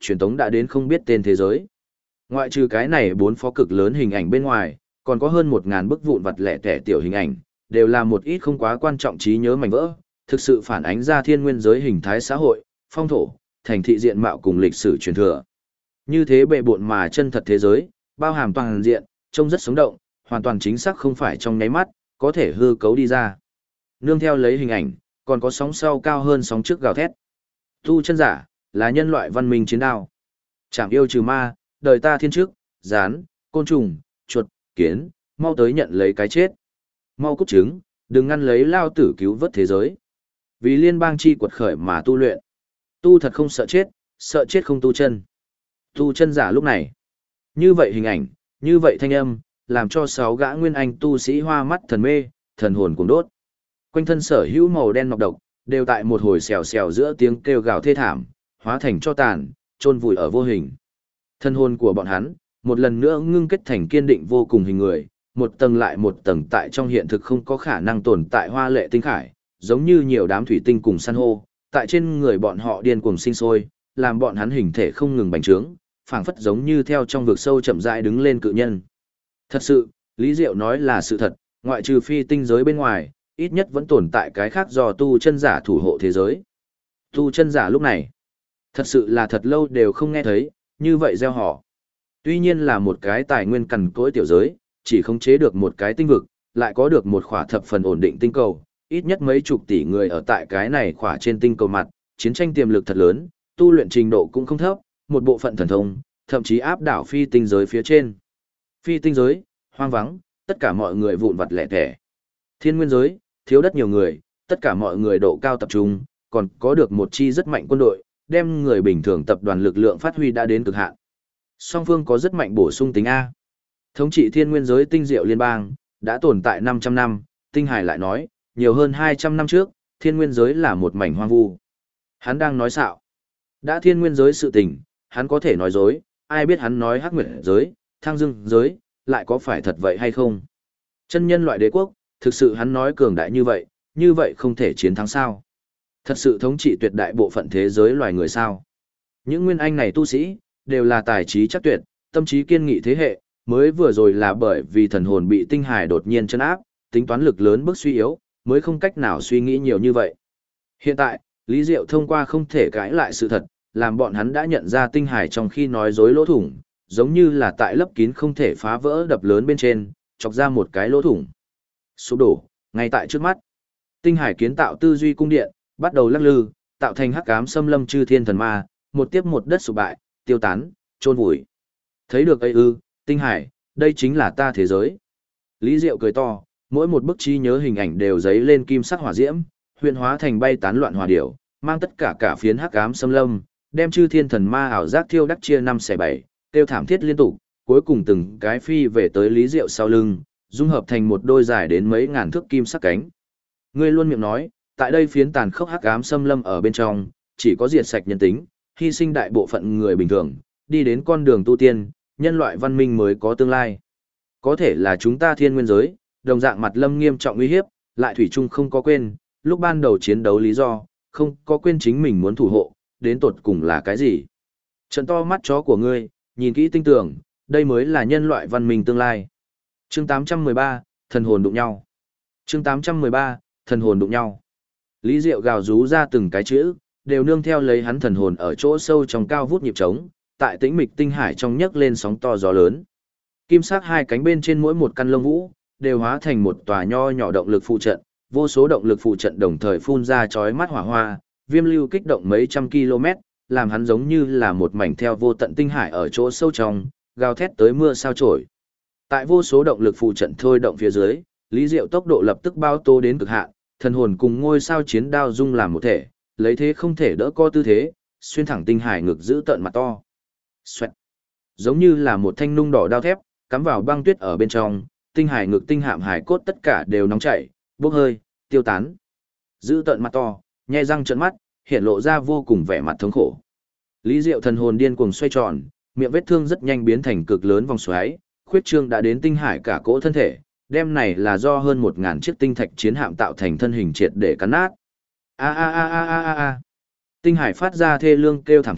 truyền tống đã đến không biết tên thế giới. Ngoại trừ cái này 4 phó cực lớn hình ảnh bên ngoài, còn có hơn 1000 bức vụn vặt lẻ tẻ tiểu hình ảnh, đều là một ít không quá quan trọng trí nhớ mảnh vỡ, thực sự phản ánh ra thiên nguyên giới hình thái xã hội, phong thổ, thành thị diện mạo cùng lịch sử truyền thừa. Như thế bệ bộn mà chân thật thế giới, bao hàm toàn diện, trông rất sống động, hoàn toàn chính xác không phải trong nháy mắt, có thể hư cấu đi ra. Nương theo lấy hình ảnh, còn có sóng sau cao hơn sóng trước gào thét. Tu chân giả, là nhân loại văn minh chiến đao. Chảm yêu trừ ma, đời ta thiên trước, rán, côn trùng, chuột, kiến, mau tới nhận lấy cái chết. Mau cút trứng, đừng ngăn lấy lao tử cứu vớt thế giới. Vì liên bang chi quật khởi mà tu luyện. Tu thật không sợ chết không tu chân. Tu chân giả lúc này. Như vậy hình ảnh, như vậy thanh âm, làm cho 6 gã nguyên anh tu sĩ hoa mắt thần mê, thần hồn cuồng đốt. Quanh thân sở hữu màu đen nọc độc, đều tại một hồi xèo xèo giữa tiếng kêu gào thê thảm, hóa thành cho tàn, chôn vùi ở vô hình. Thân hồn của bọn hắn, một lần nữa ngưng kết thành kiên định vô cùng hình người, một tầng lại một tầng tại trong hiện thực không có khả năng tồn tại hoa lệ tinh khải, giống như nhiều đám thủy tinh cùng san hô, tại trên người bọn họ điên cuồng sinh sôi, làm bọn hắn hình thể không ngừng bành trướng, phảng phất giống như theo trong vực sâu chậm rãi đứng lên cự nhân. Thật sự, Lý Diệu nói là sự thật, ngoại trừ phi tinh giới bên ngoài, ít nhất vẫn tồn tại cái khác do tu chân giả thủ hộ thế giới. Tu chân giả lúc này, thật sự là thật lâu đều không nghe thấy, như vậy gieo họ. Tuy nhiên là một cái tài nguyên cằn cỗi tiểu giới, chỉ khống chế được một cái tinh vực, lại có được một khỏa thập phần ổn định tinh cầu, ít nhất mấy chục tỷ người ở tại cái này khỏa trên tinh cầu mặt, chiến tranh tiềm lực thật lớn, tu luyện trình độ cũng không thấp, một bộ phận thần thông, thậm chí áp đảo phi tinh giới phía trên. Phi tinh giới, hoang vắng, tất cả mọi người vụn vặt lẻ tẻ. Thiên nguyên giới, thiếu đất nhiều người, tất cả mọi người độ cao tập trung, còn có được một chi rất mạnh quân đội, đem người bình thường tập đoàn lực lượng phát huy đã đến cực hạn. Song phương có rất mạnh bổ sung tính A. Thống trị thiên nguyên giới tinh diệu liên bang, đã tồn tại 500 năm, Tinh Hải lại nói, nhiều hơn 200 năm trước, thiên nguyên giới là một mảnh hoang vu. Hắn đang nói xạo. Đã thiên nguyên giới sự tình, hắn có thể nói dối, ai biết hắn nói hắc nguyệt giới, thăng dương giới, lại có phải thật vậy hay không? Chân nhân loại đế quốc, thực sự hắn nói cường đại như vậy không thể chiến thắng sao? Thật sự thống trị tuyệt đại bộ phận thế giới loài người sao? Những nguyên anh này tu sĩ, đều là tài trí chắc tuyệt, tâm trí kiên nghị thế hệ, mới vừa rồi là bởi vì thần hồn bị tinh hải đột nhiên chân áp, tính toán lực lớn bước suy yếu, mới không cách nào suy nghĩ nhiều như vậy. Hiện tại, Lý Diệu thông qua không thể cãi lại sự thật, làm bọn hắn đã nhận ra tinh hải trong khi nói dối lỗ thủng, giống như là tại lấp kín không thể phá vỡ đập lớn bên trên, chọc ra một cái lỗ thủng. Sụp đổ, ngay tại trước mắt. Tinh hải kiến tạo tư duy cung điện, bắt đầu lắc lư, tạo thành hắc ám xâm lâm chư thiên thần ma, một tiếp một đất sụp bại, tiêu tán, chôn vùi. Thấy được ấy ư, tinh hải, đây chính là ta thế giới. Lý Diệu cười to, mỗi một bức trí nhớ hình ảnh đều dấy lên kim sắc hỏa diễm, huyền hóa thành bay tán loạn hỏa điểu, mang tất cả phiến hắc ám xâm lâm, đem chư thiên thần ma ảo giác thiêu đắc chia 5/7, tiêu thảm thiết liên tục, cuối cùng từng cái phi về tới Lý Diệu sau lưng, dung hợp thành một đôi dài đến mấy ngàn thước kim sắc cánh. Ngươi luôn miệng nói, tại đây phiến tàn khốc hắc ám xâm lâm ở bên trong, chỉ có diệt sạch nhân tính, hy sinh đại bộ phận người bình thường, đi đến con đường tu tiên, nhân loại văn minh mới có tương lai. Có thể là chúng ta thiên nguyên giới, đồng dạng mặt lâm nghiêm trọng uy hiếp, lại thủy chung không có quên, lúc ban đầu chiến đấu lý do, không có quên chính mình muốn thủ hộ, đến tột cùng là cái gì. Trận to mắt chó của ngươi, nhìn kỹ tinh tường, đây mới là nhân loại văn minh tương lai. Chương 813, thần hồn đụng nhau. Chương 813, thần hồn đụng nhau. Lý Diệu gào rú ra từng cái chữ, đều nương theo lấy hắn thần hồn ở chỗ sâu trong cao vút nhịp trống, tại tĩnh mịch tinh hải trong nhấc lên sóng to gió lớn. Kim sắc hai cánh bên trên mỗi một căn lông vũ, đều hóa thành một tòa nho nhỏ động lực phụ trận, vô số động lực phụ trận đồng thời phun ra chói mắt hỏa hoa, viêm lưu kích động mấy trăm km, làm hắn giống như là một mảnh theo vô tận tinh hải ở chỗ sâu trong, gào thét tới mưa sao chổi. Tại vô số động lực phụ trận thôi động phía dưới, Lý Diệu tốc độ lập tức bao tô đến cực hạn, thần hồn cùng ngôi sao chiến đao dung làm một thể, lấy thế không thể đỡ co tư thế, xuyên thẳng tinh hải ngực giữ tận mặt to. Xoẹt. Giống như là một thanh nung đỏ đao thép, cắm vào băng tuyết ở bên trong, tinh hải ngực tinh hạm hải cốt tất cả đều nóng chảy, bốc hơi, tiêu tán. Giữ tận mặt to, nhe răng trợn mắt, hiện lộ ra vô cùng vẻ mặt thống khổ. Lý Diệu thần hồn điên cuồng xoay tròn, miệng vết thương rất nhanh biến thành cực lớn vòng xoáy, khuyết trương đã đến tinh hải cả cỗ thân thể, đem này là do hơn 1000 chiếc tinh thạch chiến hạm tạo thành thân hình triệt để cắn nát. A a a a a a a. Tinh hải phát ra thê lương kêu thảm thiết,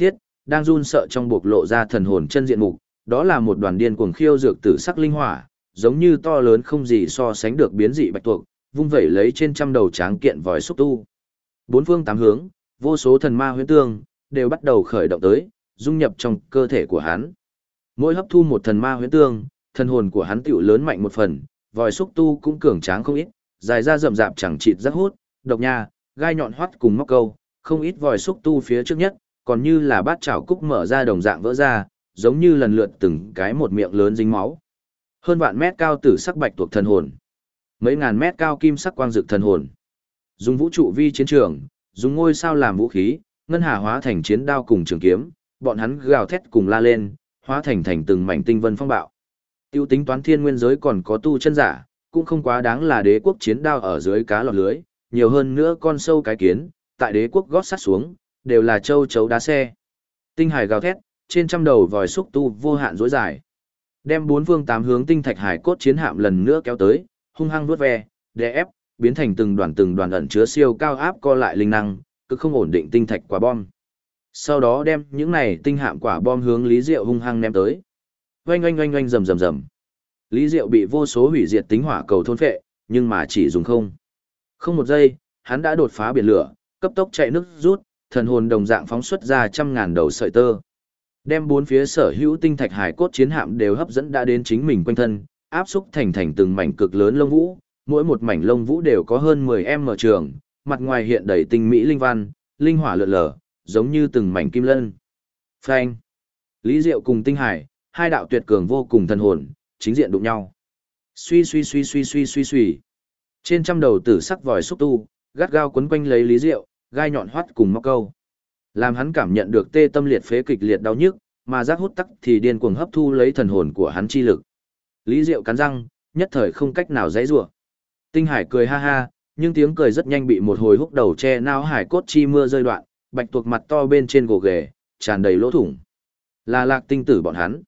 đang run sợ trong bộc lộ ra thần hồn chân diện mục, đó là một đoàn điên cuồng khiêu dược tử sắc linh hỏa, giống như to lớn không gì so sánh được biến dị bạch tuộc, vung vẩy lấy trên trăm đầu tráng kiện vòi xúc tu. Bốn phương tám hướng, vô số thần ma huyễn tương đều bắt đầu khởi động tới, dung nhập trong cơ thể của hắn. Mỗi hấp thu một thần ma huyễn tương, thần hồn của hắn tiểu lớn mạnh một phần, vòi xúc tu cũng cường tráng không ít, dài ra rậm rạp chẳng chịt rắc hút, độc nha, gai nhọn hoắt cùng móc câu, không ít vòi xúc tu phía trước nhất, còn như là bát chảo cúc mở ra đồng dạng vỡ ra, giống như lần lượt từng cái một miệng lớn dính máu. Hơn vạn mét cao tử sắc bạch tuộc thần hồn, mấy ngàn mét cao kim sắc quang dực thần hồn. Dùng vũ trụ vi chiến trường, dùng ngôi sao làm vũ khí, ngân hà hóa thành chiến đao cùng trường kiếm, bọn hắn gào thét cùng la lên, hóa thành từng mảnh tinh vân phong bạo. Tiêu tính toán thiên nguyên giới còn có tu chân giả, cũng không quá đáng là đế quốc chiến đao ở dưới cá lọt lưới, nhiều hơn nữa con sâu cái kiến, tại đế quốc gót sắt xuống, đều là châu chấu đá xe. Tinh hải gào thét, trên trăm đầu vòi xúc tu vô hạn dối dài. Đem bốn phương tám hướng tinh thạch hải cốt chiến hạm lần nữa kéo tới, hung hăng vuốt ve, đè ép, biến thành từng đoàn ẩn chứa siêu cao áp co lại linh năng, cực không ổn định tinh thạch quả bom. Sau đó đem những này tinh hạm quả bom hướng Lý Diệu hung hăng ném tới. Oanh oanh oanh oanh rầm rầm rầm. Lý Diệu bị vô số hủy diệt tính hỏa cầu thôn phệ, nhưng mà chỉ dùng không. Không một giây, hắn đã đột phá biển lửa, cấp tốc chạy nước rút, thần hồn đồng dạng phóng xuất ra trăm ngàn đầu sợi tơ. Đem bốn phía sở hữu tinh thạch hải cốt chiến hạm đều hấp dẫn đã đến chính mình quanh thân, áp xúc thành từng mảnh cực lớn lông vũ, mỗi một mảnh lông vũ đều có hơn 10m trường, mặt ngoài hiện đầy tinh mỹ linh văn, linh hỏa lượn lờ, giống như từng mảnh kim lân. Phanh. Lý Diệu cùng Tinh Hải, hai đạo tuyệt cường vô cùng thần hồn, chính diện đụng nhau. Suy suy suy suy suy suy suy. Trên trăm đầu tử sắc vòi xúc tu, gắt gao quấn quanh lấy Lý Diệu, gai nhọn hoắt cùng móc câu. Làm hắn cảm nhận được tê tâm liệt phế kịch liệt đau nhức, mà giác hút tắc thì điên cuồng hấp thu lấy thần hồn của hắn chi lực. Lý Diệu cắn răng, nhất thời không cách nào giãy giụa. Tinh Hải cười ha ha, nhưng tiếng cười rất nhanh bị một hồi húc đầu che nao hải cốt chi mưa rơi đoạn, bạch tuộc mặt to bên trên gồ ghề, tràn đầy lỗ thủng. Là Lạc Tinh tử bọn hắn.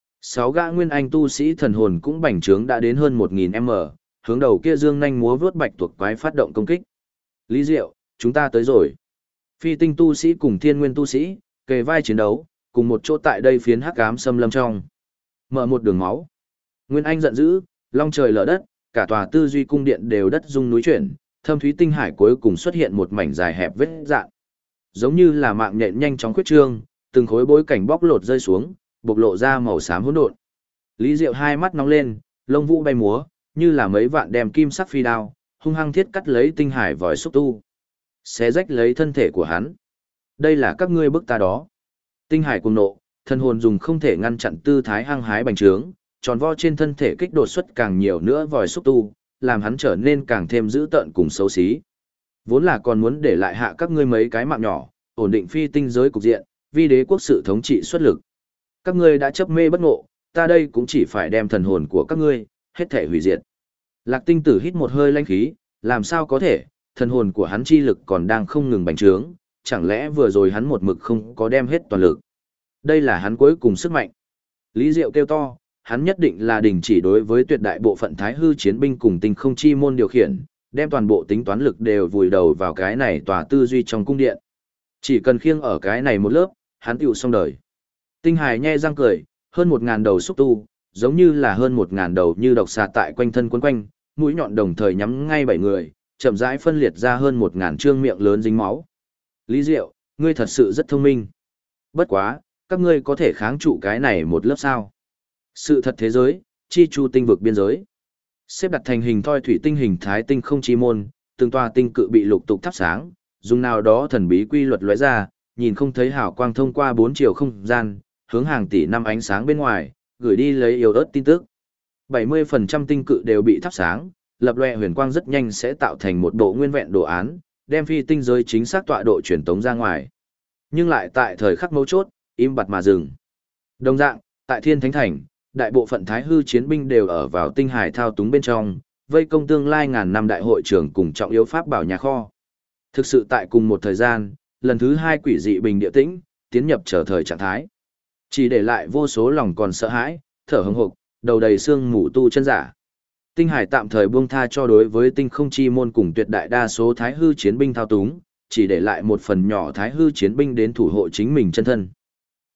6 gã nguyên anh tu sĩ thần hồn cũng bành trướng đã đến hơn 1000m, hướng đầu kia dương nhanh múa vớt bạch tuộc quái phát động công kích. Lý Diệu, chúng ta tới rồi. Phi tinh tu sĩ cùng thiên nguyên tu sĩ, kề vai chiến đấu, cùng một chỗ tại đây phiến hắc ám xâm lâm trong. Mở một đường máu. Nguyên anh giận dữ, long trời lở đất, cả tòa tư duy cung điện đều đất rung núi chuyển, thâm thúy tinh hải cuối cùng xuất hiện một mảnh dài hẹp vết dạn. Giống như là mạng nhện nhanh chóng khuyết trương, từng khối bối cảnh bóc lột rơi xuống, bộc lộ ra màu xám hỗn độn. Lý Diệu hai mắt nóng lên, lông vũ bay múa, như là mấy vạn đem kim sắc phi đao, hung hăng thiết cắt lấy tinh hải vòi xúc tu, xé rách lấy thân thể của hắn. Đây là các ngươi bức ta đó. Tinh hải cuồng nộ, thân hồn dùng không thể ngăn chặn tư thái hăng hái bành trướng, tròn vo trên thân thể kích đột xuất càng nhiều nữa vòi xúc tu, làm hắn trở nên càng thêm dữ tợn cùng xấu xí. Vốn là còn muốn để lại hạ các ngươi mấy cái mạng nhỏ, ổn định phi tinh giới cục diện, vi đế quốc sự thống trị xuất lực. Các ngươi đã chấp mê bất ngộ, ta đây cũng chỉ phải đem thần hồn của các ngươi, hết thể hủy diệt. Lạc Tinh tử hít một hơi lanh khí, làm sao có thể, thần hồn của hắn chi lực còn đang không ngừng bành trướng, chẳng lẽ vừa rồi hắn một mực không có đem hết toàn lực. Đây là hắn cuối cùng sức mạnh. Lý Diệu kêu to, hắn nhất định là đình chỉ đối với tuyệt đại bộ phận thái hư chiến binh cùng tinh không chi môn điều khiển, đem toàn bộ tính toán lực đều vùi đầu vào cái này tòa tư duy trong cung điện. Chỉ cần khiêng ở cái này một lớp, hắn tựu xong đời. Tinh Hải nhe răng cười, hơn 1000 đầu xúc tu, giống như là hơn 1000 đầu như độc xà tại quanh thân quấn quanh, mũi nhọn đồng thời nhắm ngay 7 người, chậm rãi phân liệt ra hơn 1000 trương miệng lớn dính máu. Lý Diệu, ngươi thật sự rất thông minh. Bất quá, các ngươi có thể kháng trụ cái này một lớp sao? Sự thật thế giới, chi chu tinh vực biên giới. Xếp đặt thành hình thoi thủy tinh hình thái tinh không chi môn, từng tòa tinh cự bị lục tục thắp sáng, dùng nào đó thần bí quy luật lóe ra, nhìn không thấy hào quang thông qua 4 chiều không gian, hướng hàng tỷ năm ánh sáng bên ngoài, gửi đi lấy yếu ớt tin tức. 70% tinh cự đều bị thắp sáng, lập loè huyền quang rất nhanh sẽ tạo thành một bộ nguyên vẹn đồ án, đem phi tinh giới chính xác tọa độ truyền tống ra ngoài. Nhưng lại tại thời khắc mấu chốt, im bặt mà dừng. Đồng dạng, tại Thiên Thánh Thành, đại bộ phận thái hư chiến binh đều ở vào tinh hải thao túng bên trong, vây công tương lai ngàn năm đại hội trưởng cùng trọng yếu pháp bảo nhà kho. Thực sự tại cùng một thời gian, lần thứ 2 quỷ dị bình địa tĩnh, tiến nhập trở thời trạng thái. Chỉ để lại vô số lòng còn sợ hãi, thở hững hộc, đầu đầy xương mù tu chân giả. Tinh hải tạm thời buông tha cho đối với tinh không chi môn cùng tuyệt đại đa số thái hư chiến binh thao túng, chỉ để lại một phần nhỏ thái hư chiến binh đến thủ hộ chính mình chân thân.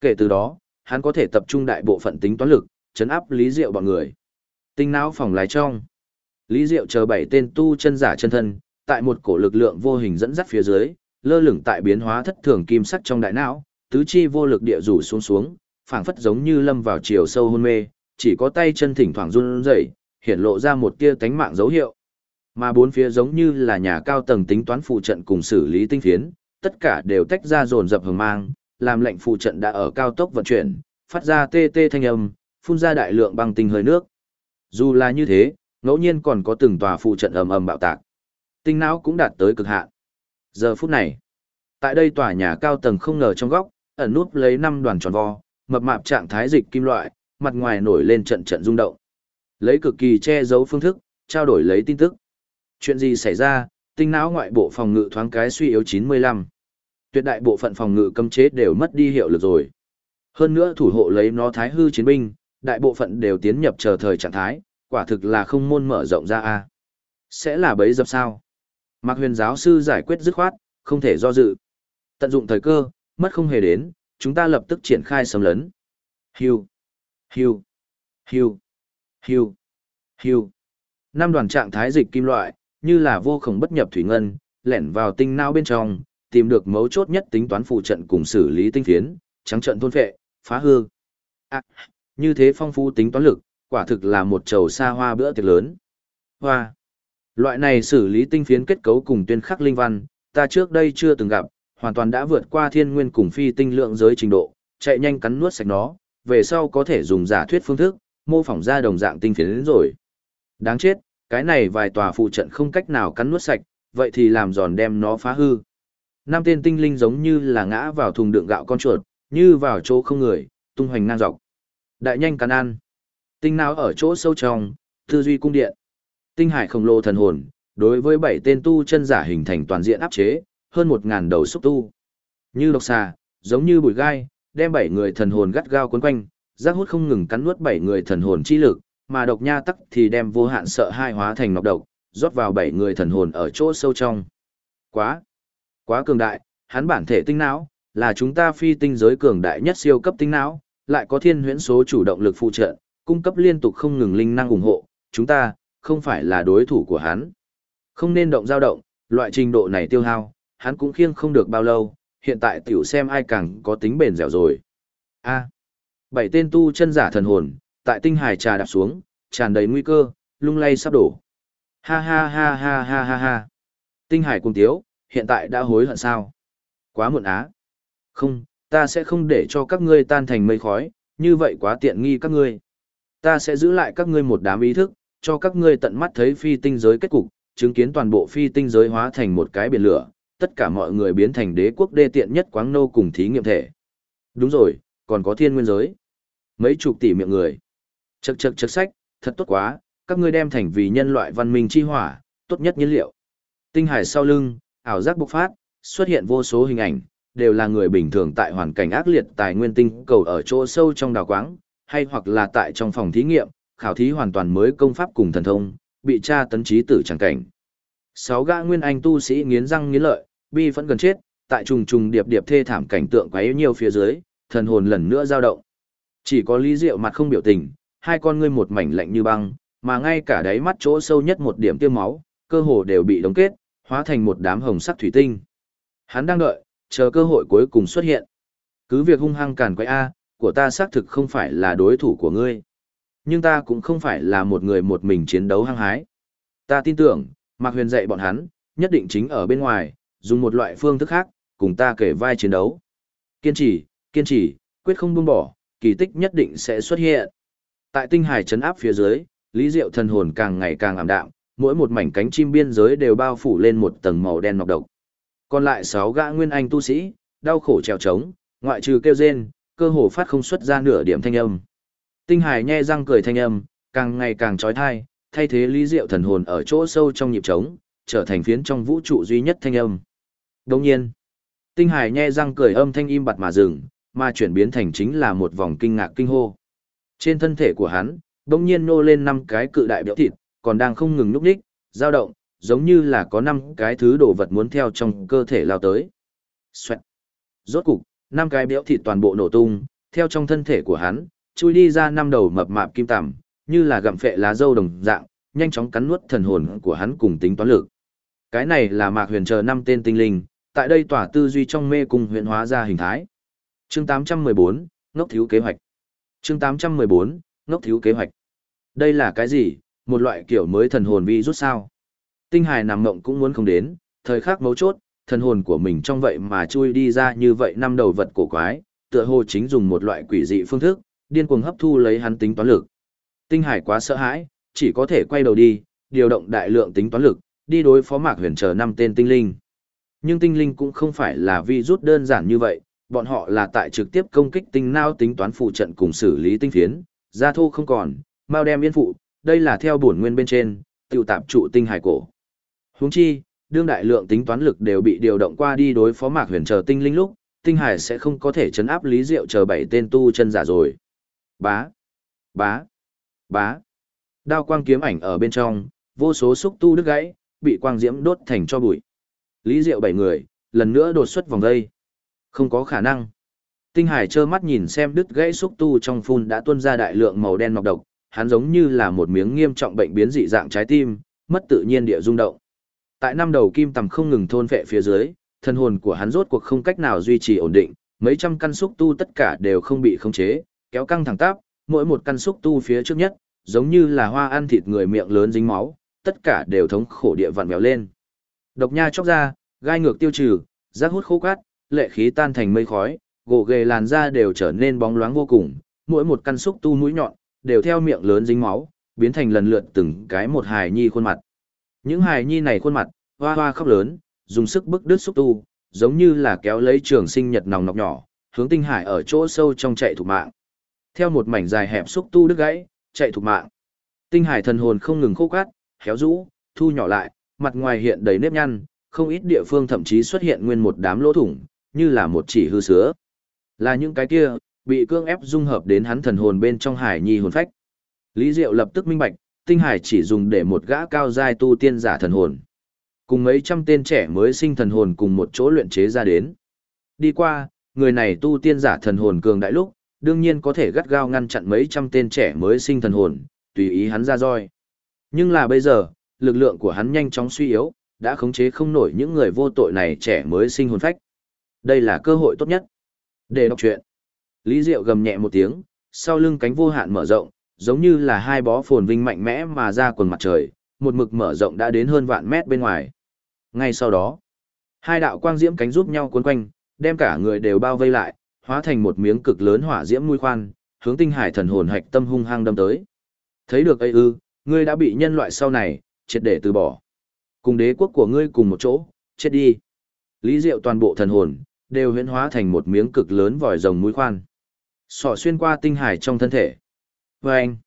Kể từ đó, hắn có thể tập trung đại bộ phận tính toán lực, chấn áp Lý Diệu bọn người. Tinh não phòng lái trong. Lý Diệu chờ 7 tên tu chân giả chân thân, tại một cổ lực lượng vô hình dẫn dắt phía dưới, lơ lửng tại biến hóa thất thường kim sắc trong đại não, tứ chi vô lực địa rủ xuống, phảng phất giống như lâm vào chiều sâu hôn mê, chỉ có tay chân thỉnh thoảng run rẩy, hiển lộ ra một tia tánh mạng dấu hiệu. Mà bốn phía giống như là nhà cao tầng tính toán phụ trận cùng xử lý tinh phiến, tất cả đều tách ra dồn dập hừng mang, làm lệnh phụ trận đã ở cao tốc vận chuyển, phát ra tê tê thanh âm, phun ra đại lượng băng tinh hơi nước. Dù là như thế, ngẫu nhiên còn có từng tòa phụ trận ầm ầm bạo tạc. Tinh não cũng đạt tới cực hạn. Giờ phút này, tại đây tòa nhà cao tầng không ngờ trong góc, ẩn núp lấy 5 đoàn tròn vo, mập mạp trạng thái dịch kim loại, mặt ngoài nổi lên trận trận rung động. Lấy cực kỳ che giấu phương thức, trao đổi lấy tin tức. Chuyện gì xảy ra, tinh não ngoại bộ phòng ngự thoáng cái suy yếu 95. Tuyệt đại bộ phận phòng ngự cấm chế đều mất đi hiệu lực rồi. Hơn nữa thủ hộ lấy nó thái hư chiến binh, đại bộ phận đều tiến nhập chờ thời trạng thái, quả thực là không môn mở rộng ra a. Sẽ là bẫy dập sao? Mạc Huyền giáo sư giải quyết dứt khoát, không thể do dự. Tận dụng thời cơ, mất không hề đến, chúng ta lập tức triển khai xâm lấn. Hưu, hưu, hưu, hưu, hưu. 5 đoàn trạng thái dịch kim loại, như là vô khổng bất nhập thủy ngân, lẻn vào tinh não bên trong, tìm được mấu chốt nhất tính toán phụ trận cùng xử lý tinh phiến, trắng trận thôn phệ, phá hư. Như thế phong phú tính toán lực, quả thực là một chầu xa hoa bữa tiệc lớn. Hoa. Loại này xử lý tinh phiến kết cấu cùng tuyên khắc linh văn, ta trước đây chưa từng gặp, hoàn toàn đã vượt qua thiên nguyên cùng phi tinh lượng giới trình độ, chạy nhanh cắn nuốt sạch nó, về sau có thể dùng giả thuyết phương thức, mô phỏng ra đồng dạng tinh phiến rồi. Đáng chết, cái này vài tòa phụ trận không cách nào cắn nuốt sạch, vậy thì làm giòn đem nó phá hư. 5 tên tinh linh giống như là ngã vào thùng đựng gạo con chuột, như vào chỗ không người, tung hoành ngang dọc. Đại nhanh cắn ăn. Tinh não ở chỗ sâu trong, tư duy cung điện. Tinh hải khổng lồ thần hồn, đối với 7 tên tu chân giả hình thành toàn diện áp chế, hơn 1000 đầu xúc tu. Như độc xà, giống như bụi gai, đem 7 người thần hồn gắt gao quấn quanh, giác hút không ngừng cắn nuốt 7 người thần hồn chi lực, mà độc nha tắc thì đem vô hạn sợ hai hóa thành nọc độc, rót vào 7 người thần hồn ở chỗ sâu trong. Quá cường đại, hắn bản thể tinh não, là chúng ta phi tinh giới cường đại nhất siêu cấp tinh não, lại có thiên huyễn số chủ động lực phụ trợ, cung cấp liên tục không ngừng linh năng ủng hộ, chúng ta không phải là đối thủ của hắn. Không nên động dao động, loại trình độ này tiêu hao, hắn cũng khiêng không được bao lâu, hiện tại tiểu xem ai càng có tính bền dẻo rồi. 7 tên tu chân giả thần hồn, tại tinh hải trà đạp xuống, tràn đầy nguy cơ, lung lay sắp đổ. Ha ha ha ha ha ha ha. Tinh hải cùng tiếu, hiện tại đã hối hận sao? Quá muộn á. Không, ta sẽ không để cho các ngươi tan thành mây khói, như vậy quá tiện nghi các ngươi. Ta sẽ giữ lại các ngươi một đám ý thức, cho các ngươi tận mắt thấy phi tinh giới kết cục, chứng kiến toàn bộ phi tinh giới hóa thành một cái biển lửa, tất cả mọi người biến thành đế quốc đê tiện nhất quáng nô cùng thí nghiệm thể. Đúng rồi, còn có thiên nguyên giới. Mấy chục tỷ miệng người. Chậc chậc chậc sách, thật tốt quá, các ngươi đem thành vì nhân loại văn minh chi hỏa, tốt nhất nhiên liệu. Tinh hải sau lưng, ảo giác bộc phát, xuất hiện vô số hình ảnh, đều là người bình thường tại hoàn cảnh ác liệt tài nguyên tinh cầu ở chỗ sâu trong đào quáng, hay hoặc là tại trong phòng thí nghiệm, khảo thí hoàn toàn mới công pháp cùng thần thông, bị tra tấn trí tử chẳng cảnh. 6 gã nguyên anh tu sĩ nghiến răng nghiến lợi, bi vẫn gần chết, tại trùng trùng điệp điệp thê thảm cảnh tượng quấy nhiều phía dưới, thần hồn lần nữa dao động. Chỉ có Lý Diệu mặt không biểu tình, hai con ngươi một mảnh lạnh như băng, mà ngay cả đáy mắt chỗ sâu nhất một điểm tiêu máu, cơ hồ đều bị đóng kết, hóa thành một đám hồng sắc thủy tinh. Hắn đang đợi, chờ cơ hội cuối cùng xuất hiện. Cứ việc hung hăng càn quấy của ta xác thực không phải là đối thủ của ngươi. Nhưng ta cũng không phải là một người một mình chiến đấu hăng hái. Ta tin tưởng, Mạc Huyền dạy bọn hắn, nhất định chính ở bên ngoài, dùng một loại phương thức khác, cùng ta kể vai chiến đấu. Kiên trì, quyết không buông bỏ, kỳ tích nhất định sẽ xuất hiện. Tại tinh hải trấn áp phía dưới, Lý Diệu thần hồn càng ngày càng ảm đạm, mỗi một mảnh cánh chim biên giới đều bao phủ lên một tầng màu đen nọc độc. Còn lại 6 gã nguyên anh tu sĩ, đau khổ trèo trống, ngoại trừ kêu rên, cơ hồ phát không xuất ra nửa điểm thanh âm. Tinh hải nhe răng cười thanh âm, càng ngày càng trói thai, thay thế Lý Diệu thần hồn ở chỗ sâu trong nhịp trống, trở thành phiến trong vũ trụ duy nhất thanh âm. Đồng nhiên, tinh hải nhe răng cười âm thanh im bặt mà dừng, mà chuyển biến thành chính là một vòng kinh ngạc kinh hô. Trên thân thể của hắn, bỗng nhiên nô lên 5 cái cự đại béo thịt, còn đang không ngừng nhúc nhích, dao động, giống như là có 5 cái thứ đồ vật muốn theo trong cơ thể lao tới. Xoẹt. Rốt cục, 5 cái béo thịt toàn bộ nổ tung, theo trong thân thể của hắn, chui đi ra 5 đầu mập mạp kim tằm, như là gặm phệ lá dâu đồng dạng, nhanh chóng cắn nuốt thần hồn của hắn cùng tính toán lực. Cái này là Mạc Huyền chờ 5 tên tinh linh, tại đây tỏa tư duy trong mê cung huyễn hóa ra hình thái. Chương 814, ngốc thiếu kế hoạch. Chương 814, ngốc thiếu kế hoạch. Đây là cái gì? Một loại kiểu mới thần hồn vi rút sao? Tinh Hải nằm mộng cũng muốn không đến, thời khắc mấu chốt, thần hồn của mình trong vậy mà chui đi ra như vậy 5 đầu vật cổ quái, tựa hồ chính dùng một loại quỷ dị phương thức, điên cuồng hấp thu lấy hắn tính toán lực. Tinh Hải quá sợ hãi, chỉ có thể quay đầu đi, điều động đại lượng tính toán lực, đi đối phó Mạc Huyền chờ 5 tên tinh linh. Nhưng tinh linh cũng không phải là vi rút đơn giản như vậy, bọn họ là tại trực tiếp công kích tinh não tính toán phụ trận cùng xử lý tinh phiến, gia thô không còn, mau đem yên phụ, đây là theo bổn nguyên bên trên, tiêu tạp trụ tinh hải cổ. Huống chi, đương đại lượng tính toán lực đều bị điều động qua đi đối phó Mạc Huyền chờ tinh linh lúc, tinh hải sẽ không có thể chấn áp Lý Diệu chờ 7 tên tu chân giả rồi. Bá, bá, bá. Đao quang kiếm ảnh ở bên trong, vô số xúc tu đứt gãy, bị quang diễm đốt thành cho bụi. Lý Diệu 7 người, lần nữa đột xuất vòng dây. Không có khả năng. Tinh Hải trơ mắt nhìn xem đứt gãy xúc tu trong phun đã tuôn ra đại lượng màu đen nọc độc, hắn giống như là một miếng nghiêm trọng bệnh biến dị dạng trái tim, mất tự nhiên địa rung động. Tại 5 đầu kim tằm không ngừng thôn phệ phía dưới, thân hồn của hắn rốt cuộc không cách nào duy trì ổn định, mấy trăm căn xúc tu tất cả đều không bị khống chế, kéo căng thẳng tắp, mỗi một căn xúc tu phía trước nhất, giống như là hoa ăn thịt người miệng lớn dính máu, tất cả đều thống khổ địa vặn vẹo lên. Độc nha chóc ra, gai ngược tiêu trừ, giác hút khô cát, lệ khí tan thành mây khói, gỗ ghề làn da đều trở nên bóng loáng vô cùng, mỗi một căn xúc tu mũi nhọn đều theo miệng lớn dính máu, biến thành lần lượt từng cái một hài nhi khuôn mặt. Những hài nhi này khuôn mặt, hoa hoa khóc lớn, dùng sức bức đứt xúc tu, giống như là kéo lấy trường sinh nhật nòng nọc nhỏ, hướng tinh hải ở chỗ sâu trong chạy thục mạng. Theo một mảnh dài hẹp xúc tu đứt gãy, chạy thục mạng. Tinh hải thần hồn không ngừng khô cát, héo rũ, thu nhỏ lại, mặt ngoài hiện đầy nếp nhăn, không ít địa phương thậm chí xuất hiện nguyên một đám lỗ thủng, như là một chỉ hư sứa. Là những cái kia, bị cưỡng ép dung hợp đến hắn thần hồn bên trong hải nhi hồn phách. Lý Diệu lập tức minh bạch, tinh hải chỉ dùng để một gã cao giai tu tiên giả thần hồn. Cùng mấy trăm tên trẻ mới sinh thần hồn cùng một chỗ luyện chế ra đến. Đi qua, người này tu tiên giả thần hồn cường đại lúc, đương nhiên có thể gắt gao ngăn chặn mấy trăm tên trẻ mới sinh thần hồn, tùy ý hắn ra roi. Nhưng là bây giờ, lực lượng của hắn nhanh chóng suy yếu, đã khống chế không nổi những người vô tội này trẻ mới sinh hồn phách. Đây là cơ hội tốt nhất để đọc truyện. Lý Diệu gầm nhẹ một tiếng, sau lưng cánh vô hạn mở rộng, giống như là hai bó phồn vinh mạnh mẽ mà ra quần mặt trời, một mực mở rộng đã đến hơn vạn mét bên ngoài. Ngay sau đó, hai đạo quang diễm cánh giúp nhau cuốn quanh, đem cả người đều bao vây lại, hóa thành một miếng cực lớn hỏa diễm mũi khoan, hướng tinh hải thần hồn hạch tâm hung hăng đâm tới. Thấy được ấy ư, ngươi đã bị nhân loại sau này triệt để từ bỏ. Cùng đế quốc của ngươi cùng một chỗ, chết đi. Lý Diệu toàn bộ thần hồn đều huyễn hóa thành một miếng cực lớn vòi rồng mũi khoan, xỏ xuyên qua tinh hải trong thân thể. Vâng!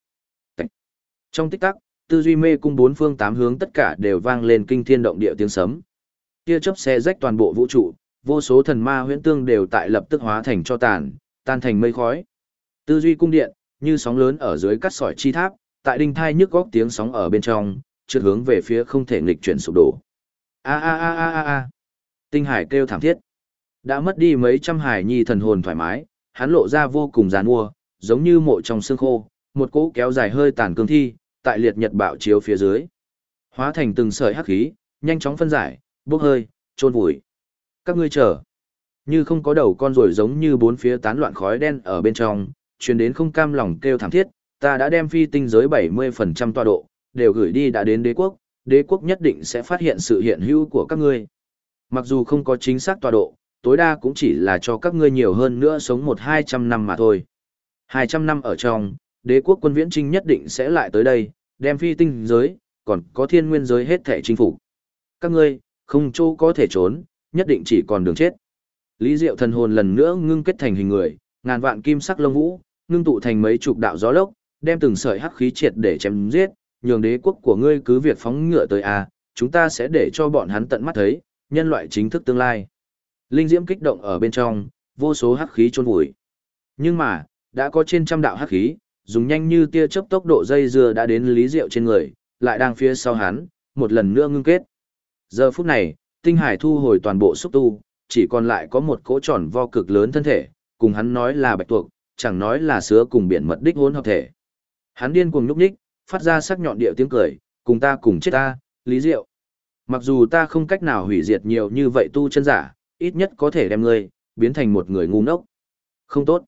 Trong tích tắc, tư duy mê cung 4 phương 8 hướng tất cả đều vang lên kinh thiên động địa tiếng sấm. Tia chớp xé rách toàn bộ vũ trụ, vô số thần ma huyễn tương đều tại lập tức hóa thành cho tàn, tan thành mây khói. Tư duy cung điện, như sóng lớn ở dưới cắt sỏi chi tháp, tại đinh thai nhức góc tiếng sóng ở bên trong, trượt hướng về phía không thể nghịch chuyển sụp đổ. A a a a a a. Tinh hải kêu thảm thiết. Đã mất đi mấy trăm hải nhi thần hồn thoải mái, hắn lộ ra vô cùng giàn mua, giống như mộ trong xương khô, một cỗ kéo dài hơi tàn cương thi, tại liệt nhật bạo chiếu phía dưới. Hóa thành từng sợi hắc khí, nhanh chóng phân giải, bốc hơi, trôn vùi. Các ngươi chờ. Như không có đầu con rồi giống như bốn phía tán loạn khói đen ở bên trong, truyền đến không cam lòng kêu thảm thiết, ta đã đem phi tinh giới 70% tọa độ, đều gửi đi đã đến đế quốc nhất định sẽ phát hiện sự hiện hữu của các ngươi. Mặc dù không có chính xác tọa độ, tối đa cũng chỉ là cho các ngươi nhiều hơn nữa sống 100-200 năm mà thôi. 200 năm ở trong, đế quốc quân viễn trinh nhất định sẽ lại tới đây, đem phi tinh giới, còn có thiên nguyên giới hết thể chinh phục. Các ngươi, không chỗ có thể trốn, nhất định chỉ còn đường chết. Lý Diệu thần hồn lần nữa ngưng kết thành hình người, ngàn vạn kim sắc lông vũ, ngưng tụ thành mấy chục đạo gió lốc, đem từng sợi hắc khí triệt để chém giết, nhường đế quốc của ngươi cứ việc phóng ngựa tới a, chúng ta sẽ để cho bọn hắn tận mắt thấy, nhân loại chính thức tương lai. Linh diễm kích động ở bên trong, vô số hắc khí chôn vùi. Nhưng mà, đã có trên trăm đạo hắc khí, dùng nhanh như tia chớp tốc độ dây dưa đã đến Lý Diệu trên người, lại đang phía sau hắn, một lần nữa ngưng kết. Giờ phút này, tinh hải thu hồi toàn bộ xúc tu, chỉ còn lại có một cỗ tròn vo cực lớn thân thể, cùng hắn nói là bạch tuộc, chẳng nói là sứa cùng biển mật đích hỗn hợp thể. Hắn điên cuồng nhúc nhích, phát ra sắc nhọn điệu tiếng cười, cùng ta cùng chết ta, Lý Diệu. Mặc dù ta không cách nào hủy diệt nhiều như vậy tu chân giả, ít nhất có thể đem ngươi biến thành một người ngu ngốc. Không tốt.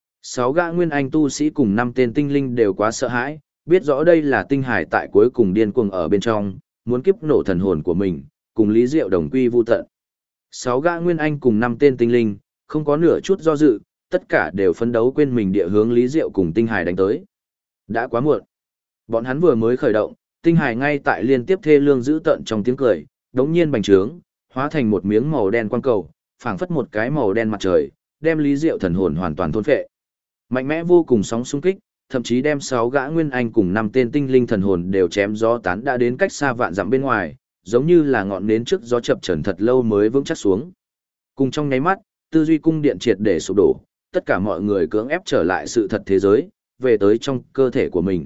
6 gã nguyên anh tu sĩ cùng 5 tên tinh linh đều quá sợ hãi, biết rõ đây là tinh hải tại cuối cùng điên cuồng ở bên trong, muốn kiếp nổ thần hồn của mình, cùng Lý Diệu đồng quy vu tận. 6 gã nguyên anh cùng 5 tên tinh linh, không có nửa chút do dự, tất cả đều phấn đấu quên mình địa hướng Lý Diệu cùng tinh hải đánh tới. Đã quá muộn. Bọn hắn vừa mới khởi động, tinh hải ngay tại liên tiếp thê lương dữ tận trong tiếng cười, đống nhiên bành trướng, hóa thành một miếng màu đen quang cầu, phảng phất một cái màu đen mặt trời, đem Lý Diệu thần hồn hoàn toàn thôn phệ. Mạnh mẽ vô cùng sóng xung kích, thậm chí đem 6 gã nguyên anh cùng 5 tên tinh linh thần hồn đều chém gió tán đã đến cách xa vạn dặm bên ngoài, giống như là ngọn nến trước gió chập chờn thật lâu mới vững chắc xuống. Cùng trong nháy mắt, tư duy cung điện triệt để sụp đổ, tất cả mọi người cưỡng ép trở lại sự thật thế giới, về tới trong cơ thể của mình.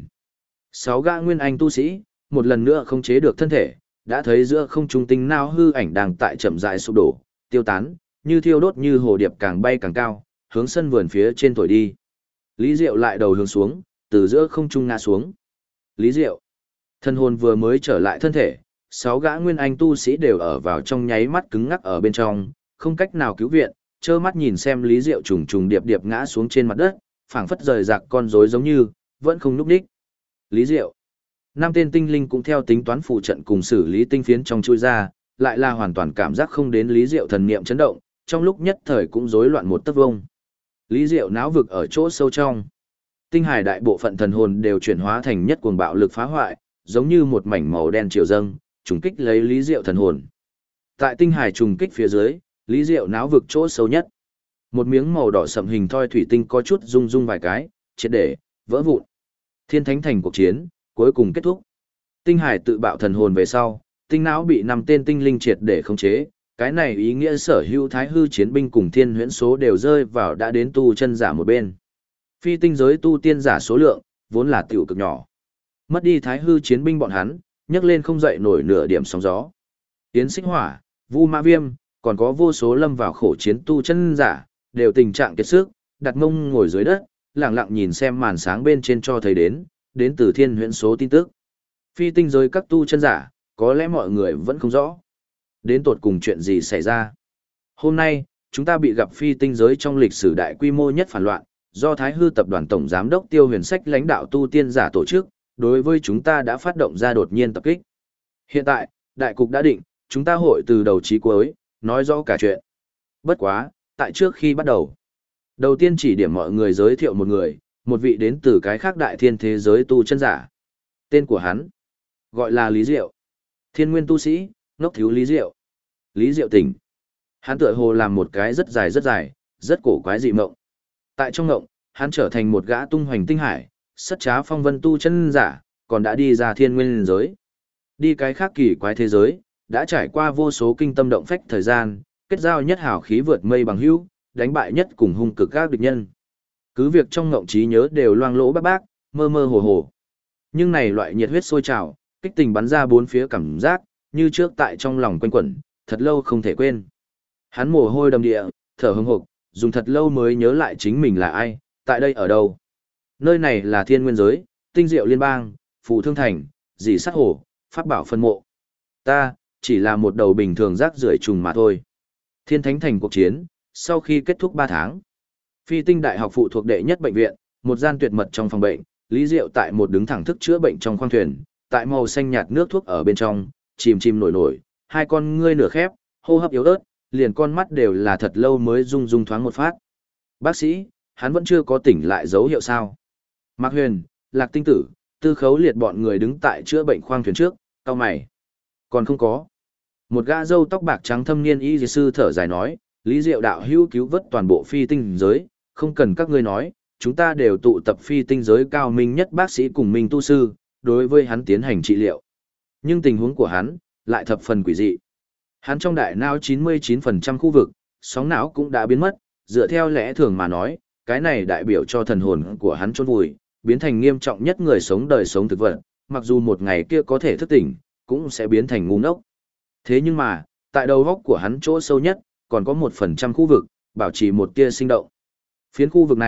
6 gã nguyên anh tu sĩ, một lần nữa không chế được thân thể, đã thấy giữa không trung tinh não hư ảnh đang tại chậm rãi sụp đổ, tiêu tán, như thiêu đốt như hồ điệp càng bay càng cao, hướng sân vườn phía trên thổi đi. Lý Diệu lại đầu hướng xuống, từ giữa không trung ngã xuống. Lý Diệu, thân hồn vừa mới trở lại thân thể, 6 gã nguyên anh tu sĩ đều ở vào trong nháy mắt cứng ngắc ở bên trong, không cách nào cứu viện, trơ mắt nhìn xem Lý Diệu trùng trùng điệp điệp ngã xuống trên mặt đất, phảng phất rời rạc con rối giống như, vẫn không nhúc nhích. Lý Diệu, 5 tên tinh linh cũng theo tính toán phụ trận cùng xử lý tinh phiến trong chui ra, lại là hoàn toàn cảm giác không đến Lý Diệu thần niệm chấn động, trong lúc nhất thời cũng rối loạn một tấc vông. Lý Diệu não vực ở chỗ sâu trong. Tinh hải đại bộ phận thần hồn đều chuyển hóa thành nhất cuồng bạo lực phá hoại, giống như một mảnh màu đen triều dâng, trùng kích lấy Lý Diệu thần hồn. Tại tinh hải trùng kích phía dưới, Lý Diệu não vực chỗ sâu nhất. Một miếng màu đỏ sậm hình thoi thủy tinh có chút rung rung vài cái, triệt để vỡ vụn. Thiên thánh thành cuộc chiến, cuối cùng kết thúc. Tinh hải tự bạo thần hồn về sau, tinh não bị 5 tên tinh linh triệt để khống chế, cái này ý nghĩa sở hữu thái hư chiến binh cùng thiên huyễn số đều rơi vào đã đến tu chân giả một bên. Phi tinh giới tu tiên giả số lượng, vốn là tiểu cực nhỏ. Mất đi thái hư chiến binh bọn hắn, nhấc lên không dậy nổi nửa điểm sóng gió. Yến Xích Hỏa, Vu Ma Viêm, còn có vô số lâm vào khổ chiến tu chân giả, đều tình trạng kiệt sức, đặt mông ngồi dưới đất, lặng lặng nhìn xem màn sáng bên trên cho thấy đến từ thiên huyễn số tin tức. Phi tinh giới các tu chân giả, có lẽ mọi người vẫn không rõ. Đến tột cùng chuyện gì xảy ra. Hôm nay, chúng ta bị gặp phi tinh giới trong lịch sử đại quy mô nhất phản loạn, do Thái Hư tập đoàn tổng giám đốc Tiêu Huyền Sách lãnh đạo tu tiên giả tổ chức, đối với chúng ta đã phát động ra đột nhiên tập kích. Hiện tại, đại cục đã định, chúng ta hội từ đầu chí cuối, nói rõ cả chuyện. Bất quá, tại trước khi bắt đầu tiên chỉ điểm mọi người giới thiệu một người, một vị đến từ cái khác đại thiên thế giới tu chân giả. Tên của hắn, gọi là Lý Diệu. Thiên nguyên tu sĩ, ngốc thiếu Lý Diệu. Lý Diệu tỉnh. Hắn tựa hồ làm một cái rất dài, rất cổ quái dị mộng. Tại trong mộng, hắn trở thành một gã tung hoành tinh hải, sất trá phong vân tu chân giả, còn đã đi ra thiên nguyên giới. Đi cái khác kỳ quái thế giới, đã trải qua vô số kinh tâm động phách thời gian, kết giao nhất hảo khí vượt mây bằng hữu, đánh bại nhất cùng hung cực các địch nhân. Cứ việc trong ngộng trí nhớ đều loang lỗ bác, mơ mơ hồ hồ. Nhưng này loại nhiệt huyết sôi trào, kích tình bắn ra bốn phía cảm giác, như trước tại trong lòng quanh quẩn, thật lâu không thể quên. Hắn mồ hôi đầm địa, thở hững hộc, dùng thật lâu mới nhớ lại chính mình là ai, tại đây ở đâu. Nơi này là thiên nguyên giới, tinh diệu liên bang, phù thương thành, dì sát hồ, pháp bảo phân mộ. Ta, chỉ là một đầu bình thường rác rưởi trùng mà thôi. Thiên thánh thành cuộc chiến, sau khi kết thúc 3 tháng. Phi tinh đại học phụ thuộc đệ nhất bệnh viện, một gian tuyệt mật trong phòng bệnh, Lý Diệu tại một đứng thẳng thức chữa bệnh trong khoang thuyền, tại màu xanh nhạt nước thuốc ở bên trong, chìm chìm nổi nổi, hai con ngươi nửa khép, hô hấp yếu ớt, liền con mắt đều là thật lâu mới rung rung thoáng một phát. Bác sĩ, hắn vẫn chưa có tỉnh lại dấu hiệu sao? Mạc Huyền, Lạc Tinh Tử, Tư Khấu Liệt bọn người đứng tại chữa bệnh khoang thuyền trước, cau mày. Còn không có. Một gã râu tóc bạc trắng thâm niên y sư thở dài nói, Lý Diệu đạo hữu cứu vớt toàn bộ phi tinh giới, không cần các ngươi nói, chúng ta đều tụ tập phi tinh giới cao minh nhất bác sĩ cùng minh tu sư, đối với hắn tiến hành trị liệu. Nhưng tình huống của hắn, lại thập phần quỷ dị. Hắn trong đại não 99% khu vực, sóng não cũng đã biến mất, dựa theo lẽ thường mà nói, cái này đại biểu cho thần hồn của hắn chôn vùi, biến thành nghiêm trọng nhất người sống đời sống thực vật, mặc dù một ngày kia có thể thức tỉnh, cũng sẽ biến thành ngu ngốc. Thế nhưng mà, tại đầu góc của hắn chỗ sâu nhất, còn có 1% khu vực, bảo trì một tia sinh động. Phiến khu vực này,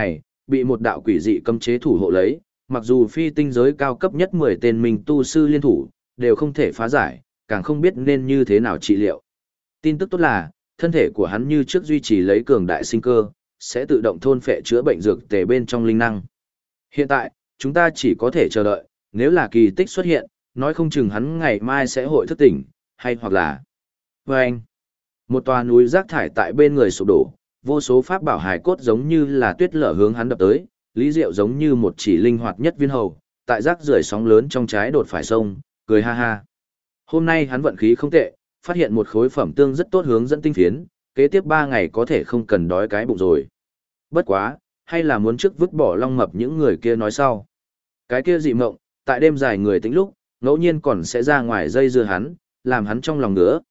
bị một đạo quỷ dị cấm chế thủ hộ lấy, mặc dù phi tinh giới cao cấp nhất 10 tên minh tu sư liên thủ, đều không thể phá giải, càng không biết nên như thế nào trị liệu. Tin tức tốt là, thân thể của hắn như trước duy trì lấy cường đại sinh cơ, sẽ tự động thôn phệ chữa bệnh dược tề bên trong linh năng. Hiện tại, chúng ta chỉ có thể chờ đợi, nếu là kỳ tích xuất hiện, nói không chừng hắn ngày mai sẽ hội thức tỉnh, hay hoặc là... Vâng! Một tòa núi rác thải tại bên người sụp đổ, vô số pháp bảo hài cốt giống như là tuyết lở hướng hắn đập tới, Lý Diệu giống như một chỉ linh hoạt nhất viên hầu, tại rác rưởi sóng lớn trong trái đột phải sông, cười ha ha. Hôm nay hắn vận khí không tệ, phát hiện một khối phẩm tương rất tốt hướng dẫn tinh phiến, kế tiếp 3 ngày có thể không cần đói cái bụng rồi. Bất quá, hay là muốn trước vứt bỏ long mập những người kia nói sau. Cái kia dị mộng, tại đêm dài người tĩnh lúc, ngẫu nhiên còn sẽ ra ngoài dây dưa hắn, làm hắn trong lòng ngứa,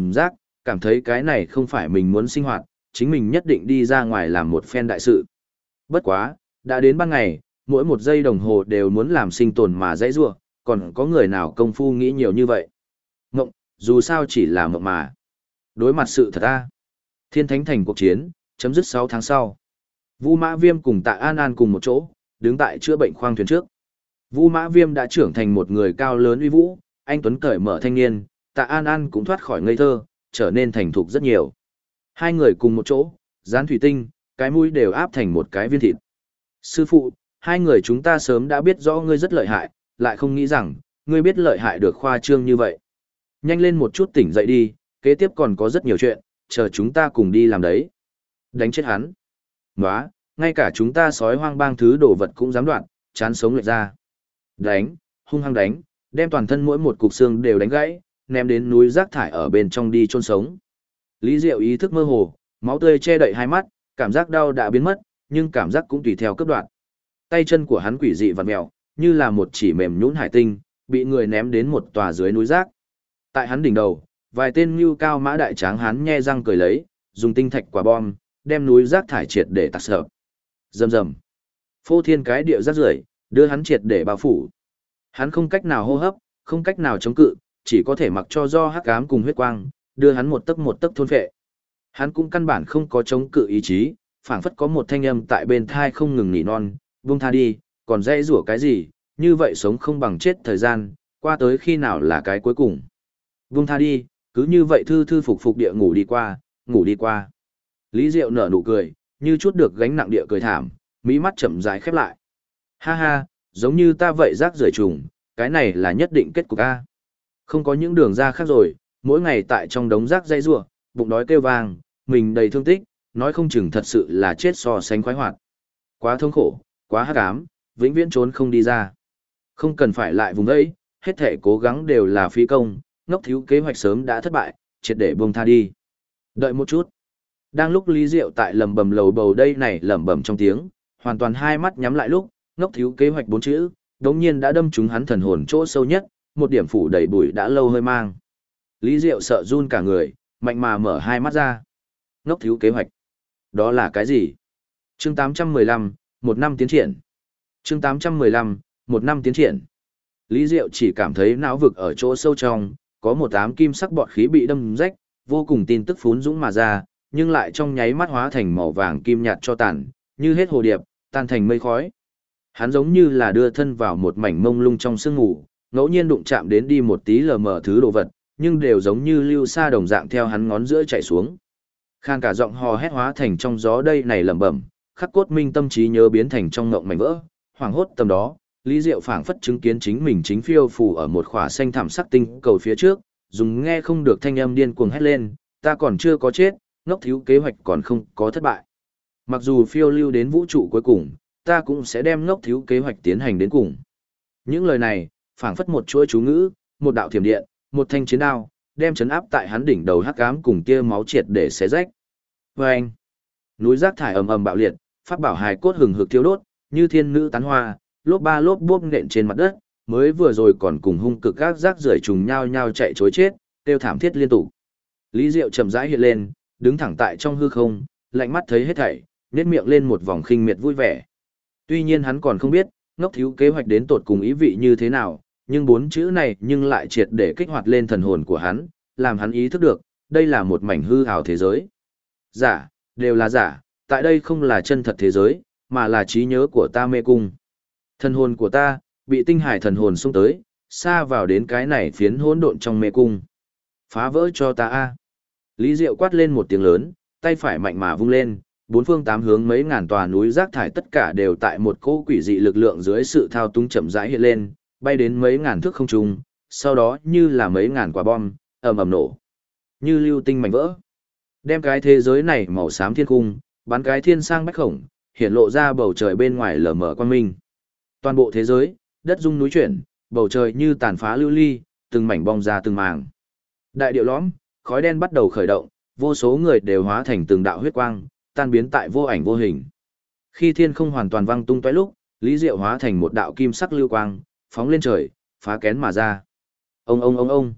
cảm thấy cái này không phải mình muốn sinh hoạt, chính mình nhất định đi ra ngoài làm một phen đại sự. Bất quá, đã đến ban ngày, mỗi một giây đồng hồ đều muốn làm sinh tồn mà dãy rủa, còn có người nào công phu nghĩ nhiều như vậy. Mộng, dù sao chỉ là mộng mà. Đối mặt sự thật a. Thiên Thánh Thành cuộc chiến, chấm dứt 6 tháng sau. Vu Mã Viêm cùng Tạ An An cùng một chỗ, đứng tại chữa bệnh khoang thuyền trước. Vu Mã Viêm đã trưởng thành một người cao lớn uy vũ, anh tuấn cởi mở thanh niên, Tạ An An cũng thoát khỏi ngây thơ, trở nên thành thục rất nhiều. Hai người cùng một chỗ, dán thủy tinh, cái mũi đều áp thành một cái viên thịt. Sư phụ, hai người chúng ta sớm đã biết rõ ngươi rất lợi hại, lại không nghĩ rằng, ngươi biết lợi hại được khoa trương như vậy. Nhanh lên một chút tỉnh dậy đi, kế tiếp còn có rất nhiều chuyện, chờ chúng ta cùng đi làm đấy. Đánh chết hắn. Nóa, ngay cả chúng ta sói hoang bang thứ đồ vật cũng dám đoạn, chán sống lệch ra. Đánh, hung hăng đánh, đem toàn thân mỗi một cục xương đều đánh gãy, ném đến núi rác thải ở bên trong đi chôn sống. Lý Diệu ý thức mơ hồ, máu tươi che đậy hai mắt, cảm giác đau đã biến mất, nhưng cảm giác cũng tùy theo cấp đoạn. Tay chân của hắn quỷ dị vặn mèo, như là một chỉ mềm nhũn hải tinh, bị người ném đến một tòa dưới núi rác. Tại hắn đỉnh đầu, vài tên nhu cao mã đại tráng hắn nhe răng cười lấy, dùng tinh thạch quả bom, đem núi rác thải triệt để tạc sập. Rầm rầm. Phô thiên cái địa rác rưởi, đưa hắn triệt để bao phủ. Hắn không cách nào hô hấp, không cách nào chống cự, chỉ có thể mặc cho do hắc ám cùng huyết quang, đưa hắn một tấc thôn phệ. Hắn cũng căn bản không có chống cự ý chí, phảng phất có một thanh âm tại bên thai không ngừng nỉ non, buông tha đi, còn dễ rủa cái gì, như vậy sống không bằng chết thời gian, qua tới khi nào là cái cuối cùng. Buông tha đi, cứ như vậy thư thư phục phục địa ngủ đi qua. Lý Diệu nở nụ cười, như chút được gánh nặng địa cười thảm, mỹ mắt chậm rãi khép lại. Ha ha, giống như ta vậy rác rưởi trùng, cái này là nhất định kết cục a. Không có những đường ra khác rồi, mỗi ngày tại trong đống rác dây rủa, bụng đói kêu vang, mình đầy thương tích, nói không chừng thật sự là chết so sánh khoái hoạt. Quá thống khổ, quá hắc ám, vĩnh viễn trốn không đi ra. Không cần phải lại vùng ấy, hết thể cố gắng đều là phí công, ngốc thiếu kế hoạch sớm đã thất bại, triệt để buông tha đi. Đợi một chút. Đang lúc Lý Diệu tại lẩm bẩm lầu bầu đây này lẩm bẩm trong tiếng, hoàn toàn hai mắt nhắm lại lúc, ngốc thiếu kế hoạch 4 chữ, đống nhiên đã đâm trúng hắn thần hồn chỗ sâu nhất, một điểm phủ đầy bụi đã lâu hơi mang. Lý Diệu sợ run cả người, mạnh mà mở hai mắt ra. Ngốc thiếu kế hoạch. Đó là cái gì? Chương 815, một năm tiến triển. Chương 815, một năm tiến triển. Lý Diệu chỉ cảm thấy não vực ở chỗ sâu trong, có một ám kim sắc bọt khí bị đâm rách, vô cùng tin tức phún dũng mà ra, nhưng lại trong nháy mắt hóa thành màu vàng kim nhạt cho tàn, như hết hồ điệp, tan thành mây khói. Hắn giống như là đưa thân vào một mảnh mông lung trong sương ngủ, ngẫu nhiên đụng chạm đến đi một tí lờ mờ thứ đồ vật, nhưng đều giống như lưu sa đồng dạng theo hắn ngón giữa chạy xuống. Khan cả giọng hò hét hóa thành trong gió đây này lẩm bẩm, khắc cốt minh tâm trí nhớ biến thành trong ngộng mảnh vỡ, hoảng hốt tầm đó, Lý Diệu phảng phất chứng kiến chính mình chính phiêu phù ở một khỏa xanh thảm sắc tinh cầu phía trước, dùng nghe không được thanh âm điên cuồng hét lên, ta còn chưa có chết, ngốc thiếu kế hoạch còn không có thất bại. Mặc dù phiêu lưu đến vũ trụ cuối cùng, ta cũng sẽ đem ngốc thiếu kế hoạch tiến hành đến cùng. Những lời này, phảng phất một chuỗi chú ngữ, một đạo thiểm điện, một thanh chiến đao, đem chấn áp tại hắn đỉnh đầu hắc ám cùng tia máu triệt để xé rách. Vâng! Núi rác thải ầm ầm bạo liệt, pháp bảo hài cốt hừng hực thiêu đốt, như thiên nữ tán hoa, lốp ba lốp bốp nện trên mặt đất, mới vừa rồi còn cùng hung cực các rác rưởi trùng nhau nhau chạy trối chết, kêu thảm thiết liên tục. Lý Diệu chậm rãi hiện lên, đứng thẳng tại trong hư không, lạnh mắt thấy hết thảy, nhếch miệng lên một vòng khinh miệt vui vẻ. Tuy nhiên hắn còn không biết, ngốc thiếu kế hoạch đến tột cùng ý vị như thế nào, nhưng 4 chữ này nhưng lại triệt để kích hoạt lên thần hồn của hắn, làm hắn ý thức được, đây là một mảnh hư ảo thế giới. Giả, đều là giả, tại đây không là chân thật thế giới, mà là trí nhớ của ta mê cung. Thần hồn của ta, bị tinh hải thần hồn xông tới, xa vào đến cái này phiến hỗn độn trong mê cung. Phá vỡ cho ta a! Lý Diệu quát lên một tiếng lớn, tay phải mạnh mà vung lên, bốn phương tám hướng mấy ngàn tòa núi rác thải tất cả đều tại một cỗ quỷ dị lực lượng dưới sự thao túng chậm rãi hiện lên, bay đến mấy ngàn thước không trung, sau đó như là mấy ngàn quả bom, ầm ầm nổ. Như lưu tinh mảnh vỡ. Đem cái thế giới này màu xám thiên cung, bắn cái thiên sang bách khổng, hiện lộ ra bầu trời bên ngoài lờ mờ quang minh. Toàn bộ thế giới, đất rung núi chuyển, bầu trời như tàn phá lưu ly, từng mảnh bong ra từng màng. Đại điệu lõm, khói đen bắt đầu khởi động, vô số người đều hóa thành từng đạo huyết quang, tan biến tại vô ảnh vô hình. Khi thiên không hoàn toàn văng tung tóe lúc, Lý Diệu hóa thành một đạo kim sắc lưu quang, phóng lên trời, phá kén mà ra. Ông.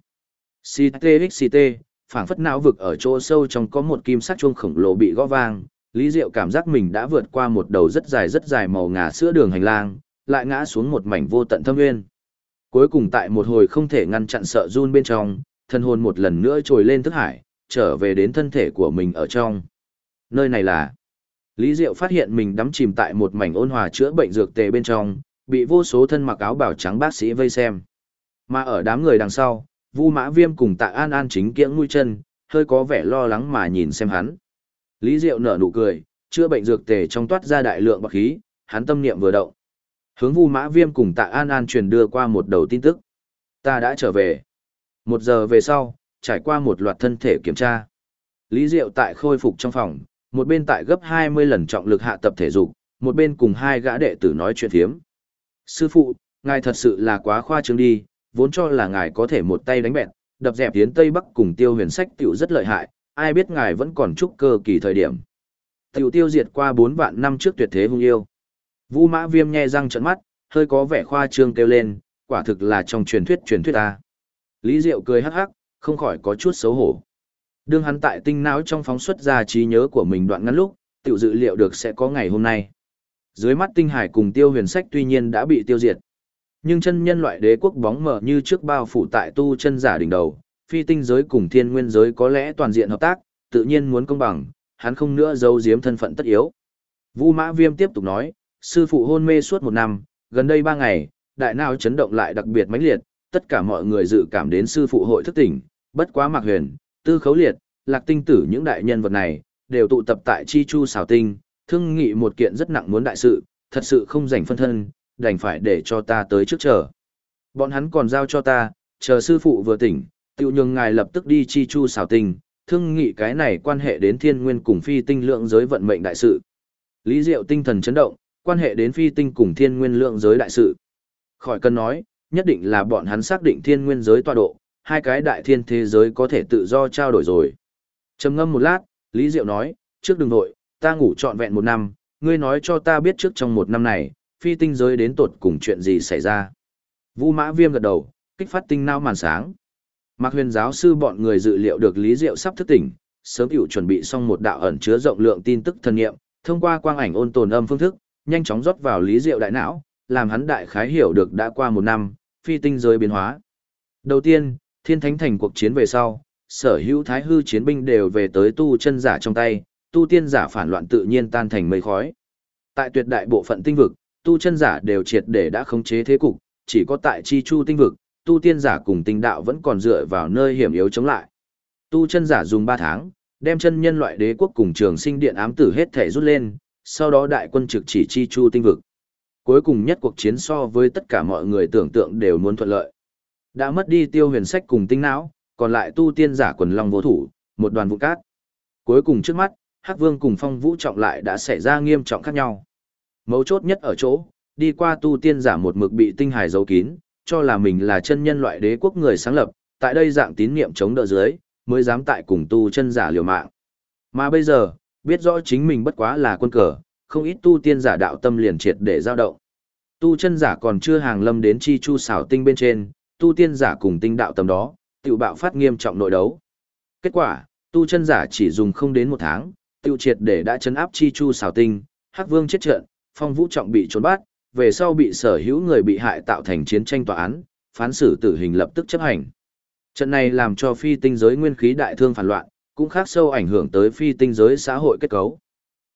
CTXCT, phảng phất não vực ở chỗ sâu trong có một kim sắc chuông khổng lồ bị gõ vang, Lý Diệu cảm giác mình đã vượt qua một đầu rất dài màu ngà sữa đường hành lang, lại ngã xuống một mảnh vô tận thâm nguyên. Cuối cùng tại một hồi không thể ngăn chặn sợ run bên trong, thân hồn một lần nữa trồi lên thức hải, trở về đến thân thể của mình ở trong. Nơi này là... Lý Diệu phát hiện mình đắm chìm tại một mảnh ôn hòa chữa bệnh dược tề bên trong, bị vô số thân mặc áo bào trắng bác sĩ vây xem. Mà ở đám người đằng sau, Vu Mã Viêm cùng Tạ An An chính kiễng mũi chân, hơi có vẻ lo lắng mà nhìn xem hắn. Lý Diệu nở nụ cười, chữa bệnh dược tề trong toát ra đại lượng bạc khí, hắn tâm niệm vừa động. Hướng Vu Mã Viêm cùng Tạ An An truyền đưa qua một đầu tin tức. Ta đã trở về. 1 giờ về sau, trải qua một loạt thân thể kiểm tra. Lý Diệu tại khôi phục trong phòng, một bên tại gấp 20 lần trọng lực hạ tập thể dục, một bên cùng 2 gã đệ tử nói chuyện thiếm. Sư phụ, ngài thật sự là quá khoa trương đi, vốn cho là ngài có thể một tay đánh bẹt, đập dẹp tiến Tây Bắc cùng Tiêu Huyền Sách tiểu rất lợi hại, ai biết ngài vẫn còn trúc cơ kỳ thời điểm. Tiểu tiêu diệt qua 4 vạn năm trước tuyệt thế hung yêu. Vu Mã Viêm nhe răng trợn mắt, hơi có vẻ khoa trương kêu lên, quả thực là trong truyền thuyết ta. Lý Diệu cười hắc hắc, không khỏi có chút xấu hổ. Đương hắn tại tinh não trong phóng xuất ra trí nhớ của mình đoạn ngắn lúc, tiểu dự liệu được sẽ có ngày hôm nay. Dưới mắt tinh hải cùng Tiêu Huyền Sách tuy nhiên đã bị tiêu diệt, nhưng chân nhân loại đế quốc bóng mờ như trước bao phủ tại tu chân giả đỉnh đầu, phi tinh giới cùng thiên nguyên giới có lẽ toàn diện hợp tác, tự nhiên muốn công bằng, hắn không nữa giấu giếm thân phận tất yếu. Vu Mã Viêm tiếp tục nói, sư phụ hôn mê suốt 1 năm, gần đây 3 ngày, đại não chấn động lại đặc biệt mãnh liệt, tất cả mọi người dự cảm đến sư phụ hội thức tỉnh, bất quá Mạc Huyền, Tư Khấu Liệt, Lạc Tinh Tử những đại nhân vật này, đều tụ tập tại Chi Chu Xảo Tinh, thương nghị một kiện rất nặng muốn đại sự, thật sự không rảnh phân thân, đành phải để cho ta tới trước chờ. Bọn hắn còn giao cho ta, chờ sư phụ vừa tỉnh, tiểu nhường ngài lập tức đi Chi Chu Xảo Tinh, thương nghị cái này quan hệ đến thiên nguyên cùng phi tinh lượng giới vận mệnh đại sự. Lý Diệu tinh thần chấn động, quan hệ đến phi tinh cùng thiên nguyên lượng giới đại sự. Khỏi cần nói, nhất định là bọn hắn xác định thiên nguyên giới tọa độ, 2 cái đại thiên thế giới có thể tự do trao đổi rồi. Trầm ngâm một lát, Lý Diệu nói, trước đừng nội, ta ngủ trọn vẹn 1 năm, ngươi nói cho ta biết trước trong 1 năm này, phi tinh giới đến tột cùng chuyện gì xảy ra. Vu Mã Viêm gật đầu, kích phát tinh não màn sáng. Mạc Huyền giáo sư bọn người dự liệu được Lý Diệu sắp thức tỉnh, sớm hữu chuẩn bị xong một đạo ẩn chứa rộng lượng tin tức thần nghiệm, thông qua quang ảnh ôn tồn âm phương thức, nhanh chóng rót vào Lý Diệu đại não, làm hắn đại khái hiểu được đã qua 1 năm, phi tinh giới biến hóa. Đầu tiên, Thiên Thánh Thành cuộc chiến về sau, sở hữu thái hư chiến binh đều về tới tu chân giả trong tay, tu tiên giả phản loạn tự nhiên tan thành mây khói. Tại tuyệt đại bộ phận tinh vực, tu chân giả đều triệt để đã khống chế thế cục, chỉ có tại Chi Chu tinh vực, tu tiên giả cùng tinh đạo vẫn còn dựa vào nơi hiểm yếu chống lại. Tu chân giả dùng 3 tháng, đem chân nhân loại đế quốc cùng Trường Sinh Điện ám tử hết thể rút lên, sau đó đại quân trực chỉ Chi Chu tinh vực. Cuối cùng nhất cuộc chiến so với tất cả mọi người tưởng tượng đều muốn thuận lợi. Đã mất đi Tiêu Huyền Sách cùng tinh não, còn lại tu tiên giả quần long vô thủ, một đoàn vụ cát. Cuối cùng trước mắt, Hắc Vương cùng Phong Vũ Trọng lại đã xảy ra nghiêm trọng khác nhau. Mấu chốt nhất ở chỗ, đi qua tu tiên giả một mực bị tinh hải giấu kín, cho là mình là chân nhân loại đế quốc người sáng lập, tại đây dạng tín niệm chống đỡ dưới, mới dám tại cùng tu chân giả liều mạng. Mà bây giờ, biết rõ chính mình bất quá là quân cờ, không ít tu tiên giả đạo tâm liền triệt để dao động. Tu chân giả còn chưa hàng lâm đến Chi Chu Xảo Tinh bên trên, tu tiên giả cùng tinh đạo tầm đó, tiểu bạo phát nghiêm trọng nội đấu. Kết quả, tu chân giả chỉ dùng không đến 1 tháng, tiểu triệt để đã chấn áp Chi Chu Xảo Tinh, Hắc Vương chết trận, Phong Vũ Trọng bị trốn bắt, về sau bị sở hữu người bị hại tạo thành chiến tranh tòa án, phán xử tử hình lập tức chấp hành. Trận này làm cho phi tinh giới nguyên khí đại thương phản loạn, cũng khác sâu ảnh hưởng tới phi tinh giới xã hội kết cấu.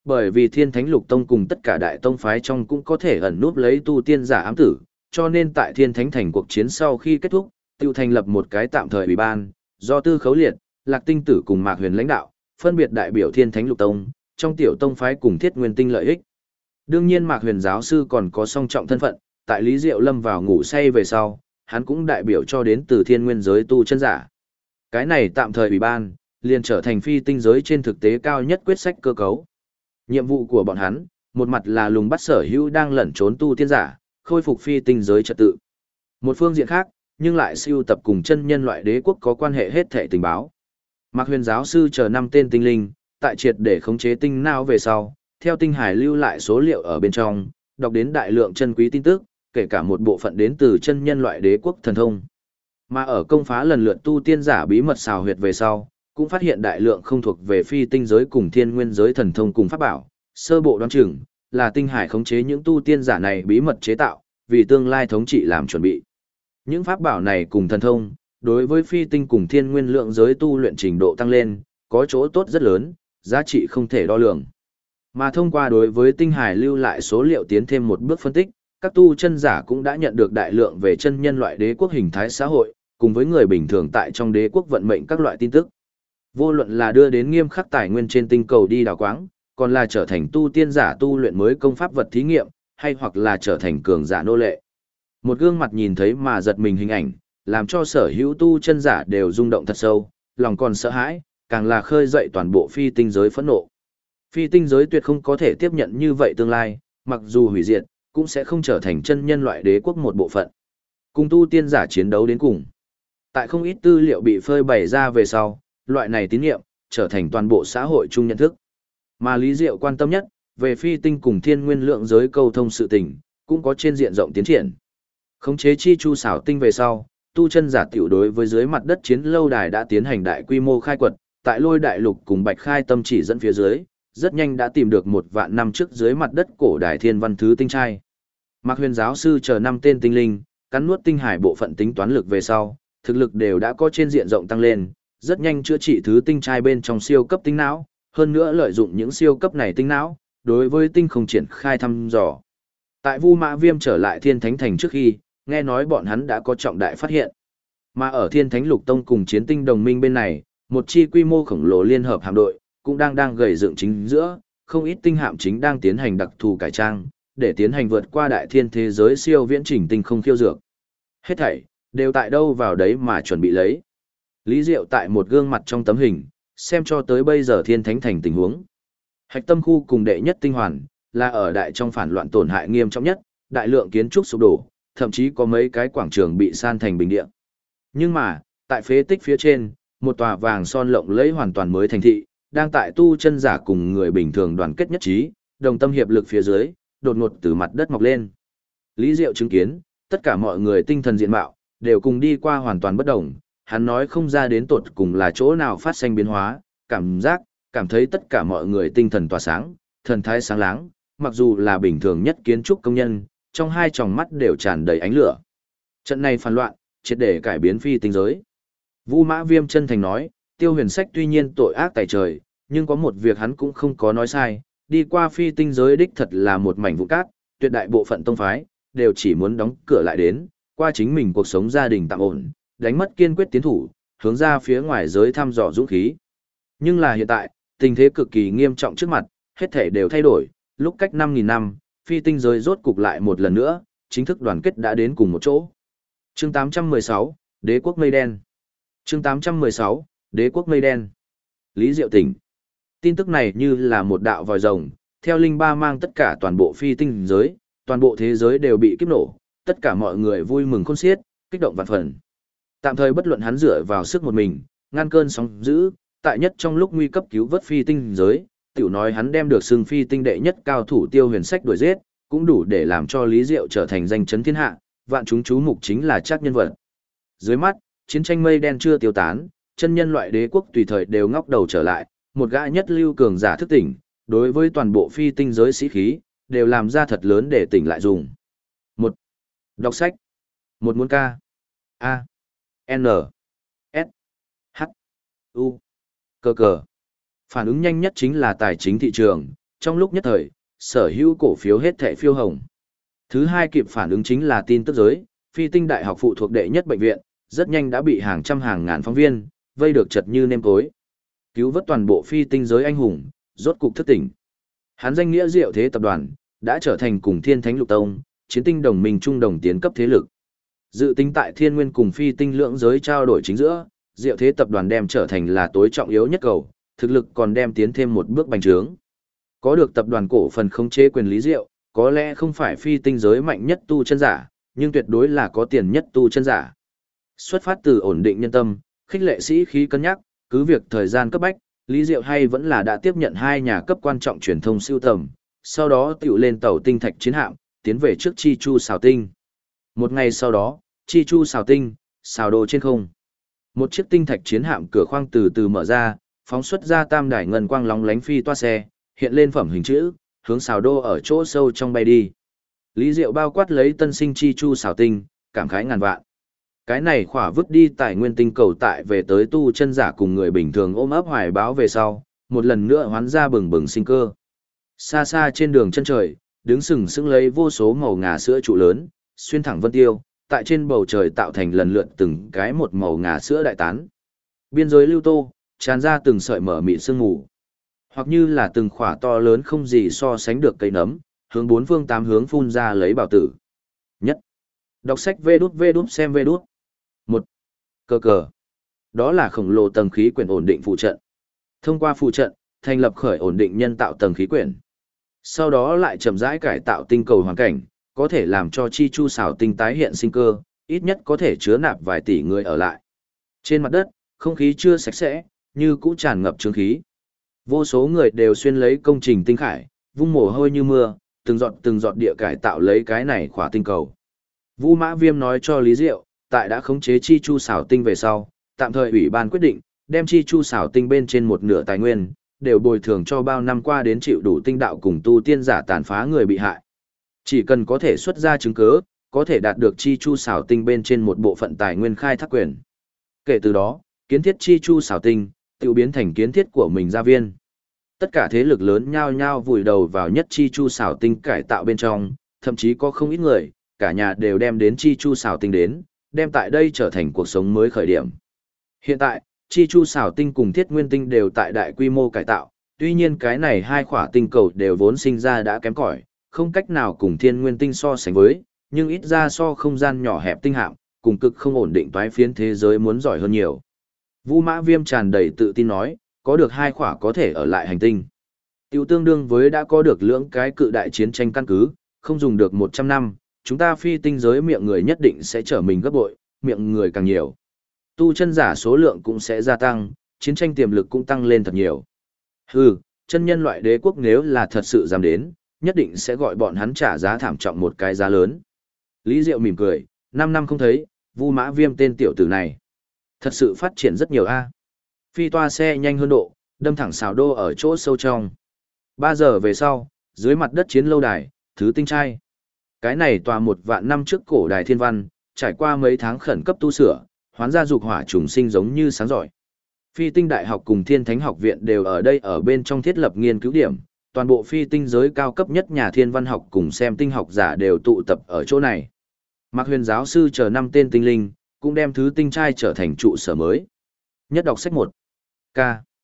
Bởi vì Thiên Thánh Lục Tông cùng tất cả đại tông phái trong cũng có thể ẩn núp lấy tu tiên giả ám tử, cho nên tại Thiên Thánh Thành cuộc chiến sau khi kết thúc, tiêu thành lập một cái tạm thời ủy ban, do Tư Khấu Liệt, Lạc Tinh Tử cùng Mạc Huyền lãnh đạo, phân biệt đại biểu Thiên Thánh Lục Tông, trong tiểu tông phái cùng Thiết Nguyên Tinh lợi ích. Đương nhiên Mạc Huyền giáo sư còn có song trọng thân phận, tại Lý Diệu lâm vào ngủ say về sau, hắn cũng đại biểu cho đến từ Thiên Nguyên giới tu chân giả. Cái này tạm thời ủy ban, liền trở thành phi tinh giới trên thực tế cao nhất quyết sách cơ cấu. Nhiệm vụ của bọn hắn, một mặt là lùng bắt sở hữu đang lẩn trốn tu tiên giả, khôi phục phi tinh giới trật tự. Một phương diện khác, nhưng lại siêu tập cùng chân nhân loại đế quốc có quan hệ hết thảy tình báo. Mạc Huyền giáo sư chờ 5 tên tinh linh, tại triệt để khống chế tinh não về sau, theo tinh hải lưu lại số liệu ở bên trong, đọc đến đại lượng chân quý tin tức, kể cả một bộ phận đến từ chân nhân loại đế quốc thần thông. Mà ở công phá lần lượt tu tiên giả bí mật xào huyệt về sau, cũng phát hiện đại lượng không thuộc về phi tinh giới cùng thiên nguyên giới thần thông cùng pháp bảo, sơ bộ đoán chừng là tinh hải khống chế những tu tiên giả này bí mật chế tạo, vì tương lai thống trị làm chuẩn bị. Những pháp bảo này cùng thần thông, đối với phi tinh cùng thiên nguyên lượng giới tu luyện trình độ tăng lên, có chỗ tốt rất lớn, giá trị không thể đo lường. Mà thông qua đối với tinh hải lưu lại số liệu tiến thêm một bước phân tích, các tu chân giả cũng đã nhận được đại lượng về chân nhân loại đế quốc hình thái xã hội, cùng với người bình thường tại trong đế quốc vận mệnh các loại tin tức. Vô luận là đưa đến nghiêm khắc tài nguyên trên tinh cầu đi đào quáng, còn là trở thành tu tiên giả tu luyện mới công pháp vật thí nghiệm, hay hoặc là trở thành cường giả nô lệ. Một gương mặt nhìn thấy mà giật mình hình ảnh, làm cho sở hữu tu chân giả đều rung động thật sâu, lòng còn sợ hãi, càng là khơi dậy toàn bộ phi tinh giới phẫn nộ. Phi tinh giới tuyệt không có thể tiếp nhận như vậy tương lai, mặc dù hủy diệt, cũng sẽ không trở thành chân nhân loại đế quốc một bộ phận. Cùng tu tiên giả chiến đấu đến cùng. Tại không ít tư liệu bị phơi bày ra về sau, loại này tín nhiệm, trở thành toàn bộ xã hội chung nhận thức. Mà Lý Diệu quan tâm nhất, về phi tinh cùng thiên nguyên lượng giới câu thông sự tình, cũng có trên diện rộng tiến triển. Khống chế chi chu xảo tinh về sau, tu chân giả tiểu đối với dưới mặt đất chiến lâu đài đã tiến hành đại quy mô khai quật, tại Lôi Đại Lục cùng Bạch Khai Tâm chỉ dẫn phía dưới, rất nhanh đã tìm được 1 vạn năm trước dưới mặt đất cổ đài thiên văn thứ tinh trai. Mạc Huyền giáo sư chờ 5 tên tinh linh, cắn nuốt tinh hải bộ phận tính toán lực về sau, thực lực đều đã có trên diện rộng tăng lên, rất nhanh chữa trị thứ tinh trai bên trong siêu cấp tinh não, hơn nữa lợi dụng những siêu cấp này tinh não, đối với tinh không triển khai thăm dò. Tại Vu Mã Viêm trở lại Thiên Thánh Thành trước khi, nghe nói bọn hắn đã có trọng đại phát hiện. Mà ở Thiên Thánh Lục Tông cùng Chiến Tinh Đồng Minh bên này, một chi quy mô khổng lồ liên hợp hạm đội, cũng đang gầy dựng chính giữa, không ít tinh hạm chính đang tiến hành đặc thù cải trang, để tiến hành vượt qua đại thiên thế giới siêu viễn trình tinh không khiêu dược. Hết thảy, đều tại đâu vào đấy mà chuẩn bị lấy. Lý Diệu tại một gương mặt trong tấm hình, xem cho tới bây giờ Thiên Thánh Thành tình huống. Hạch tâm khu cùng đệ nhất tinh hoàn, là ở đại trong phản loạn tổn hại nghiêm trọng nhất, đại lượng kiến trúc sụp đổ, thậm chí có mấy cái quảng trường bị san thành bình địa. Nhưng mà, tại phế tích phía trên, một tòa vàng son lộng lẫy hoàn toàn mới thành thị, đang tại tu chân giả cùng người bình thường đoàn kết nhất trí, đồng tâm hiệp lực phía dưới, đột ngột từ mặt đất mọc lên. Lý Diệu chứng kiến, tất cả mọi người tinh thần diện mạo, đều cùng đi qua hoàn toàn bất đồng, hắn nói không ra đến tột cùng là chỗ nào phát sinh biến hóa, cảm thấy tất cả mọi người tinh thần tỏa sáng, thần thái sáng láng, mặc dù là bình thường nhất kiến trúc công nhân, trong hai tròng mắt đều tràn đầy ánh lửa. Trận này phản loạn, triệt để cải biến phi tinh giới. Vu Mã Viêm chân thành nói, Tiêu Huyền Sách tuy nhiên tội ác tày trời, nhưng có một việc hắn cũng không có nói sai, đi qua phi tinh giới đích thật là một mảnh vụn cát, tuyệt đại bộ phận tông phái, đều chỉ muốn đóng cửa lại đến, qua chính mình cuộc sống gia đình tạm ổn, đánh mất kiên quyết tiến thủ, hướng ra phía ngoài giới thăm dò dũng khí. Nhưng là hiện tại, tình thế cực kỳ nghiêm trọng trước mặt, hết thể đều thay đổi, lúc cách 5.000 năm, phi tinh giới rốt cục lại một lần nữa, chính thức đoàn kết đã đến cùng một chỗ. Chương 816, Đế quốc mây đen. Chương 816, Đế quốc mây đen. Lý Diệu tỉnh. Tin tức này như là một đạo vòi rồng, theo linh ba mang tất cả toàn bộ phi tinh giới, toàn bộ thế giới đều bị kiếp nổ, tất cả mọi người vui mừng khôn xiết, kích động vạn phần. Tạm thời bất luận hắn dựa vào sức một mình, ngăn cơn sóng dữ, tại nhất trong lúc nguy cấp cứu vớt phi tinh giới, tiểu nói hắn đem được xưng phi tinh đệ nhất cao thủ Tiêu Huyền Sách đuổi giết, cũng đủ để làm cho Lý Diệu trở thành danh chấn thiên hạ, vạn chúng chú mục chính là chắc nhân vật. Dưới mắt, chiến tranh mây đen chưa tiêu tán, chân nhân loại đế quốc tùy thời đều ngóc đầu trở lại, một gã nhất lưu cường giả thức tỉnh, đối với toàn bộ phi tinh giới sĩ khí, đều làm ra thật lớn để tỉnh lại dùng. 1. Đọc sách. 1 muốn ca. A. N. S. H. U. Cờ cờ. Phản ứng nhanh nhất chính là tài chính thị trường, trong lúc nhất thời, sở hữu cổ phiếu hết thảy phiêu hồng. Thứ hai kịp phản ứng chính là tin tức giới, Phi Tinh Đại học phụ thuộc đệ nhất bệnh viện, rất nhanh đã bị hàng trăm hàng ngàn phóng viên vây được chật như nêm cối. Cứu vớt toàn bộ Phi Tinh giới anh hùng, rốt cục thức tỉnh. Hắn danh nghĩa Diệu Thế tập đoàn đã trở thành cùng Thiên Thánh Lục Tông, chiến tinh đồng minh trung đồng tiến cấp thế lực. Dự tính tại Thiên Nguyên cùng Phi Tinh lưỡng giới trao đổi chính giữa, Diệu Thế tập đoàn đem trở thành là tối trọng yếu nhất cầu, thực lực còn đem tiến thêm một bước bành trướng. Có được tập đoàn cổ phần khống chế quyền lý Diệu, có lẽ không phải Phi Tinh giới mạnh nhất tu chân giả, nhưng tuyệt đối là có tiền nhất tu chân giả. Xuất phát từ ổn định nhân tâm, khích lệ sĩ khí cân nhắc, cứ việc thời gian cấp bách, Lý Diệu hay vẫn là đã tiếp nhận hai nhà cấp quan trọng truyền thông siêu tầm, sau đó tiểu lên tàu tinh thạch chiến hạm, tiến về trước Chi Chu Xào Tinh. Một ngày sau đó, Chi Chu Xào Tinh, xào đồ trên không. Một chiếc tinh thạch chiến hạm cửa khoang từ từ mở ra, phóng xuất ra tam đài ngân quang lóng lánh phi toa xe, hiện lên phẩm hình chữ, hướng xào đô ở chỗ sâu trong bay đi. Lý Diệu bao quát lấy tân sinh Chi Chu Xào Tinh, cảm khái ngàn vạn. Cái này khỏa vứt đi tài nguyên tinh cầu tại về tới tu chân giả cùng người bình thường ôm ấp hoài báo về sau, một lần nữa hoán ra bừng bừng sinh cơ. Xa xa trên đường chân trời, đứng sừng sững lấy vô số màu ngà sữa trụ lớn, xuyên thẳng vân tiêu, tại trên bầu trời tạo thành lần lượt từng cái một màu ngà sữa đại tán. Biên giới lưu tô, tràn ra từng sợi mở mịn sương mù, hoặc như là từng khỏa to lớn không gì so sánh được cây nấm, hướng bốn phương tám hướng phun ra lấy bảo tử. Nhất. Đọc sách vê đút xem vê đút. Một. Cờ cờ. Đó là khổng lồ tầng khí quyển ổn định phụ trận. Thông qua phụ trận, thành lập khởi ổn định nhân tạo tầng khí quyển. Sau đó lại chậm rãi cải tạo tinh cầu hoàn cảnh, có thể làm cho Chi Chu Xào Tinh tái hiện sinh cơ, ít nhất có thể chứa nạp vài tỷ người ở lại. Trên mặt đất, không khí chưa sạch sẽ, như cũ tràn ngập chứng khí. Vô số người đều xuyên lấy công trình tinh khải, vung mồ hôi như mưa, từng giọt địa cải tạo lấy cái này khỏa tinh cầu. Vu Mã Viêm nói cho Lý Diệu, tại đã khống chế Chi Chu Xào Tinh về sau, tạm thời ủy ban quyết định, đem Chi Chu Xào Tinh bên trên một nửa tài nguyên, đều bồi thường cho bao năm qua đến chịu đủ tinh đạo cùng tu tiên giả tàn phá người bị hại. Chỉ cần có thể xuất ra chứng cứ, có thể đạt được Chi Chu Xào Tinh bên trên một bộ phận tài nguyên khai thác quyền. Kể từ đó, kiến thiết Chi Chu Xào Tinh, tự biến thành kiến thiết của mình gia viên. Tất cả thế lực lớn nhao nhao vùi đầu vào nhất Chi Chu Xào Tinh cải tạo bên trong, thậm chí có không ít người, cả nhà đều đem đến Chi Chu Xào Tinh đến, đem tại đây trở thành cuộc sống mới khởi điểm. Hiện tại, Chi Chu Xào Tinh cùng Thiết Nguyên Tinh đều tại đại quy mô cải tạo, tuy nhiên cái này hai khỏa tinh cầu đều vốn sinh ra đã kém cỏi, không cách nào cùng Thiên Nguyên Tinh so sánh với, nhưng ít ra so không gian nhỏ hẹp tinh hạm, cùng cực không ổn định toái phiến thế giới muốn giỏi hơn nhiều. Vu Mã Viêm tràn đầy tự tin nói, có được hai khỏa có thể ở lại hành tinh. Tiêu tương đương với đã có được lưỡng cái cự đại chiến tranh căn cứ, không dùng được 100 năm, chúng ta phi tinh giới miệng người nhất định sẽ trở mình gấp bội, miệng người càng nhiều. Tu chân giả số lượng cũng sẽ gia tăng, chiến tranh tiềm lực cũng tăng lên thật nhiều. Hừ, chân nhân loại đế quốc nếu là thật sự dám đến, nhất định sẽ gọi bọn hắn trả giá thảm trọng một cái giá lớn. Lý Diệu mỉm cười, 5 năm không thấy, Vu Mã Viêm tên tiểu tử này. Thật sự phát triển rất nhiều a. Phi toa xe nhanh hơn độ, đâm thẳng xào đô ở chỗ sâu trong. 3 giờ về sau, dưới mặt đất chiến lâu đài, thứ tinh trai. Cái này tòa 1 vạn năm trước cổ đài thiên văn, trải qua mấy tháng khẩn cấp tu sửa, hoán ra dục hỏa trùng sinh giống như sáng giỏi. Phi tinh đại học cùng Thiên Thánh học viện đều ở đây ở bên trong thiết lập nghiên cứu điểm, toàn bộ phi tinh giới cao cấp nhất nhà thiên văn học cùng xem tinh học giả đều tụ tập ở chỗ này. Mạc Huyền giáo sư chờ 5 tên tinh linh, cũng đem thứ tinh trai trở thành trụ sở mới. Nhất đọc sách 1. K.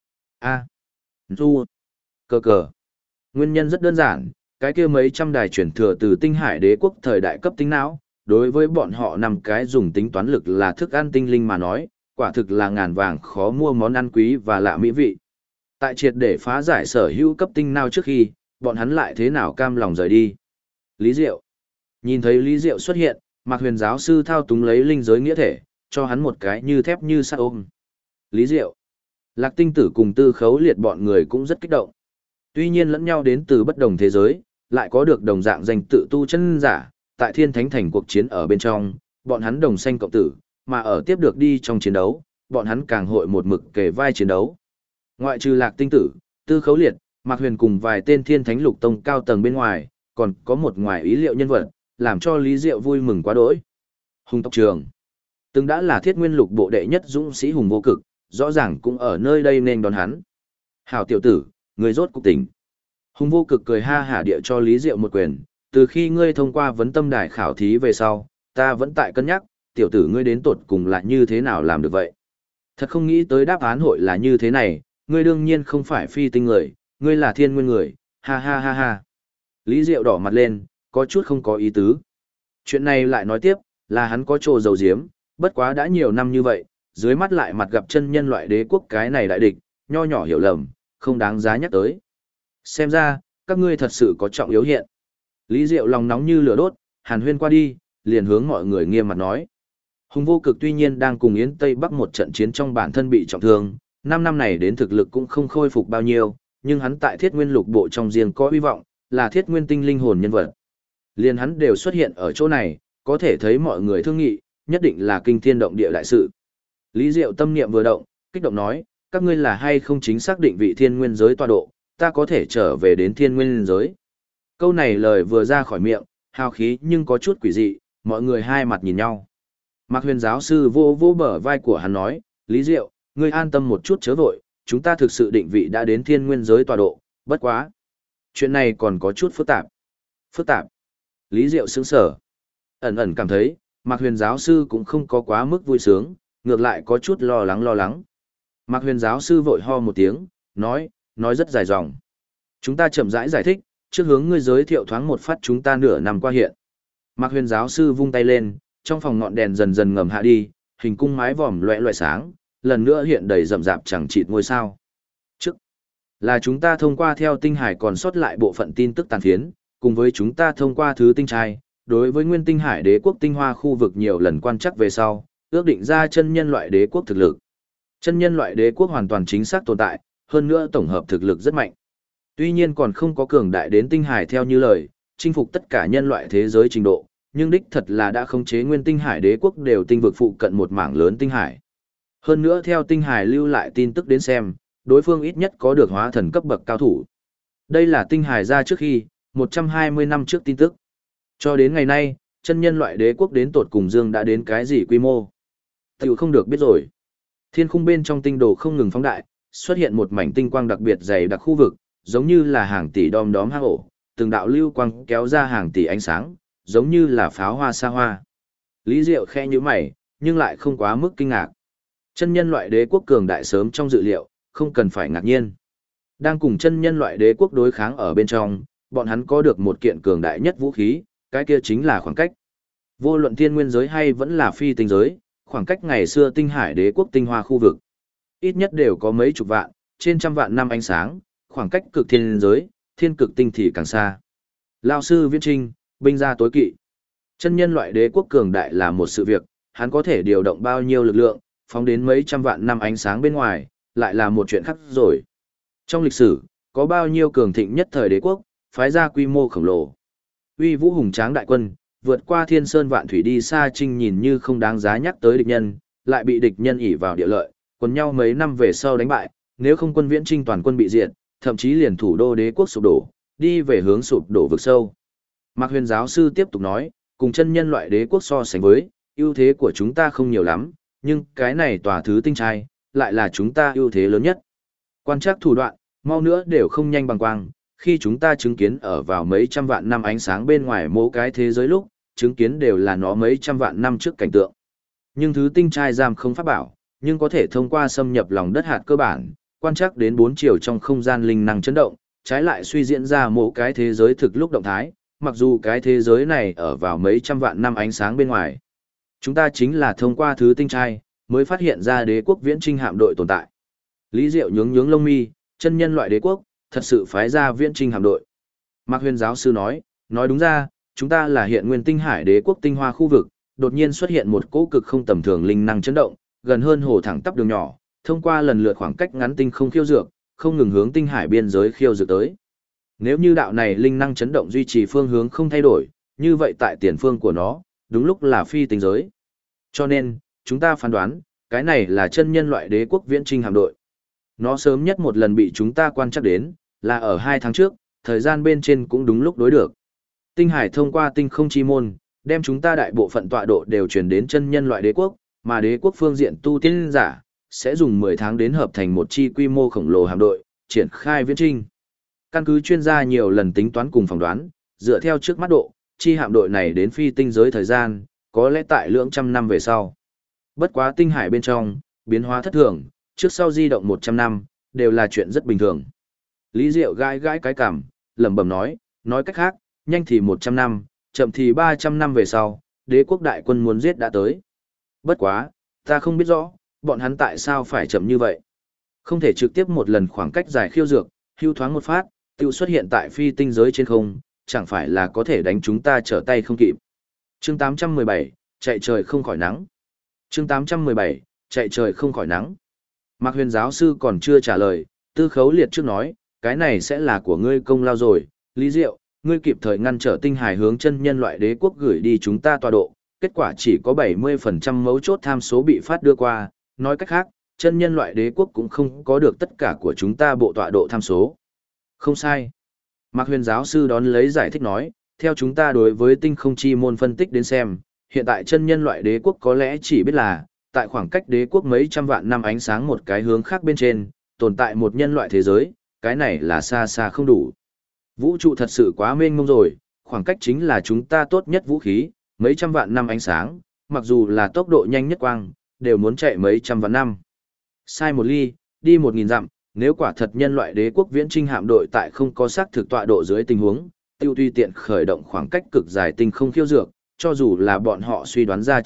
A. Du. Cờ cờ. Nguyên nhân rất đơn giản, cái kia mấy trăm đài chuyển thừa từ tinh hải đế quốc thời đại cấp tính não, đối với bọn họ 5 cái dùng tính toán lực là thức ăn tinh linh mà nói, quả thực là ngàn vàng khó mua món ăn quý và lạ mỹ vị. Tại triệt để phá giải sở hữu cấp tinh não trước khi, bọn hắn lại thế nào cam lòng rời đi. Lý Diệu. Nhìn thấy Lý Diệu xuất hiện, Mạc Huyền giáo sư thao túng lấy linh giới nghĩa thể, cho hắn một cái như thép như sắt ôm. Lý Diệu. Lạc Tinh Tử cùng Tư Khấu Liệt bọn người cũng rất kích động. Tuy nhiên lẫn nhau đến từ bất đồng thế giới, lại có được đồng dạng danh tự tu chân giả, tại Thiên Thánh thành cuộc chiến ở bên trong, bọn hắn đồng sanh cộng tử, mà ở tiếp được đi trong chiến đấu, bọn hắn càng hội một mực kề vai chiến đấu. Ngoại trừ Lạc Tinh Tử, Tư Khấu Liệt, Mạc Huyền cùng vài tên Thiên Thánh Lục Tông cao tầng bên ngoài, còn có một ngoài ý liệu nhân vật, làm cho Lý Diệu vui mừng quá đỗi. Hùng tộc trường, từng đã là Thiết Nguyên Lục bộ đệ nhất dũng sĩ hùng vô cực, rõ ràng cũng ở nơi đây nên đón hắn. Hảo tiểu tử, người rốt cục tỉnh. Hùng vô cực cười ha hả địa cho Lý Diệu một quyền, từ khi ngươi thông qua vấn tâm đài khảo thí về sau, ta vẫn tại cân nhắc, tiểu tử ngươi đến tột cùng là như thế nào làm được vậy. Thật không nghĩ tới đáp án hội là như thế này, ngươi đương nhiên không phải phi tinh người, ngươi là thiên nguyên người, ha ha ha ha. Lý Diệu đỏ mặt lên, có chút không có ý tứ. Chuyện này lại nói tiếp, là hắn có trồ dầu diếm, bất quá đã nhiều năm như vậy, dưới mắt lại mặt gặp chân nhân loại đế quốc cái này đại địch, nho nhỏ hiểu lầm, không đáng giá nhắc tới. Xem ra, các ngươi thật sự có trọng yếu hiện. Lý Diệu lòng nóng như lửa đốt, hàn huyên qua đi, liền hướng mọi người nghiêm mặt nói. Hùng vô cực tuy nhiên đang cùng Yến Tây Bắc một trận chiến trong bản thân bị trọng thương, 5 năm này đến thực lực cũng không khôi phục bao nhiêu, nhưng hắn tại Thiết Nguyên Lục Bộ trong riêng có hy vọng, là Thiết Nguyên tinh linh hồn nhân vật. Liền hắn đều xuất hiện ở chỗ này, có thể thấy mọi người thương nghị, nhất định là kinh thiên động địa đại sự. Lý Diệu tâm niệm vừa động, kích động nói, các ngươi là hay không chính xác định vị thiên nguyên giới tọa độ, ta có thể trở về đến thiên nguyên giới. Câu này lời vừa ra khỏi miệng, hào khí nhưng có chút quỷ dị, mọi người hai mặt nhìn nhau. Mạc Huyền giáo sư vô vô bờ vai của hắn nói, Lý Diệu, ngươi an tâm một chút chớ vội, chúng ta thực sự định vị đã đến thiên nguyên giới tọa độ, bất quá. Chuyện này còn có chút phức tạp. Phức tạp. Lý Diệu sững sờ. Ẩn ẩn cảm thấy, Mạc Huyền giáo sư cũng không có quá mức vui sướng, ngược lại có chút lo lắng. Mạc Huyền giáo sư vội ho một tiếng, nói rất dài dòng. Chúng ta chậm rãi giải thích, trước hướng ngươi giới thiệu thoáng một phát chúng ta nửa năm qua hiện. Mạc Huyền giáo sư vung tay lên, trong phòng ngọn đèn dần dần ngầm hạ đi, hình cung mái vòm loẹt loẹt sáng, lần nữa hiện đầy rậm rạp chẳng chịt ngôi sao. Trước là chúng ta thông qua theo tinh hải còn sót lại bộ phận tin tức tàn phiến, cùng với chúng ta thông qua thứ tinh trai, đối với nguyên tinh hải đế quốc tinh hoa khu vực nhiều lần quan trắc về sau, ước định ra chân nhân loại đế quốc thực lực. Chân nhân loại đế quốc hoàn toàn chính xác tồn tại, hơn nữa tổng hợp thực lực rất mạnh. Tuy nhiên còn không có cường đại đến tinh hải theo như lời, chinh phục tất cả nhân loại thế giới trình độ, nhưng đích thật là đã khống chế nguyên tinh hải đế quốc đều tinh vực phụ cận một mảng lớn tinh hải. Hơn nữa theo tinh hải lưu lại tin tức đến xem, đối phương ít nhất có được hóa thần cấp bậc cao thủ. Đây là tinh hải ra trước khi, 120 năm trước tin tức. Cho đến ngày nay, chân nhân loại đế quốc đến tột cùng dương đã đến cái gì quy mô? Tiểu không được biết rồi. Thiên khung bên trong tinh đồ không ngừng phóng đại, xuất hiện một mảnh tinh quang đặc biệt dày đặc khu vực, giống như là hàng tỷ đom đóm hang ổ, từng đạo lưu quang kéo ra hàng tỷ ánh sáng, giống như là pháo hoa xa hoa. Lý Diệu khẽ nhíu mày, nhưng lại không quá mức kinh ngạc. Chân nhân loại đế quốc cường đại sớm trong dự liệu, không cần phải ngạc nhiên. Đang cùng chân nhân loại đế quốc đối kháng ở bên trong, bọn hắn có được một kiện cường đại nhất vũ khí, cái kia chính là khoảng cách. Vô luận thiên nguyên giới hay vẫn là phi tinh giới, khoảng cách ngày xưa tinh hải đế quốc tinh hoa khu vực. Ít nhất đều có mấy chục vạn, trên trăm vạn năm ánh sáng, khoảng cách cực thiên giới, thiên cực tinh thì càng xa. Lao sư Viễn Trinh, binh gia tối kỵ. Chân nhân loại đế quốc cường đại là một sự việc, hắn có thể điều động bao nhiêu lực lượng, phóng đến mấy trăm vạn năm ánh sáng bên ngoài, lại là một chuyện khác rồi. Trong lịch sử, có bao nhiêu cường thịnh nhất thời đế quốc, phái ra quy mô khổng lồ. Uy vũ hùng tráng đại quân, vượt qua thiên sơn vạn thủy đi xa trinh nhìn như không đáng giá nhắc tới địch nhân, lại bị địch nhân ỷ vào địa lợi, quần nhau mấy năm về sau đánh bại, nếu không quân Viễn Trinh toàn quân bị diệt, thậm chí liền thủ đô đế quốc sụp đổ, đi về hướng sụp đổ vực sâu. Mạc Huyền giáo sư tiếp tục nói, cùng chân nhân loại đế quốc so sánh với, ưu thế của chúng ta không nhiều lắm, nhưng cái này tòa thứ tinh trai, lại là chúng ta ưu thế lớn nhất. Quan trắc thủ đoạn, mau nữa đều không nhanh bằng quang, khi chúng ta chứng kiến ở vào mấy trăm vạn năm ánh sáng bên ngoài mỗi cái thế giới lúc, chứng kiến đều là nó mấy trăm vạn năm trước cảnh tượng. Nhưng thứ tinh trai giam không pháp bảo, nhưng có thể thông qua xâm nhập lòng đất hạt cơ bản, quan trắc đến 4 chiều trong không gian linh năng chấn động, trái lại suy diễn ra mỗi cái thế giới thực lúc động thái, mặc dù cái thế giới này ở vào mấy trăm vạn năm ánh sáng bên ngoài. Chúng ta chính là thông qua thứ tinh trai, mới phát hiện ra đế quốc Viễn Trinh hạm đội tồn tại. Lý Diệu nhướng lông mi, chân nhân loại đế quốc, thật sự phái ra Viễn Trinh hạm đội. Mạc Huyền giáo sư nói đúng ra, chúng ta là hiện nguyên tinh hải đế quốc tinh hoa khu vực, đột nhiên xuất hiện một cỗ cực không tầm thường linh năng chấn động, gần hơn hồ thẳng tắp đường nhỏ, thông qua lần lượt khoảng cách ngắn tinh không khiêu dược, không ngừng hướng tinh hải biên giới khiêu dược tới. Nếu như đạo này linh năng chấn động duy trì phương hướng không thay đổi, như vậy tại tiền phương của nó, đúng lúc là phi tinh giới. Cho nên, chúng ta phán đoán, cái này là chân nhân loại đế quốc Viễn Trinh hạm đội. Nó sớm nhất một lần bị chúng ta quan trắc đến, là ở 2 tháng trước, thời gian bên trên cũng đúng lúc đối được. Tinh hải thông qua tinh không chi môn, đem chúng ta đại bộ phận tọa độ đều truyền đến chân nhân loại đế quốc, mà đế quốc phương diện tu tiên giả, sẽ dùng 10 tháng đến hợp thành một chi quy mô khổng lồ hạm đội, triển khai Viễn Trinh. Căn cứ chuyên gia nhiều lần tính toán cùng phỏng đoán, dựa theo trước mắt độ, chi hạm đội này đến phi tinh giới thời gian, có lẽ tại lưỡng trăm năm về sau. Bất quá tinh hải bên trong, biến hóa thất thường, trước sau di động 100 năm, đều là chuyện rất bình thường. Lý Diệu gãi gãi cái cằm, lẩm bẩm nói cách khác, nhanh thì 100 năm, chậm thì 300 năm về sau, đế quốc đại quân muốn giết đã tới. Bất quá, ta không biết rõ, bọn hắn tại sao phải chậm như vậy. Không thể trực tiếp một lần khoảng cách dài khiêu dược, hưu thoáng một phát, tiêu xuất hiện tại phi tinh giới trên không, chẳng phải là có thể đánh chúng ta trở tay không kịp. Chương 817, chạy trời không khỏi nắng. Chương 817, chạy trời không khỏi nắng. Mạc Huyền giáo sư còn chưa trả lời, Tư Khấu Liệt trước nói, cái này sẽ là của ngươi công lao rồi, Lý Diệu, ngươi kịp thời ngăn trở tinh hải hướng chân nhân loại đế quốc gửi đi chúng ta tọa độ, kết quả chỉ có 70% mấu chốt tham số bị phát đưa qua, nói cách khác, chân nhân loại đế quốc cũng không có được tất cả của chúng ta bộ tọa độ tham số. Không sai. Mạc Huyền giáo sư đón lấy giải thích nói, theo chúng ta đối với tinh không chi môn phân tích đến xem, hiện tại chân nhân loại đế quốc có lẽ chỉ biết là, tại khoảng cách đế quốc mấy trăm vạn năm ánh sáng một cái hướng khác bên trên, tồn tại một nhân loại thế giới, cái này là xa xa không đủ. Vũ trụ thật sự quá mênh mông rồi, khoảng cách chính là chúng ta tốt nhất vũ khí, mấy trăm vạn năm ánh sáng, mặc dù là tốc độ nhanh nhất quang, đều muốn chạy mấy trăm vạn năm. Sai một ly, đi 1000 dặm, nếu quả thật nhân loại đế quốc viễn trinh hạm đội tại không có xác thực tọa độ dưới tình huống, tiêu tùy tiện khởi động khoảng cách cực dài tinh không khiêu dược, cho dù là bọn họ suy đoán ra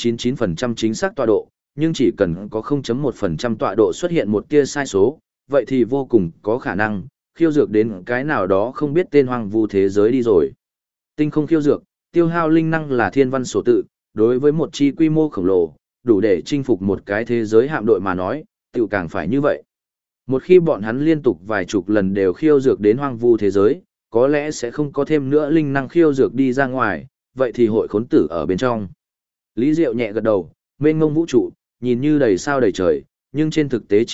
99% chính xác tọa độ, nhưng chỉ cần có 0.1% tọa độ xuất hiện một tia sai số, vậy thì vô cùng có khả năng khiêu dược đến cái nào đó không biết tên hoang vu thế giới đi rồi. Tinh không khiêu dược, tiêu hao linh năng là thiên văn số tự, đối với một chi quy mô khổng lồ, đủ để chinh phục một cái thế giới hạm đội mà nói, tiểu càng phải như vậy. Một khi bọn hắn liên tục vài chục lần đều khiêu dược đến hoang vu thế giới, có lẽ sẽ không có thêm nữa linh năng khiêu dược đi ra ngoài, vậy thì hội khốn tử ở bên trong. Lý Diệu nhẹ gật đầu, mênh mông vũ trụ, nhìn như đầy sao đầy trời, nhưng trên thực tế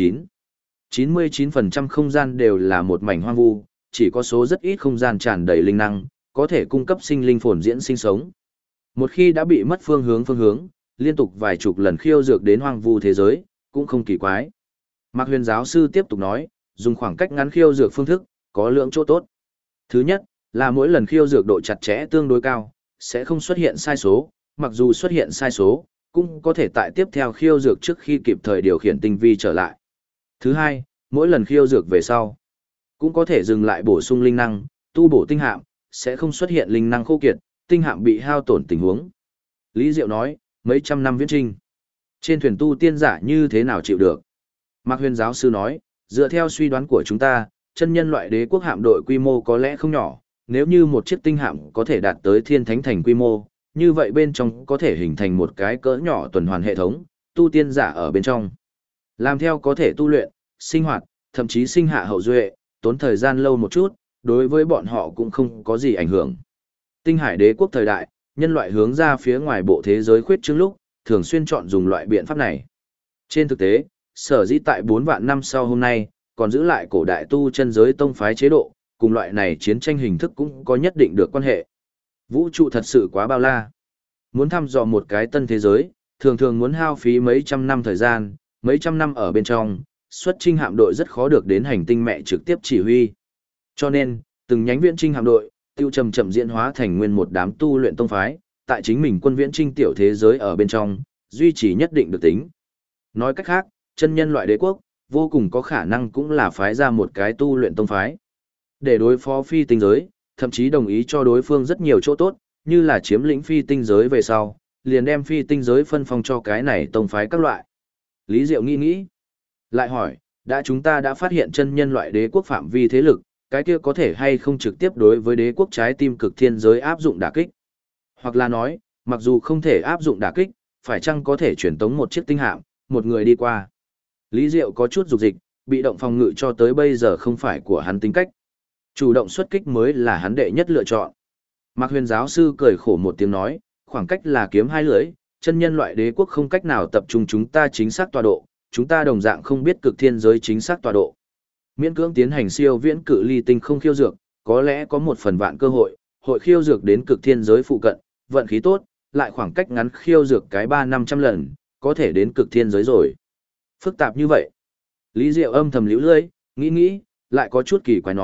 99% không gian đều là một mảnh hoang vu, chỉ có số rất ít không gian tràn đầy linh năng, có thể cung cấp sinh linh phồn diễn sinh sống. Một khi đã bị mất phương hướng, liên tục vài chục lần khiêu dược đến hoang vu thế giới, cũng không kỳ quái. Mạc Huyền giáo sư tiếp tục nói, dùng khoảng cách ngắn khiêu dược phương thức, có lượng chỗ tốt. Thứ nhất, là mỗi lần khiêu dược độ chặt chẽ tương đối cao, sẽ không xuất hiện sai số, mặc dù xuất hiện sai số, cũng có thể tại tiếp theo khiêu dược trước khi kịp thời điều khiển tinh vi trở lại. Thứ hai, mỗi lần khiêu dược về sau, cũng có thể dừng lại bổ sung linh năng, tu bổ tinh hạm, sẽ không xuất hiện linh năng khô kiệt, tinh hạm bị hao tổn tình huống. Lý Diệu nói, mấy trăm năm viễn trinh, trên thuyền tu tiên giả như thế nào chịu được? Mạc Huyền giáo sư nói, dựa theo suy đoán của chúng ta, chân nhân loại đế quốc hạm đội quy mô có lẽ không nhỏ, nếu như một chiếc tinh hạm có thể đạt tới thiên thánh thành quy mô, như vậy bên trong có thể hình thành một cái cỡ nhỏ tuần hoàn hệ thống, tu tiên giả ở bên trong. Làm theo có thể tu luyện, sinh hoạt, thậm chí sinh hạ hậu duệ, tốn thời gian lâu một chút, đối với bọn họ cũng không có gì ảnh hưởng. Tinh hải đế quốc thời đại, nhân loại hướng ra phía ngoài bộ thế giới khuyết trương lúc, thường xuyên chọn dùng loại biện pháp này. Trên thực tế, sở dĩ tại 4 vạn năm sau hôm nay, còn giữ lại cổ đại tu chân giới tông phái chế độ, cùng loại này chiến tranh hình thức cũng có nhất định được quan hệ. Vũ trụ thật sự quá bao la. Muốn thăm dò một cái tân thế giới, thường thường muốn hao phí mấy trăm năm thời gian, mấy trăm năm ở bên trong, xuất chinh hạm đội rất khó được đến hành tinh mẹ trực tiếp chỉ huy. Cho nên, từng nhánh viễn trinh hạm đội, tiêu chậm chậm diễn hóa thành nguyên một đám tu luyện tông phái, tại chính mình quân viễn trinh tiểu thế giới ở bên trong, duy trì nhất định được tính. Nói cách khác, chân nhân loại đế quốc, vô cùng có khả năng cũng là phái ra một cái tu luyện tông phái. Để đối phó phi tinh giới, thậm chí đồng ý cho đối phương rất nhiều chỗ tốt, như là chiếm lĩnh phi tinh giới về sau, liền đem phi tinh giới phân phong cho cái này tông phái các loại. Lý Diệu nghĩ, lại hỏi, chúng ta đã phát hiện chân nhân loại đế quốc phạm vi thế lực, cái kia có thể hay không trực tiếp đối với đế quốc trái tim cực thiên giới áp dụng đả kích? Hoặc là nói, mặc dù không thể áp dụng đả kích, phải chăng có thể truyền tống một chiếc tinh hạm, một người đi qua? Lý Diệu có chút dục dịch, bị động phòng ngự cho tới bây giờ không phải của hắn tính cách. Chủ động xuất kích mới là hắn đệ nhất lựa chọn. Mạc Huyền giáo sư cười khổ một tiếng nói, khoảng cách là kiếm hai lưỡi, chân nhân loại đế quốc không cách nào tập trung chúng ta chính xác tọa độ, chúng ta đồng dạng không biết cực thiên giới chính xác tọa độ. Miễn cưỡng tiến hành siêu viễn cự ly tinh không khiêu dược, có lẽ có 1/1000 cơ hội, hội khiêu dược đến cực thiên giới phụ cận, vận khí tốt, lại khoảng cách ngắn khiêu dược cái 300-500 lần, có thể đến cực thiên giới rồi. Phức tạp như vậy. Lý Diệu âm thầm liễu lưỡi, nghĩ, lại có chút kỳ quái nói,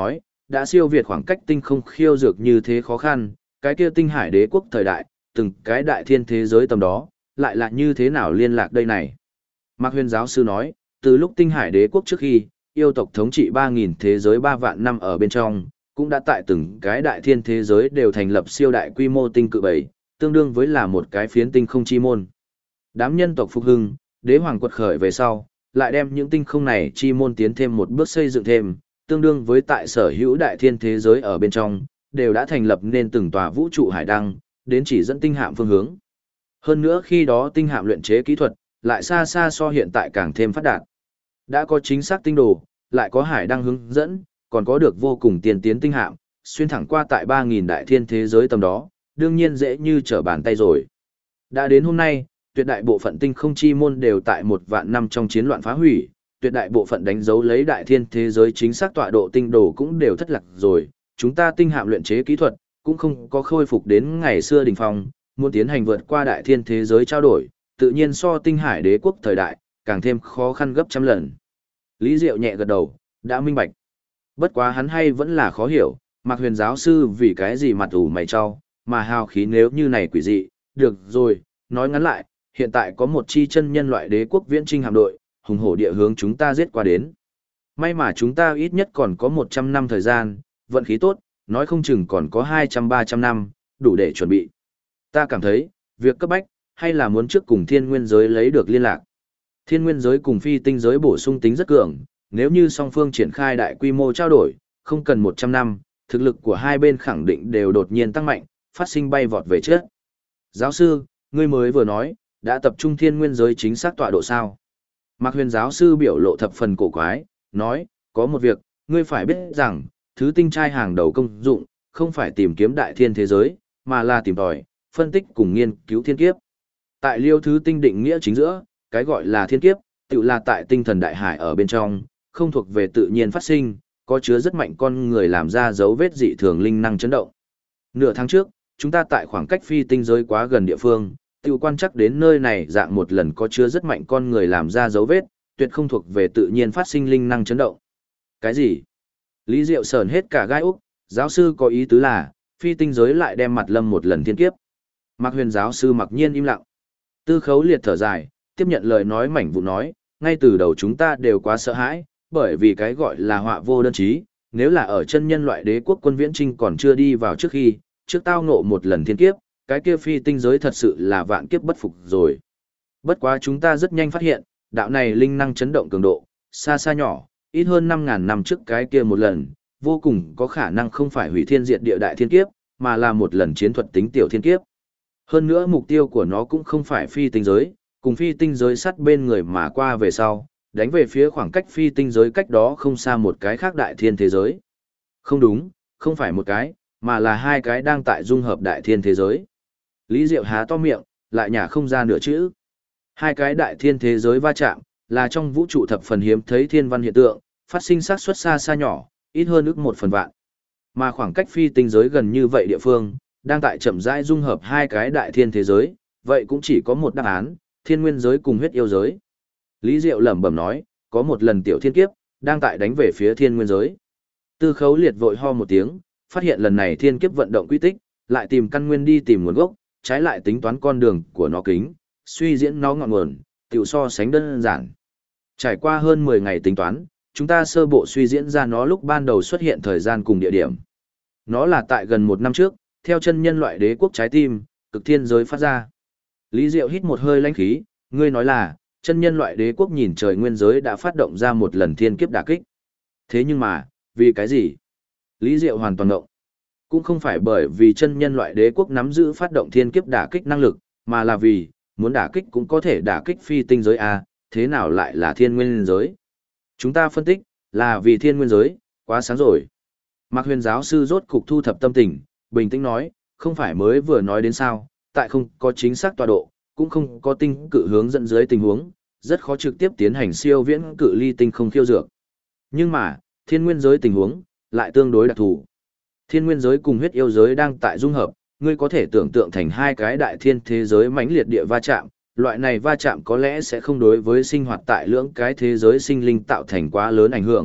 đã siêu việt khoảng cách tinh không khiêu dược như thế khó khăn, cái kia tinh hải đế quốc thời đại, từng cái đại thiên thế giới tầm đó, lại là như thế nào liên lạc đây này? Mạc Huyền giáo sư nói, từ lúc tinh hải đế quốc trước khi, yêu tộc thống trị 3.000 thế giới 3 vạn năm ở bên trong, cũng đã tại từng cái đại thiên thế giới đều thành lập siêu đại quy mô tinh cự bảy, tương đương với là một cái phiến tinh không chi môn. Đám nhân tộc phục hưng, đế hoàng quật khởi về sau, lại đem những tinh không này chi môn tiến thêm một bước xây dựng thêm, tương đương với tại sở hữu đại thiên thế giới ở bên trong, đều đã thành lập nên từng tòa vũ trụ hải đăng, đến chỉ dẫn tinh hạm phương hướng. Hơn nữa khi đó tinh hạm luyện chế kỹ thuật, lại xa xa so hiện tại càng thêm phát đạt. Đã có chính xác tinh đồ, lại có hải đăng hướng dẫn, còn có được vô cùng tiên tiến tinh hạm, xuyên thẳng qua tại 3.000 đại thiên thế giới tầm đó, đương nhiên dễ như trở bàn tay rồi. Đã đến hôm nay, tuyệt đại bộ phận tinh không chi môn đều tại 1 vạn năm trong chiến loạn phá hủy, tuyệt đại bộ phận đánh dấu lấy đại thiên thế giới chính xác tọa độ tinh đồ cũng đều thất lạc rồi, chúng ta tinh hạm luyện chế kỹ thuật cũng không có khôi phục đến ngày xưa đỉnh phong, muốn tiến hành vượt qua đại thiên thế giới trao đổi, tự nhiên so tinh hải đế quốc thời đại, càng thêm khó khăn gấp trăm lần. Lý Diệu nhẹ gật đầu, đã minh bạch. Bất quá hắn hay vẫn là khó hiểu, Mạc Huyền giáo sư vì cái gì mặt ủ mày cho, mà hào khí nếu như này quỷ dị, được rồi, nói ngắn lại, hiện tại có một chi chân nhân loại đế quốc viễn trinh hạm đội, hùng hổ địa hướng chúng ta giết qua đến. May mà chúng ta ít nhất còn có 100 năm thời gian, vận khí tốt, nói không chừng còn có 200-300 năm, đủ để chuẩn bị. Ta cảm thấy, việc cấp bách, hay là muốn trước cùng thiên nguyên giới lấy được liên lạc. Thiên nguyên giới cùng phi tinh giới bổ sung tính rất cường, nếu như song phương triển khai đại quy mô trao đổi, không cần 100 năm, thực lực của hai bên khẳng định đều đột nhiên tăng mạnh, phát sinh bay vọt về trước. Giáo sư, ngươi mới vừa nói, đã tập trung thiên nguyên giới chính xác tọa độ sao? Mạc Huyền giáo sư biểu lộ thập phần cổ quái, nói, có một việc, ngươi phải biết rằng, thứ tinh trai hàng đầu công dụng, không phải tìm kiếm đại thiên thế giới, mà là tìm tòi, phân tích cùng nghiên cứu thiên kiếp. Tại liêu thứ tinh định nghĩa chính giữa, cái gọi là thiên kiếp, tự là tại tinh thần đại hải ở bên trong, không thuộc về tự nhiên phát sinh, có chứa rất mạnh con người làm ra dấu vết dị thường linh năng chấn động. Nửa tháng trước, chúng ta tại khoảng cách phi tinh giới quá gần địa phương, tự quan chắc đến nơi này dạng một lần có chứa rất mạnh con người làm ra dấu vết, tuyệt không thuộc về tự nhiên phát sinh linh năng chấn động. Cái gì? Lý Diệu sờn hết cả gai úc, giáo sư có ý tứ là, phi tinh giới lại đem mặt lâm một lần thiên kiếp. Mạc Huyền giáo sư mặc nhiên im lặng. Tư Khấu Liệt thở dài, tiếp nhận lời nói mảnh vụ nói, ngay từ đầu chúng ta đều quá sợ hãi, bởi vì cái gọi là họa vô đơn chí, nếu là ở chân nhân loại đế quốc quân viễn trinh còn chưa đi vào trước khi, trước tao ngộ một lần thiên kiếp, cái kia phi tinh giới thật sự là vạn kiếp bất phục rồi. Bất quá chúng ta rất nhanh phát hiện, đạo này linh năng chấn động cường độ, xa xa nhỏ, ít hơn 5.000 năm trước cái kia một lần, vô cùng có khả năng không phải hủy thiên diệt địa đại thiên kiếp, mà là một lần chiến thuật tính tiểu thiên kiếp. Hơn nữa mục tiêu của nó cũng không phải phi tinh giới, cùng phi tinh giới sát bên người mà qua về sau, đánh về phía khoảng cách phi tinh giới cách đó không xa một cái khác đại thiên thế giới. Không đúng, không phải một cái, mà là hai cái đang tại dung hợp đại thiên thế giới. Lý Diệu há to miệng, lại nhả không ra nửa chữ. Hai cái đại thiên thế giới va chạm, là trong vũ trụ thập phần hiếm thấy thiên văn hiện tượng, phát sinh xác suất xa xa nhỏ, ít hơn ước 1/1000. Mà khoảng cách phi tinh giới gần như vậy địa phương, đang tại chậm rãi dung hợp hai cái đại thiên thế giới, vậy cũng chỉ có một đáp án, thiên nguyên giới cùng huyết yêu giới. Lý Diệu lẩm bẩm nói, có một lần tiểu thiên kiếp, đang tại đánh về phía thiên nguyên giới. Tư Khấu Liệt vội ho một tiếng, phát hiện lần này thiên kiếp vận động quy tích, lại tìm căn nguyên đi tìm nguồn gốc, trái lại tính toán con đường của nó kính, suy diễn nó ngọn nguồn, tiểu so sánh đơn giản. Trải qua hơn 10 ngày tính toán, chúng ta sơ bộ suy diễn ra nó lúc ban đầu xuất hiện thời gian cùng địa điểm. Nó là tại gần 1 năm trước, theo chân nhân loại đế quốc trái tim, cực thiên giới phát ra. Lý Diệu hít một hơi lãnh khí, ngươi nói là, chân nhân loại đế quốc nhìn trời nguyên giới đã phát động ra một lần thiên kiếp đả kích. Thế nhưng mà, vì cái gì? Lý Diệu hoàn toàn ngộng. Cũng không phải bởi vì chân nhân loại đế quốc nắm giữ phát động thiên kiếp đả kích năng lực, mà là vì, muốn đả kích cũng có thể đả kích phi tinh giới A, thế nào lại là thiên nguyên giới? Chúng ta phân tích, là vì thiên nguyên giới, quá sáng rồi. Mạc Huyền giáo sư rốt cục thu thập tâm tình, bình tĩnh nói, không phải mới vừa nói đến sao, tại không có chính xác tọa độ, cũng không có tinh cự hướng dẫn dưới tình huống, rất khó trực tiếp tiến hành siêu viễn cự ly tinh không khiêu dược. Nhưng mà, thiên nguyên giới tình huống, lại tương đối đặc thù. Thiên nguyên giới cùng huyết yêu giới đang tại dung hợp, ngươi có thể tưởng tượng thành hai cái đại thiên thế giới mãnh liệt địa va chạm, loại này va chạm có lẽ sẽ không đối với sinh hoạt tại lưỡng cái thế giới sinh linh tạo thành quá lớn ảnh hưởng,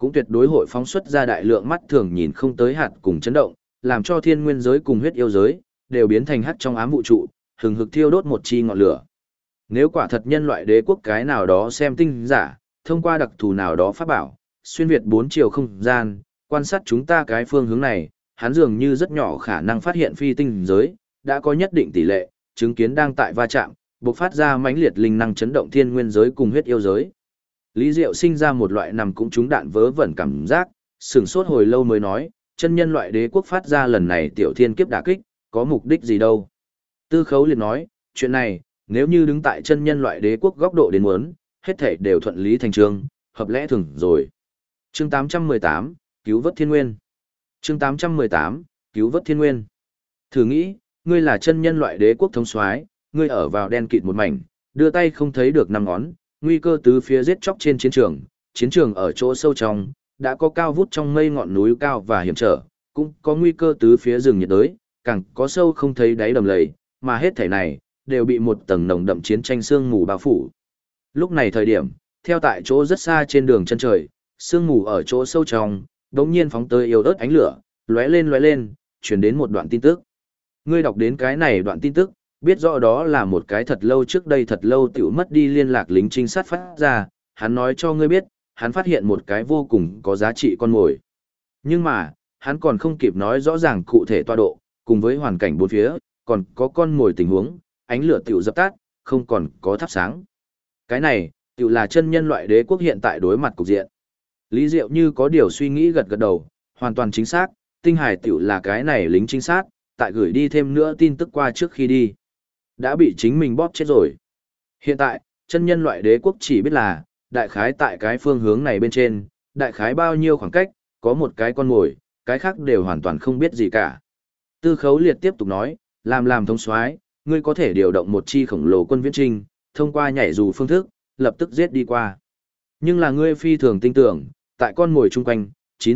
cũng tuyệt đối hội phóng xuất ra đại lượng mắt thường nhìn không tới hạt cùng chấn động, làm cho thiên nguyên giới cùng huyết yêu giới đều biến thành hắt trong ám vũ trụ, hừng hực thiêu đốt một chi ngọn lửa. Nếu quả thật nhân loại đế quốc cái nào đó xem tinh giả, thông qua đặc thù nào đó pháp bảo, xuyên việt 4 chiều không gian, quan sát chúng ta cái phương hướng này, hắn dường như rất nhỏ khả năng phát hiện phi tinh giới, đã có nhất định tỷ lệ, chứng kiến đang tại va chạm, bộc phát ra mãnh liệt linh năng chấn động thiên nguyên giới cùng huyết yêu giới. Lý Diệu sinh ra một loại nằm cũng trúng đạn vớ vẩn cảm giác, sửng sốt hồi lâu mới nói, chân nhân loại đế quốc phát ra lần này tiểu thiên kiếp đả kích, có mục đích gì đâu. Tư Khấu liền nói, chuyện này, nếu như đứng tại chân nhân loại đế quốc góc độ đến muốn, hết thảy đều thuận lý thành chương, hợp lẽ thường rồi. Chương 818, cứu vớt thiên nguyên. Chương 818, cứu vớt thiên nguyên. Thử nghĩ, ngươi là chân nhân loại đế quốc thống soái, ngươi ở vào đen kịt một mảnh, đưa tay không thấy được năm ngón, nguy cơ tứ phía giết chóc trên chiến trường ở chỗ sâu trong, đã có cao vút trong mây ngọn núi cao và hiểm trở, cũng có nguy cơ tứ phía rừng nhiệt đới, càng có sâu không thấy đáy đầm lầy, mà hết thảy này đều bị một tầng nồng đậm chiến tranh sương mù bao phủ. Lúc này thời điểm, theo tại chỗ rất xa trên đường chân trời, sương mù ở chỗ sâu trong, đột nhiên phóng tới yếu ớt ánh lửa, lóe lên, truyền đến một đoạn tin tức. Ngươi đọc đến cái này đoạn tin tức, biết rõ đó là một cái thật lâu trước đây thật lâu tiểu mất đi liên lạc lính trinh sát phát ra, hắn nói cho ngươi biết, hắn phát hiện một cái vô cùng có giá trị con mồi. Nhưng mà, hắn còn không kịp nói rõ ràng cụ thể tọa độ, cùng với hoàn cảnh bốn phía, còn có con mồi tình huống, ánh lửa tiểu dập tắt, không còn có thắp sáng. Cái này, tiểu là chân nhân loại đế quốc hiện tại đối mặt cục diện. Lý Diệu như có điều suy nghĩ gật gật đầu, hoàn toàn chính xác, tinh hải tiểu là cái này lính trinh sát, tại gửi đi thêm nữa tin tức qua trước khi đi. Đã bị chính mình bóp chết rồi. Hiện tại, chân nhân loại đế quốc chỉ biết là, đại khái tại cái phương hướng này bên trên, đại khái bao nhiêu khoảng cách, có một cái con mồi, cái khác đều hoàn toàn không biết gì cả. Tư Khấu Liệt tiếp tục nói, làm thống soái, ngươi có thể điều động một chi khổng lồ quân viễn trinh, thông qua nhảy dù phương thức, lập tức giết đi qua. Nhưng là ngươi phi thường tin tưởng, tại con mồi chung quanh,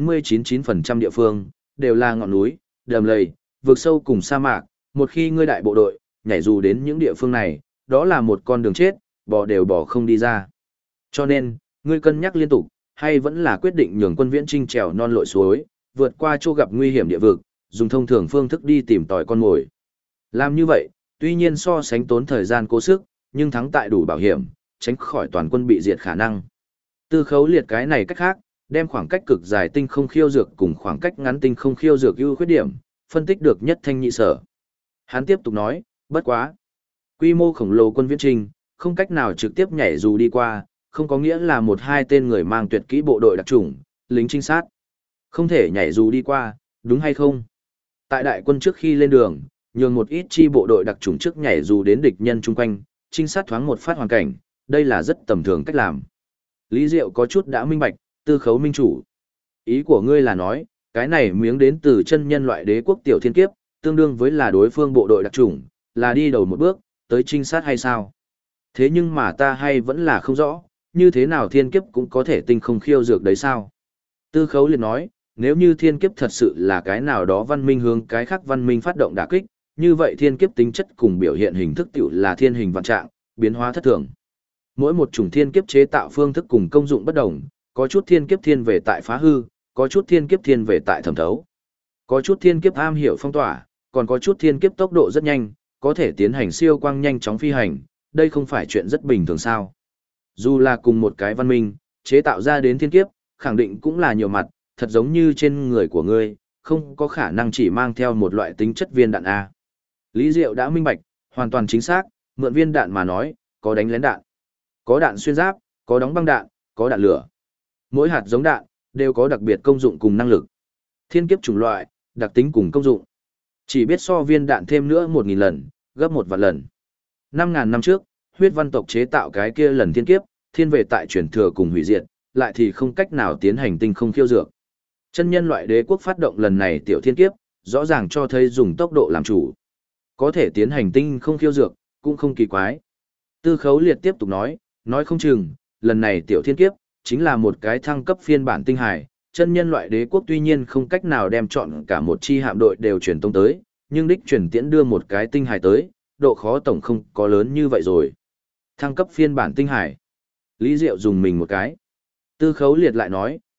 99% địa phương, đều là ngọn núi, đầm lầy, vực sâu cùng sa mạc, một khi ngươi đại bộ đội, nhảy dù đến những địa phương này, đó là một con đường chết, bỏ đều bỏ không đi ra. Cho nên, ngươi cân nhắc liên tục, hay vẫn là quyết định nhường quân viễn trinh trèo non lội suối, vượt qua chỗ gặp nguy hiểm địa vực, dùng thông thường phương thức đi tìm tòi con mồi. Làm như vậy, tuy nhiên so sánh tốn thời gian cố sức, nhưng thắng tại đủ bảo hiểm, tránh khỏi toàn quân bị diệt khả năng. Tư Khấu Liệt cái này cách khác, đem khoảng cách cực dài tinh không khiêu dược cùng khoảng cách ngắn tinh không khiêu dược ưu khuyết điểm, phân tích được nhất thanh nhị sở. Hắn tiếp tục nói, bất quá. Quy mô khổng lồ quân viễn trinh, không cách nào trực tiếp nhảy dù đi qua, không có nghĩa là một hai tên người mang tuyệt kỹ bộ đội đặc chủng, lính trinh sát. Không thể nhảy dù đi qua, đúng hay không? Tại đại quân trước khi lên đường, nhường một ít chi bộ đội đặc chủng trước nhảy dù đến địch nhân chung quanh, trinh sát thoáng một phát hoàn cảnh, đây là rất tầm thường cách làm. Lý Diệu có chút đã minh bạch, Tư Khấu minh chủ. Ý của ngươi là nói, cái này miếng đến từ chân nhân loại đế quốc tiểu thiên kiếp, tương đương với là đối phương bộ đội đặc chủng, là đi đầu một bước, tới trinh sát hay sao? Thế nhưng mà ta hay vẫn là không rõ, như thế nào thiên kiếp cũng có thể tinh không khiêu dược đấy sao? Tư Khấu liền nói, nếu như thiên kiếp thật sự là cái nào đó văn minh hướng cái khác văn minh phát động đả kích, như vậy thiên kiếp tính chất cùng biểu hiện hình thức tiểu là thiên hình vạn trạng, biến hóa thất thường. Mỗi một chủng thiên kiếp chế tạo phương thức cùng công dụng bất đồng, có chút thiên kiếp thiên về tại phá hư, có chút thiên kiếp thiên về tại thẩm thấu. Có chút thiên kiếp am hiểu phong tỏa, còn có chút thiên kiếp tốc độ rất nhanh, có thể tiến hành siêu quang nhanh chóng phi hành, đây không phải chuyện rất bình thường sao. Dù là cùng một cái văn minh, chế tạo ra đến thiên kiếp, khẳng định cũng là nhiều mặt, thật giống như trên người của ngươi, không có khả năng chỉ mang theo một loại tính chất viên đạn A. Lý Diệu đã minh bạch, hoàn toàn chính xác, mượn viên đạn mà nói, có đánh lén đạn, có đạn xuyên giáp, có đóng băng đạn, có đạn lửa. Mỗi hạt giống đạn, đều có đặc biệt công dụng cùng năng lực. Thiên kiếp chủng loại, đặc tính cùng công dụng. Chỉ biết so viên đạn thêm nữa 1.000 lần, gấp 1 vạn lần. 5.000 năm trước, huyết văn tộc chế tạo cái kia lần thiên kiếp, thiên về tại truyền thừa cùng hủy diệt, lại thì không cách nào tiến hành tinh không khiêu dược. Chân nhân loại đế quốc phát động lần này tiểu thiên kiếp, rõ ràng cho thấy dùng tốc độ làm chủ. Có thể tiến hành tinh không khiêu dược, cũng không kỳ quái. Tư Khấu Liệt tiếp tục nói không chừng, lần này tiểu thiên kiếp, chính là một cái thăng cấp phiên bản tinh hải. Chân nhân loại đế quốc tuy nhiên không cách nào đem chọn cả một chi hạm đội đều truyền tông tới, nhưng đích truyền tiễn đưa một cái tinh hải tới, độ khó tổng không có lớn như vậy rồi. Thăng cấp phiên bản tinh hải. Lý Diệu dùng mình một cái. Tư Khấu Liệt lại nói,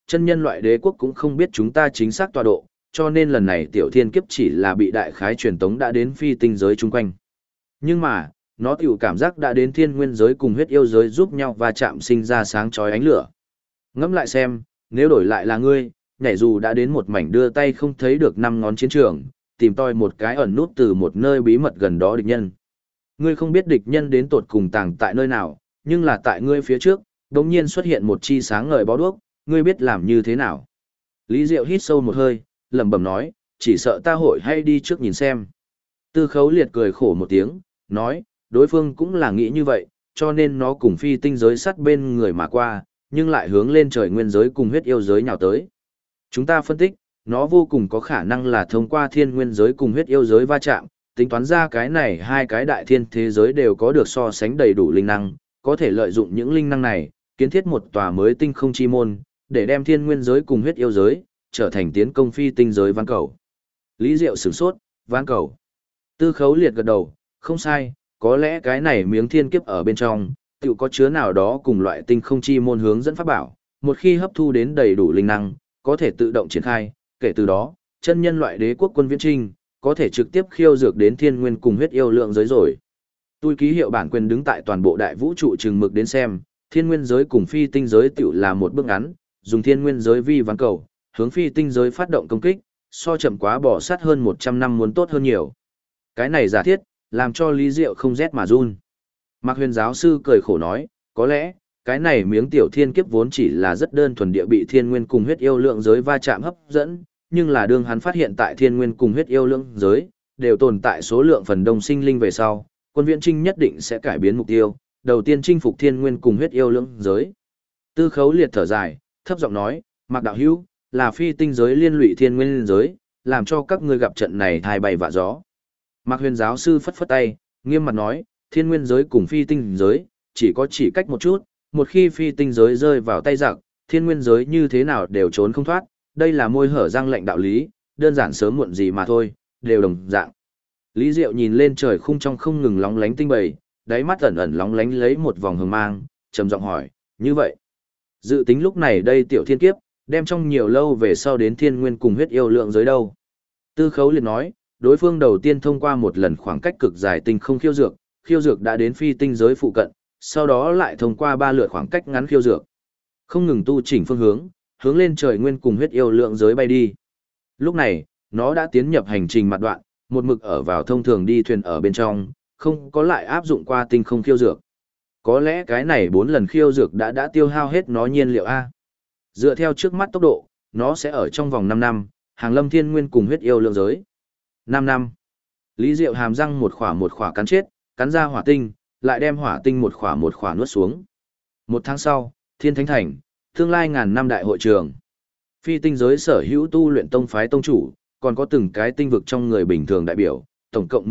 chân nhân loại đế quốc cũng không biết chúng ta chính xác tọa độ, cho nên lần này tiểu thiên kiếp chỉ là bị đại khái truyền tống đã đến phi tinh giới chung quanh. Nhưng mà, nó tiểu cảm giác đã đến thiên nguyên giới cùng huyết yêu giới giúp nhau và chạm sinh ra sáng chói ánh lửa. Ngẫm lại xem, nếu đổi lại là ngươi, nhảy dù đã đến một mảnh đưa tay không thấy được năm ngón chiến trường, tìm tòi một cái ẩn nút từ một nơi bí mật gần đó địch nhân. Ngươi không biết địch nhân đến tột cùng tàng tại nơi nào, nhưng là tại ngươi phía trước, đột nhiên xuất hiện một chi sáng ngời bó đuốc, ngươi biết làm như thế nào. Lý Diệu hít sâu một hơi, lẩm bẩm nói, chỉ sợ ta hội hay đi trước nhìn xem. Tư Khấu Liệt cười khổ một tiếng, nói, đối phương cũng là nghĩ như vậy, cho nên nó cùng phi tinh giới sắt bên người mà qua, nhưng lại hướng lên trời nguyên giới cùng huyết yêu giới nhào tới. Chúng ta phân tích, nó vô cùng có khả năng là thông qua thiên nguyên giới cùng huyết yêu giới va chạm, tính toán ra cái này hai cái đại thiên thế giới đều có được so sánh đầy đủ linh năng, có thể lợi dụng những linh năng này, kiến thiết một tòa mới tinh không chi môn, để đem thiên nguyên giới cùng huyết yêu giới, trở thành tiến công phi tinh giới ván cầu. Lý Diệu sửng sốt, ván cầu. Tư Khấu Liệt gật đầu, không sai, có lẽ cái này miếng thiên kiếp ở bên trong, tự có chứa nào đó cùng loại tinh không chi môn hướng dẫn pháp bảo, một khi hấp thu đến đầy đủ linh năng, có thể tự động triển khai, kể từ đó, chân nhân loại đế quốc quân viễn trinh, có thể trực tiếp khiêu dược đến thiên nguyên cùng huyết yêu lượng giới rồi. Tôi ký hiệu bản quyền đứng tại toàn bộ đại vũ trụ chừng mực đến xem, thiên nguyên giới cùng phi tinh giới tiểu là một bước ngắn, dùng thiên nguyên giới vi ván cầu, hướng phi tinh giới phát động công kích, so chậm quá bỏ sát hơn 100 năm muốn tốt hơn nhiều. Cái này giả thiết, làm cho Lý Diệu không rét mà run. Mạc Huyền giáo sư cười khổ nói, có lẽ, cái này miếng tiểu thiên kiếp vốn chỉ là rất đơn thuần địa bị thiên nguyên cùng huyết yêu lượng giới va chạm hấp dẫn, nhưng là đương hắn phát hiện tại thiên nguyên cùng huyết yêu lượng giới, đều tồn tại số lượng phần đông sinh linh về sau, quân viễn trinh nhất định sẽ cải biến mục tiêu, đầu tiên chinh phục thiên nguyên cùng huyết yêu lượng giới. Tư Khấu Liệt thở dài, thấp giọng nói, Mạc đạo hữu, là phi tinh giới liên lụy thiên nguyên giới, làm cho các ngươi gặp trận này thai bay vạ gió. Mạc Huyền giáo sư phất phất tay, nghiêm mặt nói, thiên nguyên giới cùng phi tinh giới, chỉ có chỉ cách một chút, một khi phi tinh giới rơi vào tay giặc, thiên nguyên giới như thế nào đều trốn không thoát, đây là môi hở răng lệnh đạo lý, đơn giản sớm muộn gì mà thôi, đều đồng dạng. Lý Diệu nhìn lên trời khung trong không ngừng lóng lánh tinh bầy, đáy mắt ẩn ẩn lóng lánh lấy một vòng hừng mang, trầm giọng hỏi, như vậy, dự tính lúc này đây tiểu thiên kiếp, đem trong nhiều lâu về sau đến thiên nguyên cùng huyết yêu lượng giới đâu. Tư Khấu Liệt nói, đối phương đầu tiên thông qua một lần khoảng cách cực dài tinh không khiêu dược đã đến phi tinh giới phụ cận, sau đó lại thông qua 3 lượt khoảng cách ngắn khiêu dược. Không ngừng tu chỉnh phương hướng, hướng lên trời nguyên cùng huyết yêu lượng giới bay đi. Lúc này, nó đã tiến nhập hành trình mặt đoạn, một mực ở vào thông thường đi thuyền ở bên trong, không có lại áp dụng qua tinh không khiêu dược. Có lẽ cái này 4 lần khiêu dược đã tiêu hao hết nó nhiên liệu A. Dựa theo trước mắt tốc độ, nó sẽ ở trong vòng 5 năm, hàng lâm thiên nguyên cùng huyết yêu lượng giới. 5 năm. Lý Diệu hàm răng một khỏa cắn chết, cắn ra hỏa tinh, lại đem hỏa tinh một khỏa nuốt xuống. 1 tháng sau, Thiên Thánh Thành, tương lai ngàn năm đại hội trường. Phi tinh giới sở hữu tu luyện tông phái tông chủ, còn có từng cái tinh vực trong người bình thường đại biểu, tổng cộng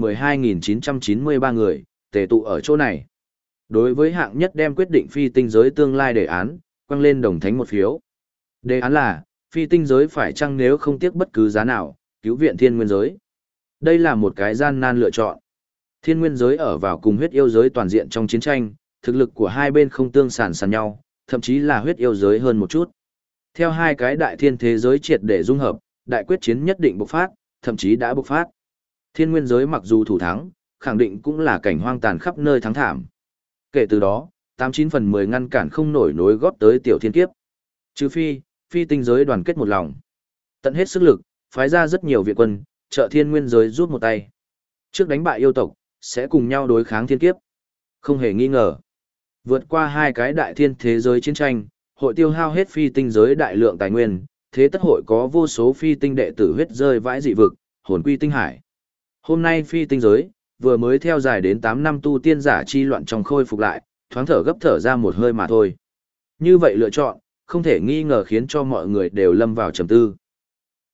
12.993 người, tề tụ ở chỗ này. Đối với hạng nhất đem quyết định phi tinh giới tương lai đề án, quăng lên đồng thánh một phiếu. Đề án là, phi tinh giới phải chăng nếu không tiếc bất cứ giá nào, cứu viện thiên nguyên giới. Đây là một cái gian nan lựa chọn. Thiên nguyên giới ở vào cùng huyết yêu giới toàn diện trong chiến tranh, thực lực của hai bên không tương sàn nhau, thậm chí là huyết yêu giới hơn một chút. Theo hai cái đại thiên thế giới triệt để dung hợp, đại quyết chiến nhất định bộc phát, thậm chí đã bộc phát. Thiên nguyên giới mặc dù thủ thắng, khẳng định cũng là cảnh hoang tàn khắp nơi thắng thảm. Kể từ đó, 89 phần 10 ngăn cản không nổi nối góp tới tiểu thiên kiếp. Trừ phi tinh giới đoàn kết một lòng. Tận hết sức lực, phái ra rất nhiều viện quân, trợ thiên nguyên giới rút một tay. Trước đánh bại yêu tộc, sẽ cùng nhau đối kháng thiên kiếp. Không hề nghi ngờ. Vượt qua hai cái đại thiên thế giới chiến tranh, hội tiêu hao hết phi tinh giới đại lượng tài nguyên, thế tất hội có vô số phi tinh đệ tử huyết rơi vãi dị vực, hồn quy tinh hải. Hôm nay phi tinh giới, vừa mới theo dài đến 8 năm tu tiên giả chi loạn trong khôi phục lại, thoáng thở gấp thở ra một hơi mà thôi. Như vậy lựa chọn, không thể nghi ngờ khiến cho mọi người đều lâm vào trầm tư.